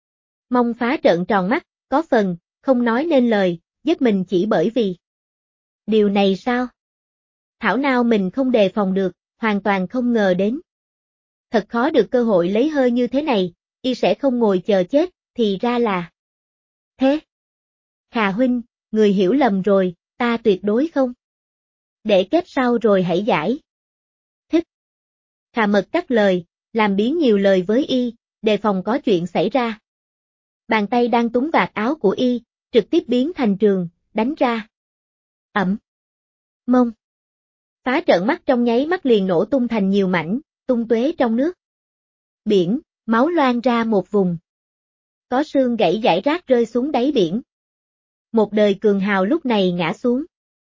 Mông Phá trợn tròn mắt, có phần, không nói nên lời, giết mình chỉ bởi vì. Điều này sao? Thảo nào mình không đề phòng được, hoàn toàn không ngờ đến. Thật khó được cơ hội lấy hơi như thế này, y sẽ không ngồi chờ chết, thì ra là. Thế. Khà huynh, người hiểu lầm rồi, ta tuyệt đối không. Để kết sau rồi hãy giải. Thích. Khà Mật cắt lời, làm biến nhiều lời với y, đề phòng có chuyện xảy ra. Bàn tay đang túm vạt áo của y, trực tiếp biến thành trường, đánh ra. Ẩm. Mông. Phá trợn mắt trong nháy mắt liền nổ tung thành nhiều mảnh, tung tóe trong nước. Biển, máu loang ra một vùng. Có xương gãy rải rác rơi xuống đáy biển. Một đời cường hào lúc này ngã xuống.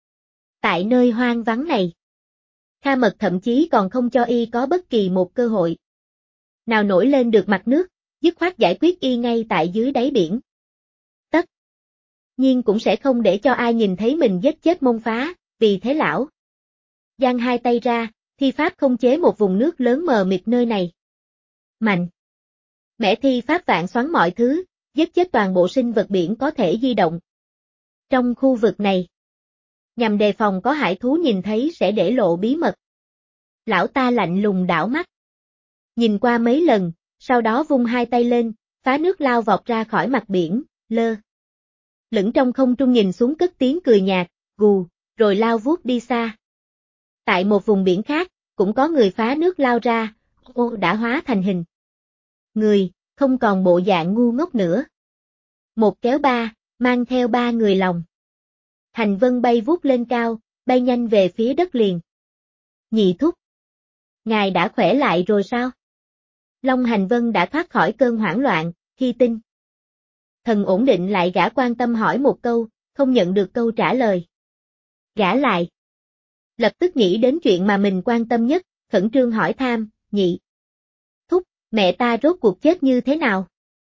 Tại nơi hoang vắng này, Kha Mật thậm chí còn không cho y có bất kỳ một cơ hội nào nổi lên được mặt nước, dứt khoát giải quyết y ngay tại dưới đáy biển. Tất nhiên cũng sẽ không để cho ai nhìn thấy mình giết chết Mông Phá, vì thế lão giang hai tay ra, thi pháp khống chế một vùng nước lớn mờ mịt nơi này. Mạnh mẽ thi pháp vạn xoắn mọi thứ, giết chết toàn bộ sinh vật biển có thể di động trong khu vực này, nhằm đề phòng có hải thú nhìn thấy sẽ để lộ bí mật. Lão ta lạnh lùng đảo mắt, nhìn qua mấy lần, sau đó vung hai tay lên, phá nước lao vọt ra khỏi mặt biển, lơ lửng trong không trung nhìn xuống cất tiếng cười nhạt, gù, rồi lao vút đi xa. Tại một vùng biển khác, cũng có người phá nước lao ra, đã hóa thành hình người, không còn bộ dạng ngu ngốc nữa. Một kéo ba, mang theo ba người lòng. Hành vân bay vút lên cao, bay nhanh về phía đất liền. Nhị thúc. Ngài đã khỏe lại rồi sao? Long Hành Vân đã thoát khỏi cơn hoảng loạn, khi tinh thần ổn định lại gã quan tâm hỏi một câu, không nhận được câu trả lời. Gã lại lập tức nghĩ đến chuyện mà mình quan tâm nhất, khẩn trương hỏi thăm, nhị thúc, mẹ ta rốt cuộc chết như thế nào?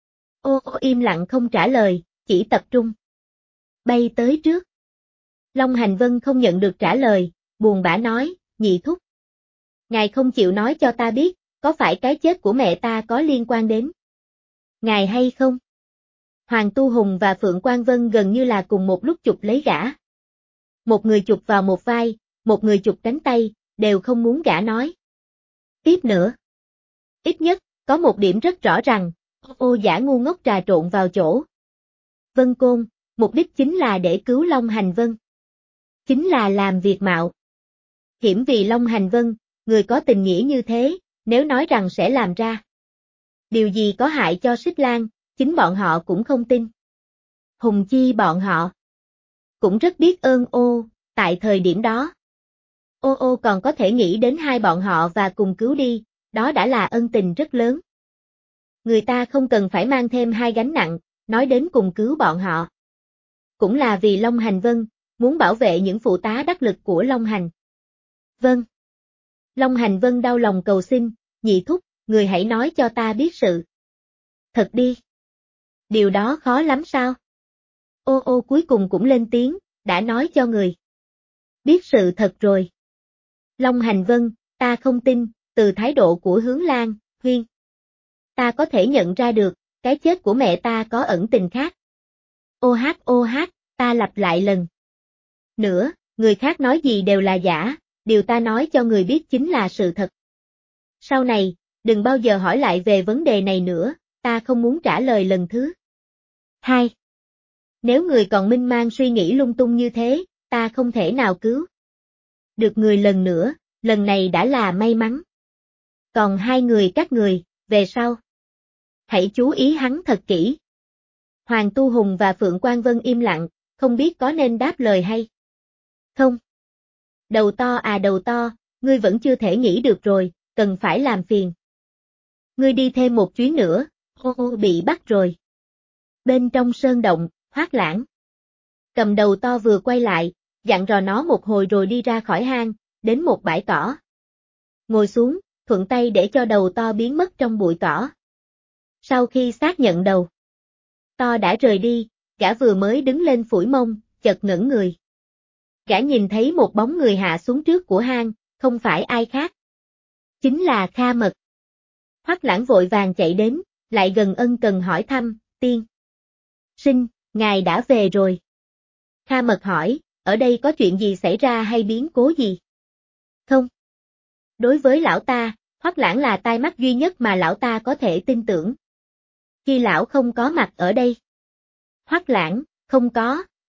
Ô im lặng không trả lời, chỉ tập trung bay tới trước. Long Hành Vân không nhận được trả lời, buồn bã nói, nhị thúc. Ngài không chịu nói cho ta biết, có phải cái chết của mẹ ta có liên quan đến ngài hay không? Hoàng Tu Hùng và Phượng Quang Vân gần như là cùng một lúc chụp lấy gã. Một người chụp vào một vai, một người chụp cánh tay, đều không muốn gã nói tiếp nữa. Ít nhất, có một điểm rất rõ ràng, ô giả ngu ngốc trà trộn vào chỗ Vân Côn, mục đích chính là để cứu Long Hành Vân. Chính là làm việc mạo hiểm vì Long Hành Vân, người có tình nghĩa như thế, nếu nói rằng sẽ làm ra điều gì có hại cho Xích Lan, chính bọn họ cũng không tin. Hùng chi bọn họ cũng rất biết ơn ô, tại thời điểm đó. Ô còn có thể nghĩ đến hai bọn họ và cùng cứu đi, đó đã là ân tình rất lớn. Người ta không cần phải mang thêm hai gánh nặng, nói đến cùng cứu bọn họ. Cũng là vì Long Hành Vân, muốn bảo vệ những phụ tá đắc lực của Long Hành. Vâng. Long Hành Vân đau lòng cầu xin, nhị thúc, người hãy nói cho ta biết sự thật đi. Điều đó khó lắm sao? Ô cuối cùng cũng lên tiếng, đã nói cho người biết sự thật rồi. Long Hành Vân, ta không tin, từ thái độ của Hướng Lan, Huyên. Ta có thể nhận ra được, cái chết của mẹ ta có ẩn tình khác. Ô hát, ta lặp lại lần nữa, người khác nói gì đều là giả, điều ta nói cho người biết chính là sự thật. Sau này, đừng bao giờ hỏi lại về vấn đề này nữa, ta không muốn trả lời lần thứ hai. Nếu người còn minh mang suy nghĩ lung tung như thế, ta không thể nào cứu được người lần nữa, lần này đã là may mắn. Còn hai người các người, về sau hãy chú ý hắn thật kỹ. Hoàng Tu Hùng và Phượng Quang Vân im lặng, không biết có nên đáp lời hay không. Đầu to à đầu to, ngươi vẫn chưa thể nghĩ được rồi, cần phải làm phiền ngươi đi thêm một chuyến nữa, bị bắt rồi. Bên trong sơn động, Hoác Lãng cầm đầu to vừa quay lại, dặn dò nó một hồi rồi đi ra khỏi hang, đến một bãi cỏ. Ngồi xuống, thuận tay để cho đầu to biến mất trong bụi cỏ. Sau khi xác nhận đầu to đã rời đi, gã vừa mới đứng lên phủi mông, chợt ngẩng người. Gã nhìn thấy một bóng người hạ xuống trước của hang, không phải ai khác. Chính là Kha Mật. Hoắc Lãng vội vàng chạy đến, lại gần ân cần hỏi thăm, tiên sinh, ngài đã về rồi. Kha Mật hỏi, ở đây có chuyện gì xảy ra hay biến cố gì? Không. Đối với lão ta, Hoắc Lãng là tai mắt duy nhất mà lão ta có thể tin tưởng. Khi lão không có mặt ở đây. Hoắc Lãng, không có,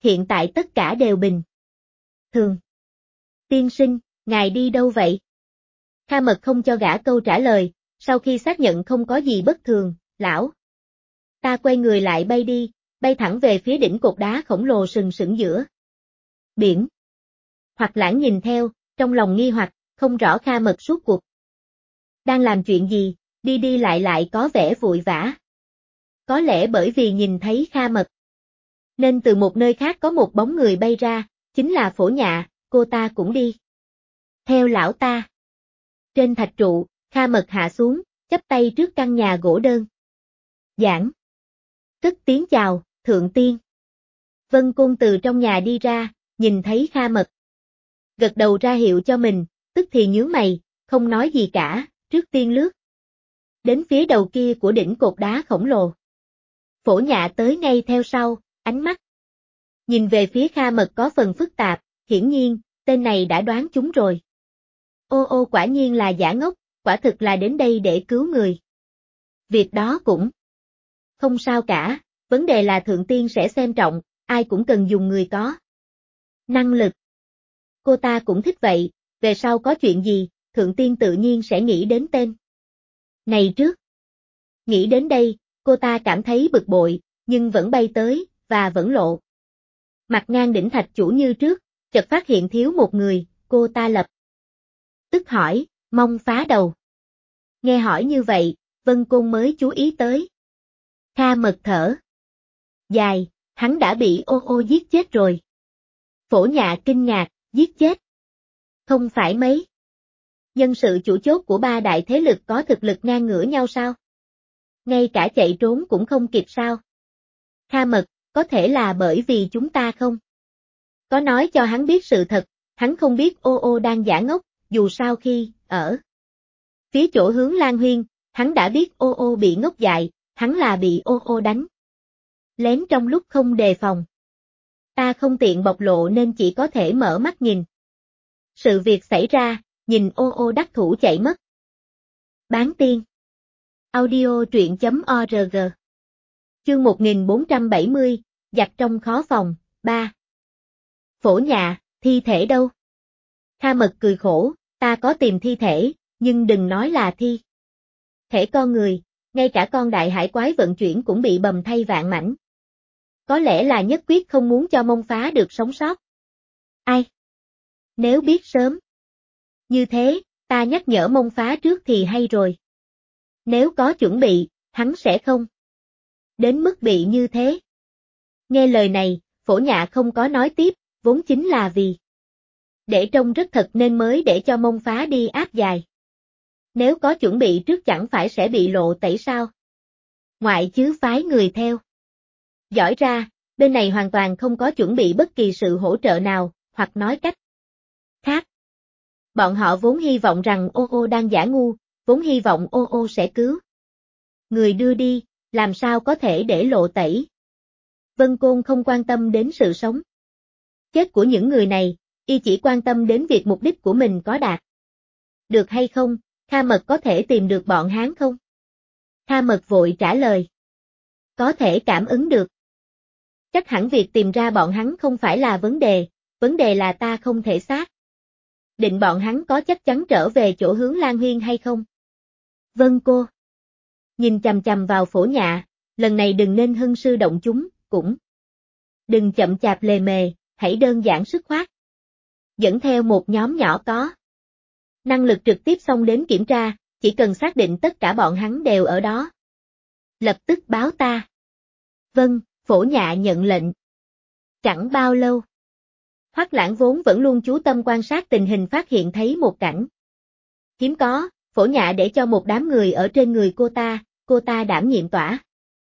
hiện tại tất cả đều bình thường. Tiên sinh, ngài đi đâu vậy? Kha Mật không cho gã câu trả lời, sau khi xác nhận không có gì bất thường, lão. Ta quay người lại bay đi, bay thẳng về phía đỉnh cột đá khổng lồ sừng sững giữa biển. Hoặc Lãng nhìn theo, trong lòng nghi hoặc, không rõ Kha Mật suốt cuộc đang làm chuyện gì, đi đi lại có vẻ vội vã. Có lẽ bởi vì nhìn thấy Kha Mật, nên từ một nơi khác có một bóng người bay ra, chính là Phổ Nhạ, cô ta cũng đi theo lão ta. Trên thạch trụ, Kha Mật hạ xuống, chắp tay trước căn nhà gỗ đơn giản. Cất tiếng chào, thượng tiên. Vân Côn từ trong nhà đi ra, nhìn thấy Kha Mật, gật đầu ra hiệu cho mình, tức thì nhướng mày, không nói gì cả, trước tiên lướt đến phía đầu kia của đỉnh cột đá khổng lồ. Phổ Nhạ tới ngay theo sau, ánh mắt nhìn về phía Kha Mật có phần phức tạp, hiển nhiên, tên này đã đoán chúng rồi. Ô quả nhiên là giả ngốc, quả thực là đến đây để cứu người. Việc đó cũng không sao cả, vấn đề là thượng tiên sẽ xem trọng, ai cũng cần dùng người có năng lực. Cô ta cũng thích vậy, về sau có chuyện gì, thượng tiên tự nhiên sẽ nghĩ đến tên này trước. Nghĩ đến đây, cô ta cảm thấy bực bội, nhưng vẫn bay tới, và vẫn lộ mặt ngang đỉnh thạch chủ như trước, chợt phát hiện thiếu một người, cô ta lập tức hỏi, Mông Phá đâu? Nghe hỏi như vậy, Vân Côn mới chú ý tới. Kha Mật thở dài, hắn đã bị ô giết chết rồi. Phổ Nhạ kinh ngạc, giết chết? Không phải mấy nhân sự chủ chốt của ba đại thế lực có thực lực ngang ngửa nhau sao? Ngay cả chạy trốn cũng không kịp sao? Kha Mật, có thể là bởi vì chúng ta không có nói cho hắn biết sự thật, hắn không biết ô đang giả ngốc, dù sao khi ở phía chỗ hướng Lan Huyên, hắn đã biết ô bị ngốc dại, hắn là bị ô đánh lén trong lúc không đề phòng. Ta không tiện bộc lộ nên chỉ có thể mở mắt nhìn sự việc xảy ra, nhìn ô đắc thủ chạy mất. Bán tiên. Audio truyện.org. Chương 1470, giặc trong khó phòng, 3. Phổ Nhạ, thi thể đâu? Kha Mật cười khổ, ta có tìm thi thể, nhưng đừng nói là thi thể con người, ngay cả con đại hải quái vận chuyển cũng bị bầm thay vạn mảnh. Có lẽ là nhất quyết không muốn cho Mông Phá được sống sót. Ai? Nếu biết sớm như thế, ta nhắc nhở Mông Phá trước thì hay rồi. Nếu có chuẩn bị, hắn sẽ không đến mức bị như thế. Nghe lời này, Phổ Nhạ không có nói tiếp, vốn chính là vì để trông rất thật nên mới để cho Mông Phá đi áp dài. Nếu có chuẩn bị trước chẳng phải sẽ bị lộ tẩy sao? Ngoại chứ phái người theo. Giỏi ra, bên này hoàn toàn không có chuẩn bị bất kỳ sự hỗ trợ nào, hoặc nói cách khác. Bọn họ vốn hy vọng rằng ô đang giả ngu, vốn hy vọng ô sẽ cứu người đưa đi, làm sao có thể để lộ tẩy. Vân Côn không quan tâm đến sự sống chết của những người này, y chỉ quan tâm đến việc mục đích của mình có đạt được hay không, Kha Mật có thể tìm được bọn hắn không? Kha Mật vội trả lời. Có thể cảm ứng được. Chắc hẳn việc tìm ra bọn hắn không phải là vấn đề là ta không thể xác định bọn hắn có chắc chắn trở về chỗ hướng Lan Huyên hay không. Vân cô. Nhìn chằm chằm vào Phổ Nhạ, lần này đừng nên hưng sư động chúng, cũng đừng chậm chạp lề mề, hãy đơn giản sức khoát. Dẫn theo một nhóm nhỏ có năng lực trực tiếp xông đến kiểm tra, chỉ cần xác định tất cả bọn hắn đều ở đó. Lập tức báo ta. Vâng, Phổ Nhạ nhận lệnh. Chẳng bao lâu. Hoắc Lãng vốn vẫn luôn chú tâm quan sát tình hình phát hiện thấy một cảnh hiếm có, Phổ Nhạ để cho một đám người ở trên người cô ta đảm nhiệm tỏa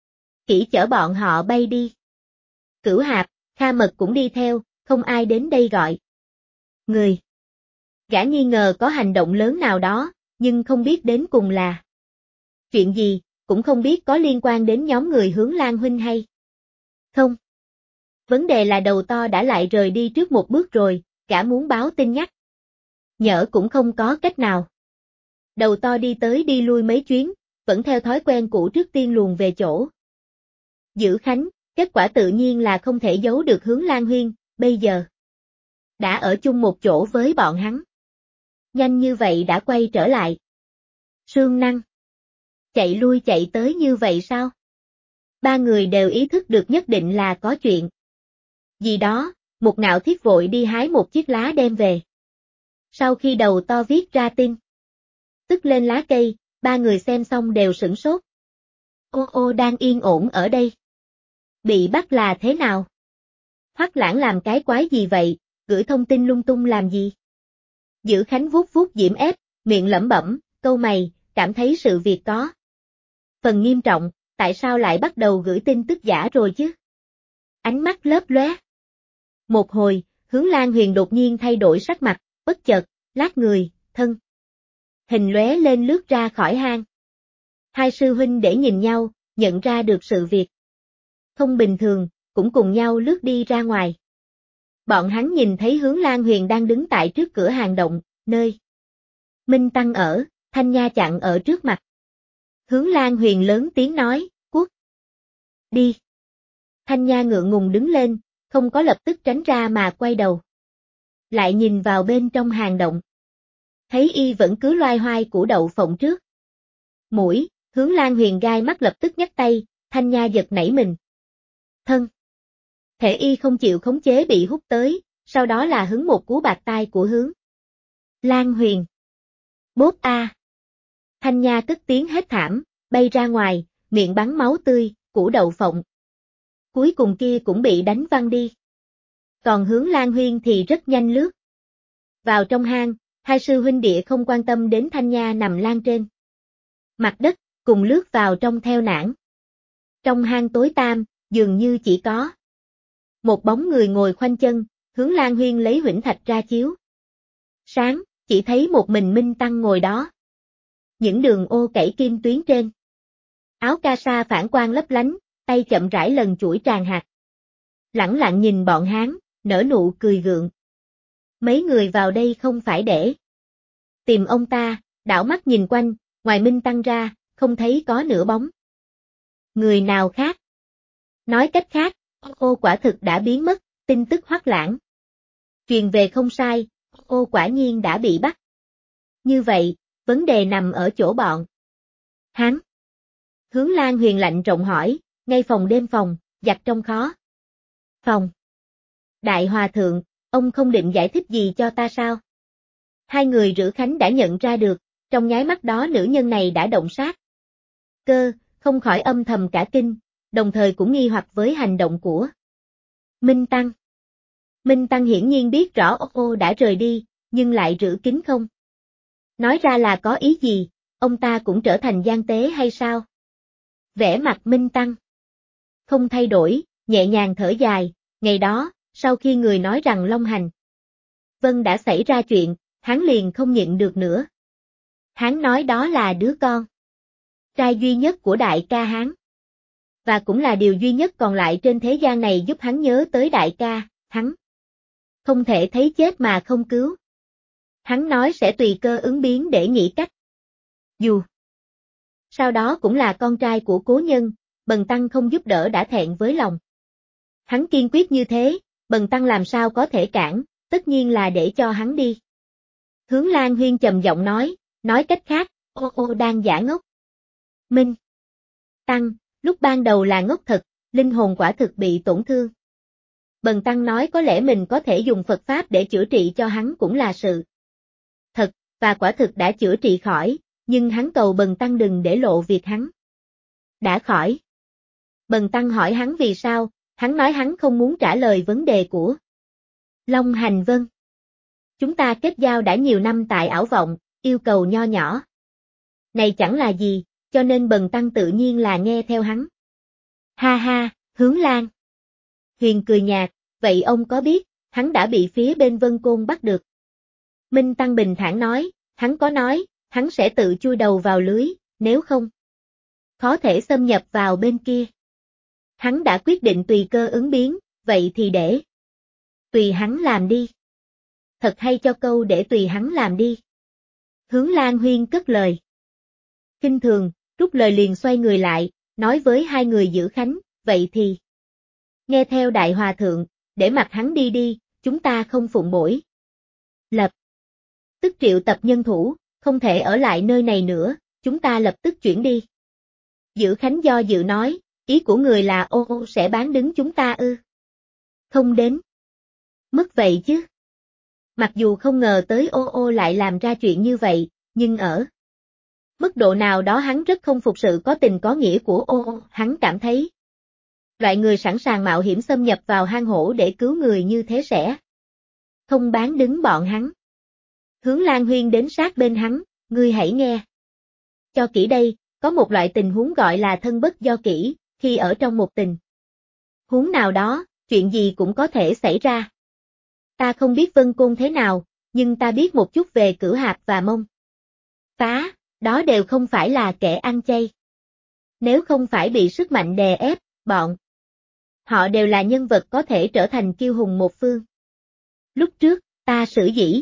kỹ chở bọn họ bay đi. Cửu Hạp, Kha Mật cũng đi theo, không ai đến đây gọi người. Gã nghi ngờ có hành động lớn nào đó, nhưng không biết đến cùng là chuyện gì, cũng không biết có liên quan đến nhóm người hướng Lan Huynh hay không. Vấn đề là đầu to đã lại rời đi trước một bước rồi, gã muốn báo tin nhắc nhở cũng không có cách nào. Đầu to đi tới đi lui mấy chuyến, vẫn theo thói quen cũ trước tiên luồn về chỗ giữ Khánh, Kết quả tự nhiên là không thể giấu được Hướng Lan Huyên, bây giờ đã ở chung một chỗ với bọn hắn. Nhanh như vậy đã quay trở lại. Sương Năng chạy lui chạy tới như vậy sao? Ba người đều ý thức được nhất định là có chuyện gì đó, Mục Ngạo Thiết vội đi hái một chiếc lá đem về. Sau khi đầu to viết ra tin tức lên lá cây, ba người xem xong đều sửng sốt. Ô đang yên ổn ở đây. Bị bắt là thế nào? Hoắc Lãng làm cái quái gì vậy, gửi thông tin lung tung làm gì? Dữ Khánh vuốt vuốt Diễm Ép, miệng lẩm bẩm, câu mày, cảm thấy sự việc có phần nghiêm trọng, tại sao lại bắt đầu gửi tin tức giả rồi chứ? Ánh mắt lấp lóe. Một hồi, Hướng Lan Huyền đột nhiên thay đổi sắc mặt, bất chợt, lát người, thân hình lóe lên lướt ra khỏi hang. Hai sư huynh để nhìn nhau, nhận ra được sự việc không bình thường, cũng cùng nhau lướt đi ra ngoài. Bọn hắn nhìn thấy Hướng Lan Huyền đang đứng tại trước cửa hang động, nơi Minh Tăng ở, Thanh Nha chặn ở trước mặt. Hướng Lan Huyền lớn tiếng nói, cút đi. Thanh Nha ngượng ngùng đứng lên, không có lập tức tránh ra mà quay đầu. Lại nhìn vào bên trong hang động. Thấy y vẫn cứ loay hoay củ đậu phộng trước mũi, Hướng Lan Huyền gai mắt lập tức nhấc tay, Thanh Nha giật nảy mình. Thân thể y không chịu khống chế bị hút tới, sau đó là hứng một cú bạt tai của Hướng Lan Huyền. Bốp a. Thanh Nha cất tiếng hét thảm, bay ra ngoài, miệng bắn máu tươi, củ đậu phộng cuối cùng kia cũng bị đánh văng đi. Còn Hướng Lan Huyên thì rất nhanh lướt vào trong hang, hai sư huynh đệ không quan tâm đến Thanh Nha nằm lang trên mặt đất, cùng lướt vào trong theo nản. Trong hang tối tăm, dường như chỉ có một bóng người ngồi khoanh chân, Hướng Lan Huyên lấy huyễn thạch ra chiếu sáng, chỉ thấy một mình Minh Tăng ngồi đó. Những đường ô kẩy kim tuyến trên áo ca sa phản quang lấp lánh, tay chậm rãi lần chuỗi tràng hạt. Lẳng lặng nhìn bọn hắn, nở nụ cười gượng. Mấy người vào đây không phải để tìm ông ta, đảo mắt nhìn quanh, ngoài Minh Tăng ra, không thấy có nửa bóng người nào khác. Nói cách khác, ô quả thực đã biến mất, tin tức Hoắc Lãng truyền về không sai, ô quả nhiên đã bị bắt. Như vậy, vấn đề nằm ở chỗ bọn hắn. Hướng Lan Huyền lạnh rộng hỏi, ngay phòng đêm phòng, giặt trong khó phòng. Đại Hòa Thượng, ông không định giải thích gì cho ta sao? Hai người Rữ Khánh đã nhận ra được, trong nháy mắt đó nữ nhân này đã động sát cơ, không khỏi âm thầm cả kinh, đồng thời cũng nghi hoặc với hành động của Minh Tăng. Minh Tăng hiển nhiên biết rõ ô đã rời đi, nhưng lại giữ kín không nói ra là có ý gì, ông ta cũng trở thành gian tế hay sao? Vẻ mặt Minh Tăng không thay đổi, nhẹ nhàng thở dài, ngày đó, sau khi người nói rằng Long Hành Vân đã xảy ra chuyện, hắn liền không nhịn được nữa. Hắn nói đó là đứa con trai duy nhất của đại ca hắn. Và cũng là điều duy nhất còn lại trên thế gian này giúp hắn nhớ tới đại ca, hắn không thể thấy chết mà không cứu. Hắn nói sẽ tùy cơ ứng biến để nghĩ cách. Dù sau đó cũng là con trai của cố nhân, Bần Tăng không giúp đỡ đã thẹn với lòng. Hắn kiên quyết như thế, Bần Tăng làm sao có thể cản, tất nhiên là để cho hắn đi. Hướng Lan Huyên trầm giọng nói cách khác, ô đang giả ngốc. Minh Tăng, lúc ban đầu là ngốc thật, linh hồn quả thực bị tổn thương. Bần Tăng nói có lẽ mình có thể dùng Phật Pháp để chữa trị cho hắn cũng là sự thật, và quả thực đã chữa trị khỏi, nhưng hắn cầu Bần Tăng đừng để lộ việc hắn đã khỏi. Bần Tăng hỏi hắn vì sao, hắn nói hắn không muốn trả lời vấn đề của Long Hành Vân. Chúng ta kết giao đã nhiều năm tại ảo vọng, yêu cầu nho nhỏ này chẳng là gì, cho nên Bần Tăng tự nhiên là nghe theo hắn. Ha ha, Hướng Lan Huyền cười nhạt, vậy ông có biết, hắn đã bị phía bên Vân Côn bắt được. Minh Tăng bình thản nói, hắn có nói, hắn sẽ tự chui đầu vào lưới, nếu không khó thể xâm nhập vào bên kia. Hắn đã quyết định tùy cơ ứng biến, vậy thì để tùy hắn làm đi. Thật hay cho câu để tùy hắn làm đi. Hướng Lan Huyên cất lời khinh thường, rút lời liền xoay người lại, nói với hai người Dữ Khánh, vậy thì Nghe theo đại hòa thượng, để mặc hắn đi đi, chúng ta không phụng bổi. Lập tức triệu tập nhân thủ, không thể ở lại nơi này nữa, chúng ta lập tức chuyển đi. Dữ Khánh do dự nói, ý của người là ô sẽ bán đứng chúng ta ư? Không đến mức vậy chứ. Mặc dù không ngờ tới ô lại làm ra chuyện như vậy, nhưng ở mức độ nào đó hắn rất không phục sự có tình có nghĩa của ô, hắn cảm thấy loại người sẵn sàng mạo hiểm xâm nhập vào hang hổ để cứu người như thế sẽ không bán đứng bọn hắn. Hướng Lan Huyên đến sát bên hắn, ngươi hãy nghe. Cho kỹ đây, có một loại tình huống gọi là thân bất do kỹ, khi ở trong một tình huống nào đó, chuyện gì cũng có thể xảy ra. Ta không biết Vân Côn thế nào, nhưng ta biết một chút về Cửu Hạp và Mông Phá, đó đều không phải là kẻ ăn chay. Nếu không phải bị sức mạnh đè ép, bọn họ đều là nhân vật có thể trở thành kiêu hùng một phương. Lúc trước, ta sử dĩ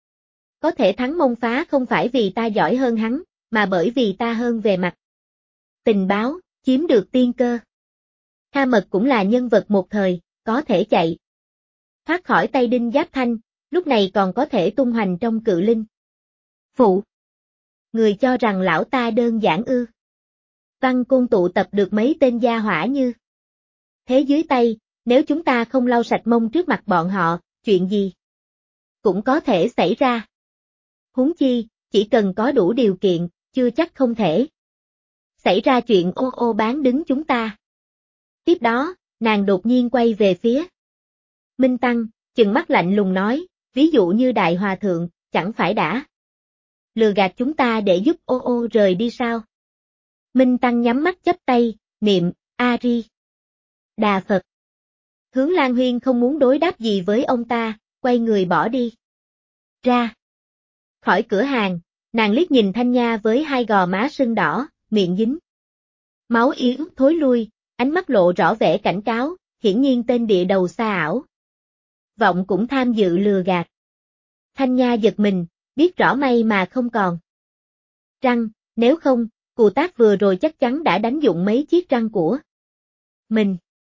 có thể thắng Mông Phá không phải vì ta giỏi hơn hắn, mà bởi vì ta hơn về mặt tình báo, chiếm được tiên cơ. Kha Mật cũng là nhân vật một thời, có thể chạy thoát khỏi tay Đinh Giáp Thanh, lúc này còn có thể tung hoành trong Cự Linh Phụ. Người cho rằng lão ta đơn giản ư? Văn Côn tụ tập được mấy tên gia hỏa như thế dưới tay, nếu chúng ta không lau sạch mông trước mặt bọn họ, chuyện gì cũng có thể xảy ra. Huống chi, chỉ cần có đủ điều kiện, chưa chắc không thể xảy ra chuyện ô bán đứng chúng ta. Tiếp đó, nàng đột nhiên quay về phía Minh Tăng, chừng mắt lạnh lùng nói, ví dụ như Đại Hòa Thượng, chẳng phải đã lừa gạt chúng ta để giúp ô rời đi sao? Minh Tăng nhắm mắt chắp tay, niệm, A-ri Đà Phật. Hướng Lan Huyên không muốn đối đáp gì với ông ta, quay người bỏ đi. Ra khỏi cửa hàng, nàng liếc nhìn Thanh Nha với hai gò má sưng đỏ, miệng dính máu yếu thối lui, ánh mắt lộ rõ vẻ cảnh cáo, hiển nhiên tên địa đầu xa ảo vọng cũng tham dự lừa gạt. Thanh Nha giật mình, biết rõ may mà không còn răng, nếu không, Cù Tác vừa rồi chắc chắn đã đánh dụng mấy chiếc răng của mình.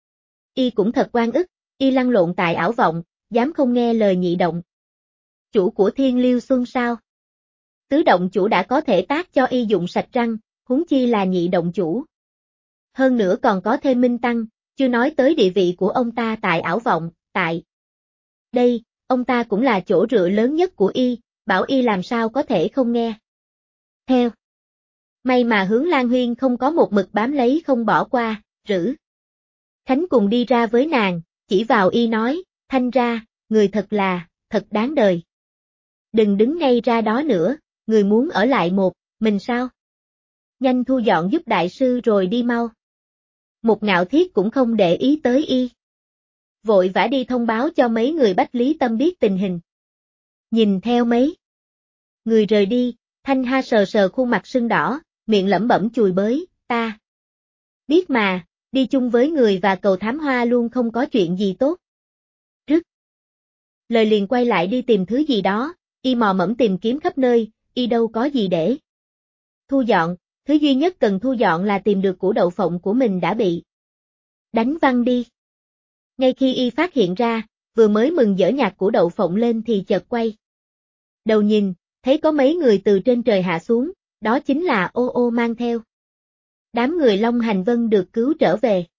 Y cũng thật oan ức, y lăn lộn tại ảo vọng, dám không nghe lời nhị động chủ của Thiên Liêu Xuân sao? Tứ động chủ đã có thể tác cho y dụng sạch răng, huống chi là nhị động chủ. Hơn nữa còn có thêm Minh Tăng, chưa nói tới địa vị của ông ta tại ảo vọng, tại đây, ông ta cũng là chỗ dựa lớn nhất của y, bảo y làm sao có thể không nghe theo. May mà Hướng Lan Huyên không có một mực bám lấy không bỏ qua, Rữ Khánh cùng đi ra với nàng, chỉ vào y nói, Thanh ra, người thật đáng đời. Đừng đứng ngay ra đó nữa, người muốn ở lại một mình sao? Nhanh thu dọn giúp đại sư rồi đi mau. Một Ngạo Thiết cũng không để ý tới y. Vội vã đi thông báo cho mấy người Bách Lý Tâm biết tình hình. Nhìn theo mấy người rời đi, Thanh Ha sờ sờ khuôn mặt sưng đỏ, miệng lẩm bẩm chùi bới, ta biết mà, đi chung với người và cầu thám hoa luôn không có chuyện gì tốt. Rứt lời liền quay lại đi tìm thứ gì đó, y mò mẫm tìm kiếm khắp nơi, y đâu có gì để thu dọn, thứ duy nhất cần thu dọn là tìm được củ đậu phộng của mình đã bị đánh văng đi. Ngay khi y phát hiện ra, vừa mới mừng dở nhặt củ đậu phộng lên thì chợt quay đầu nhìn, thấy có mấy người từ trên trời hạ xuống, đó chính là ô mang theo đám người Long Hành Vân được cứu trở về.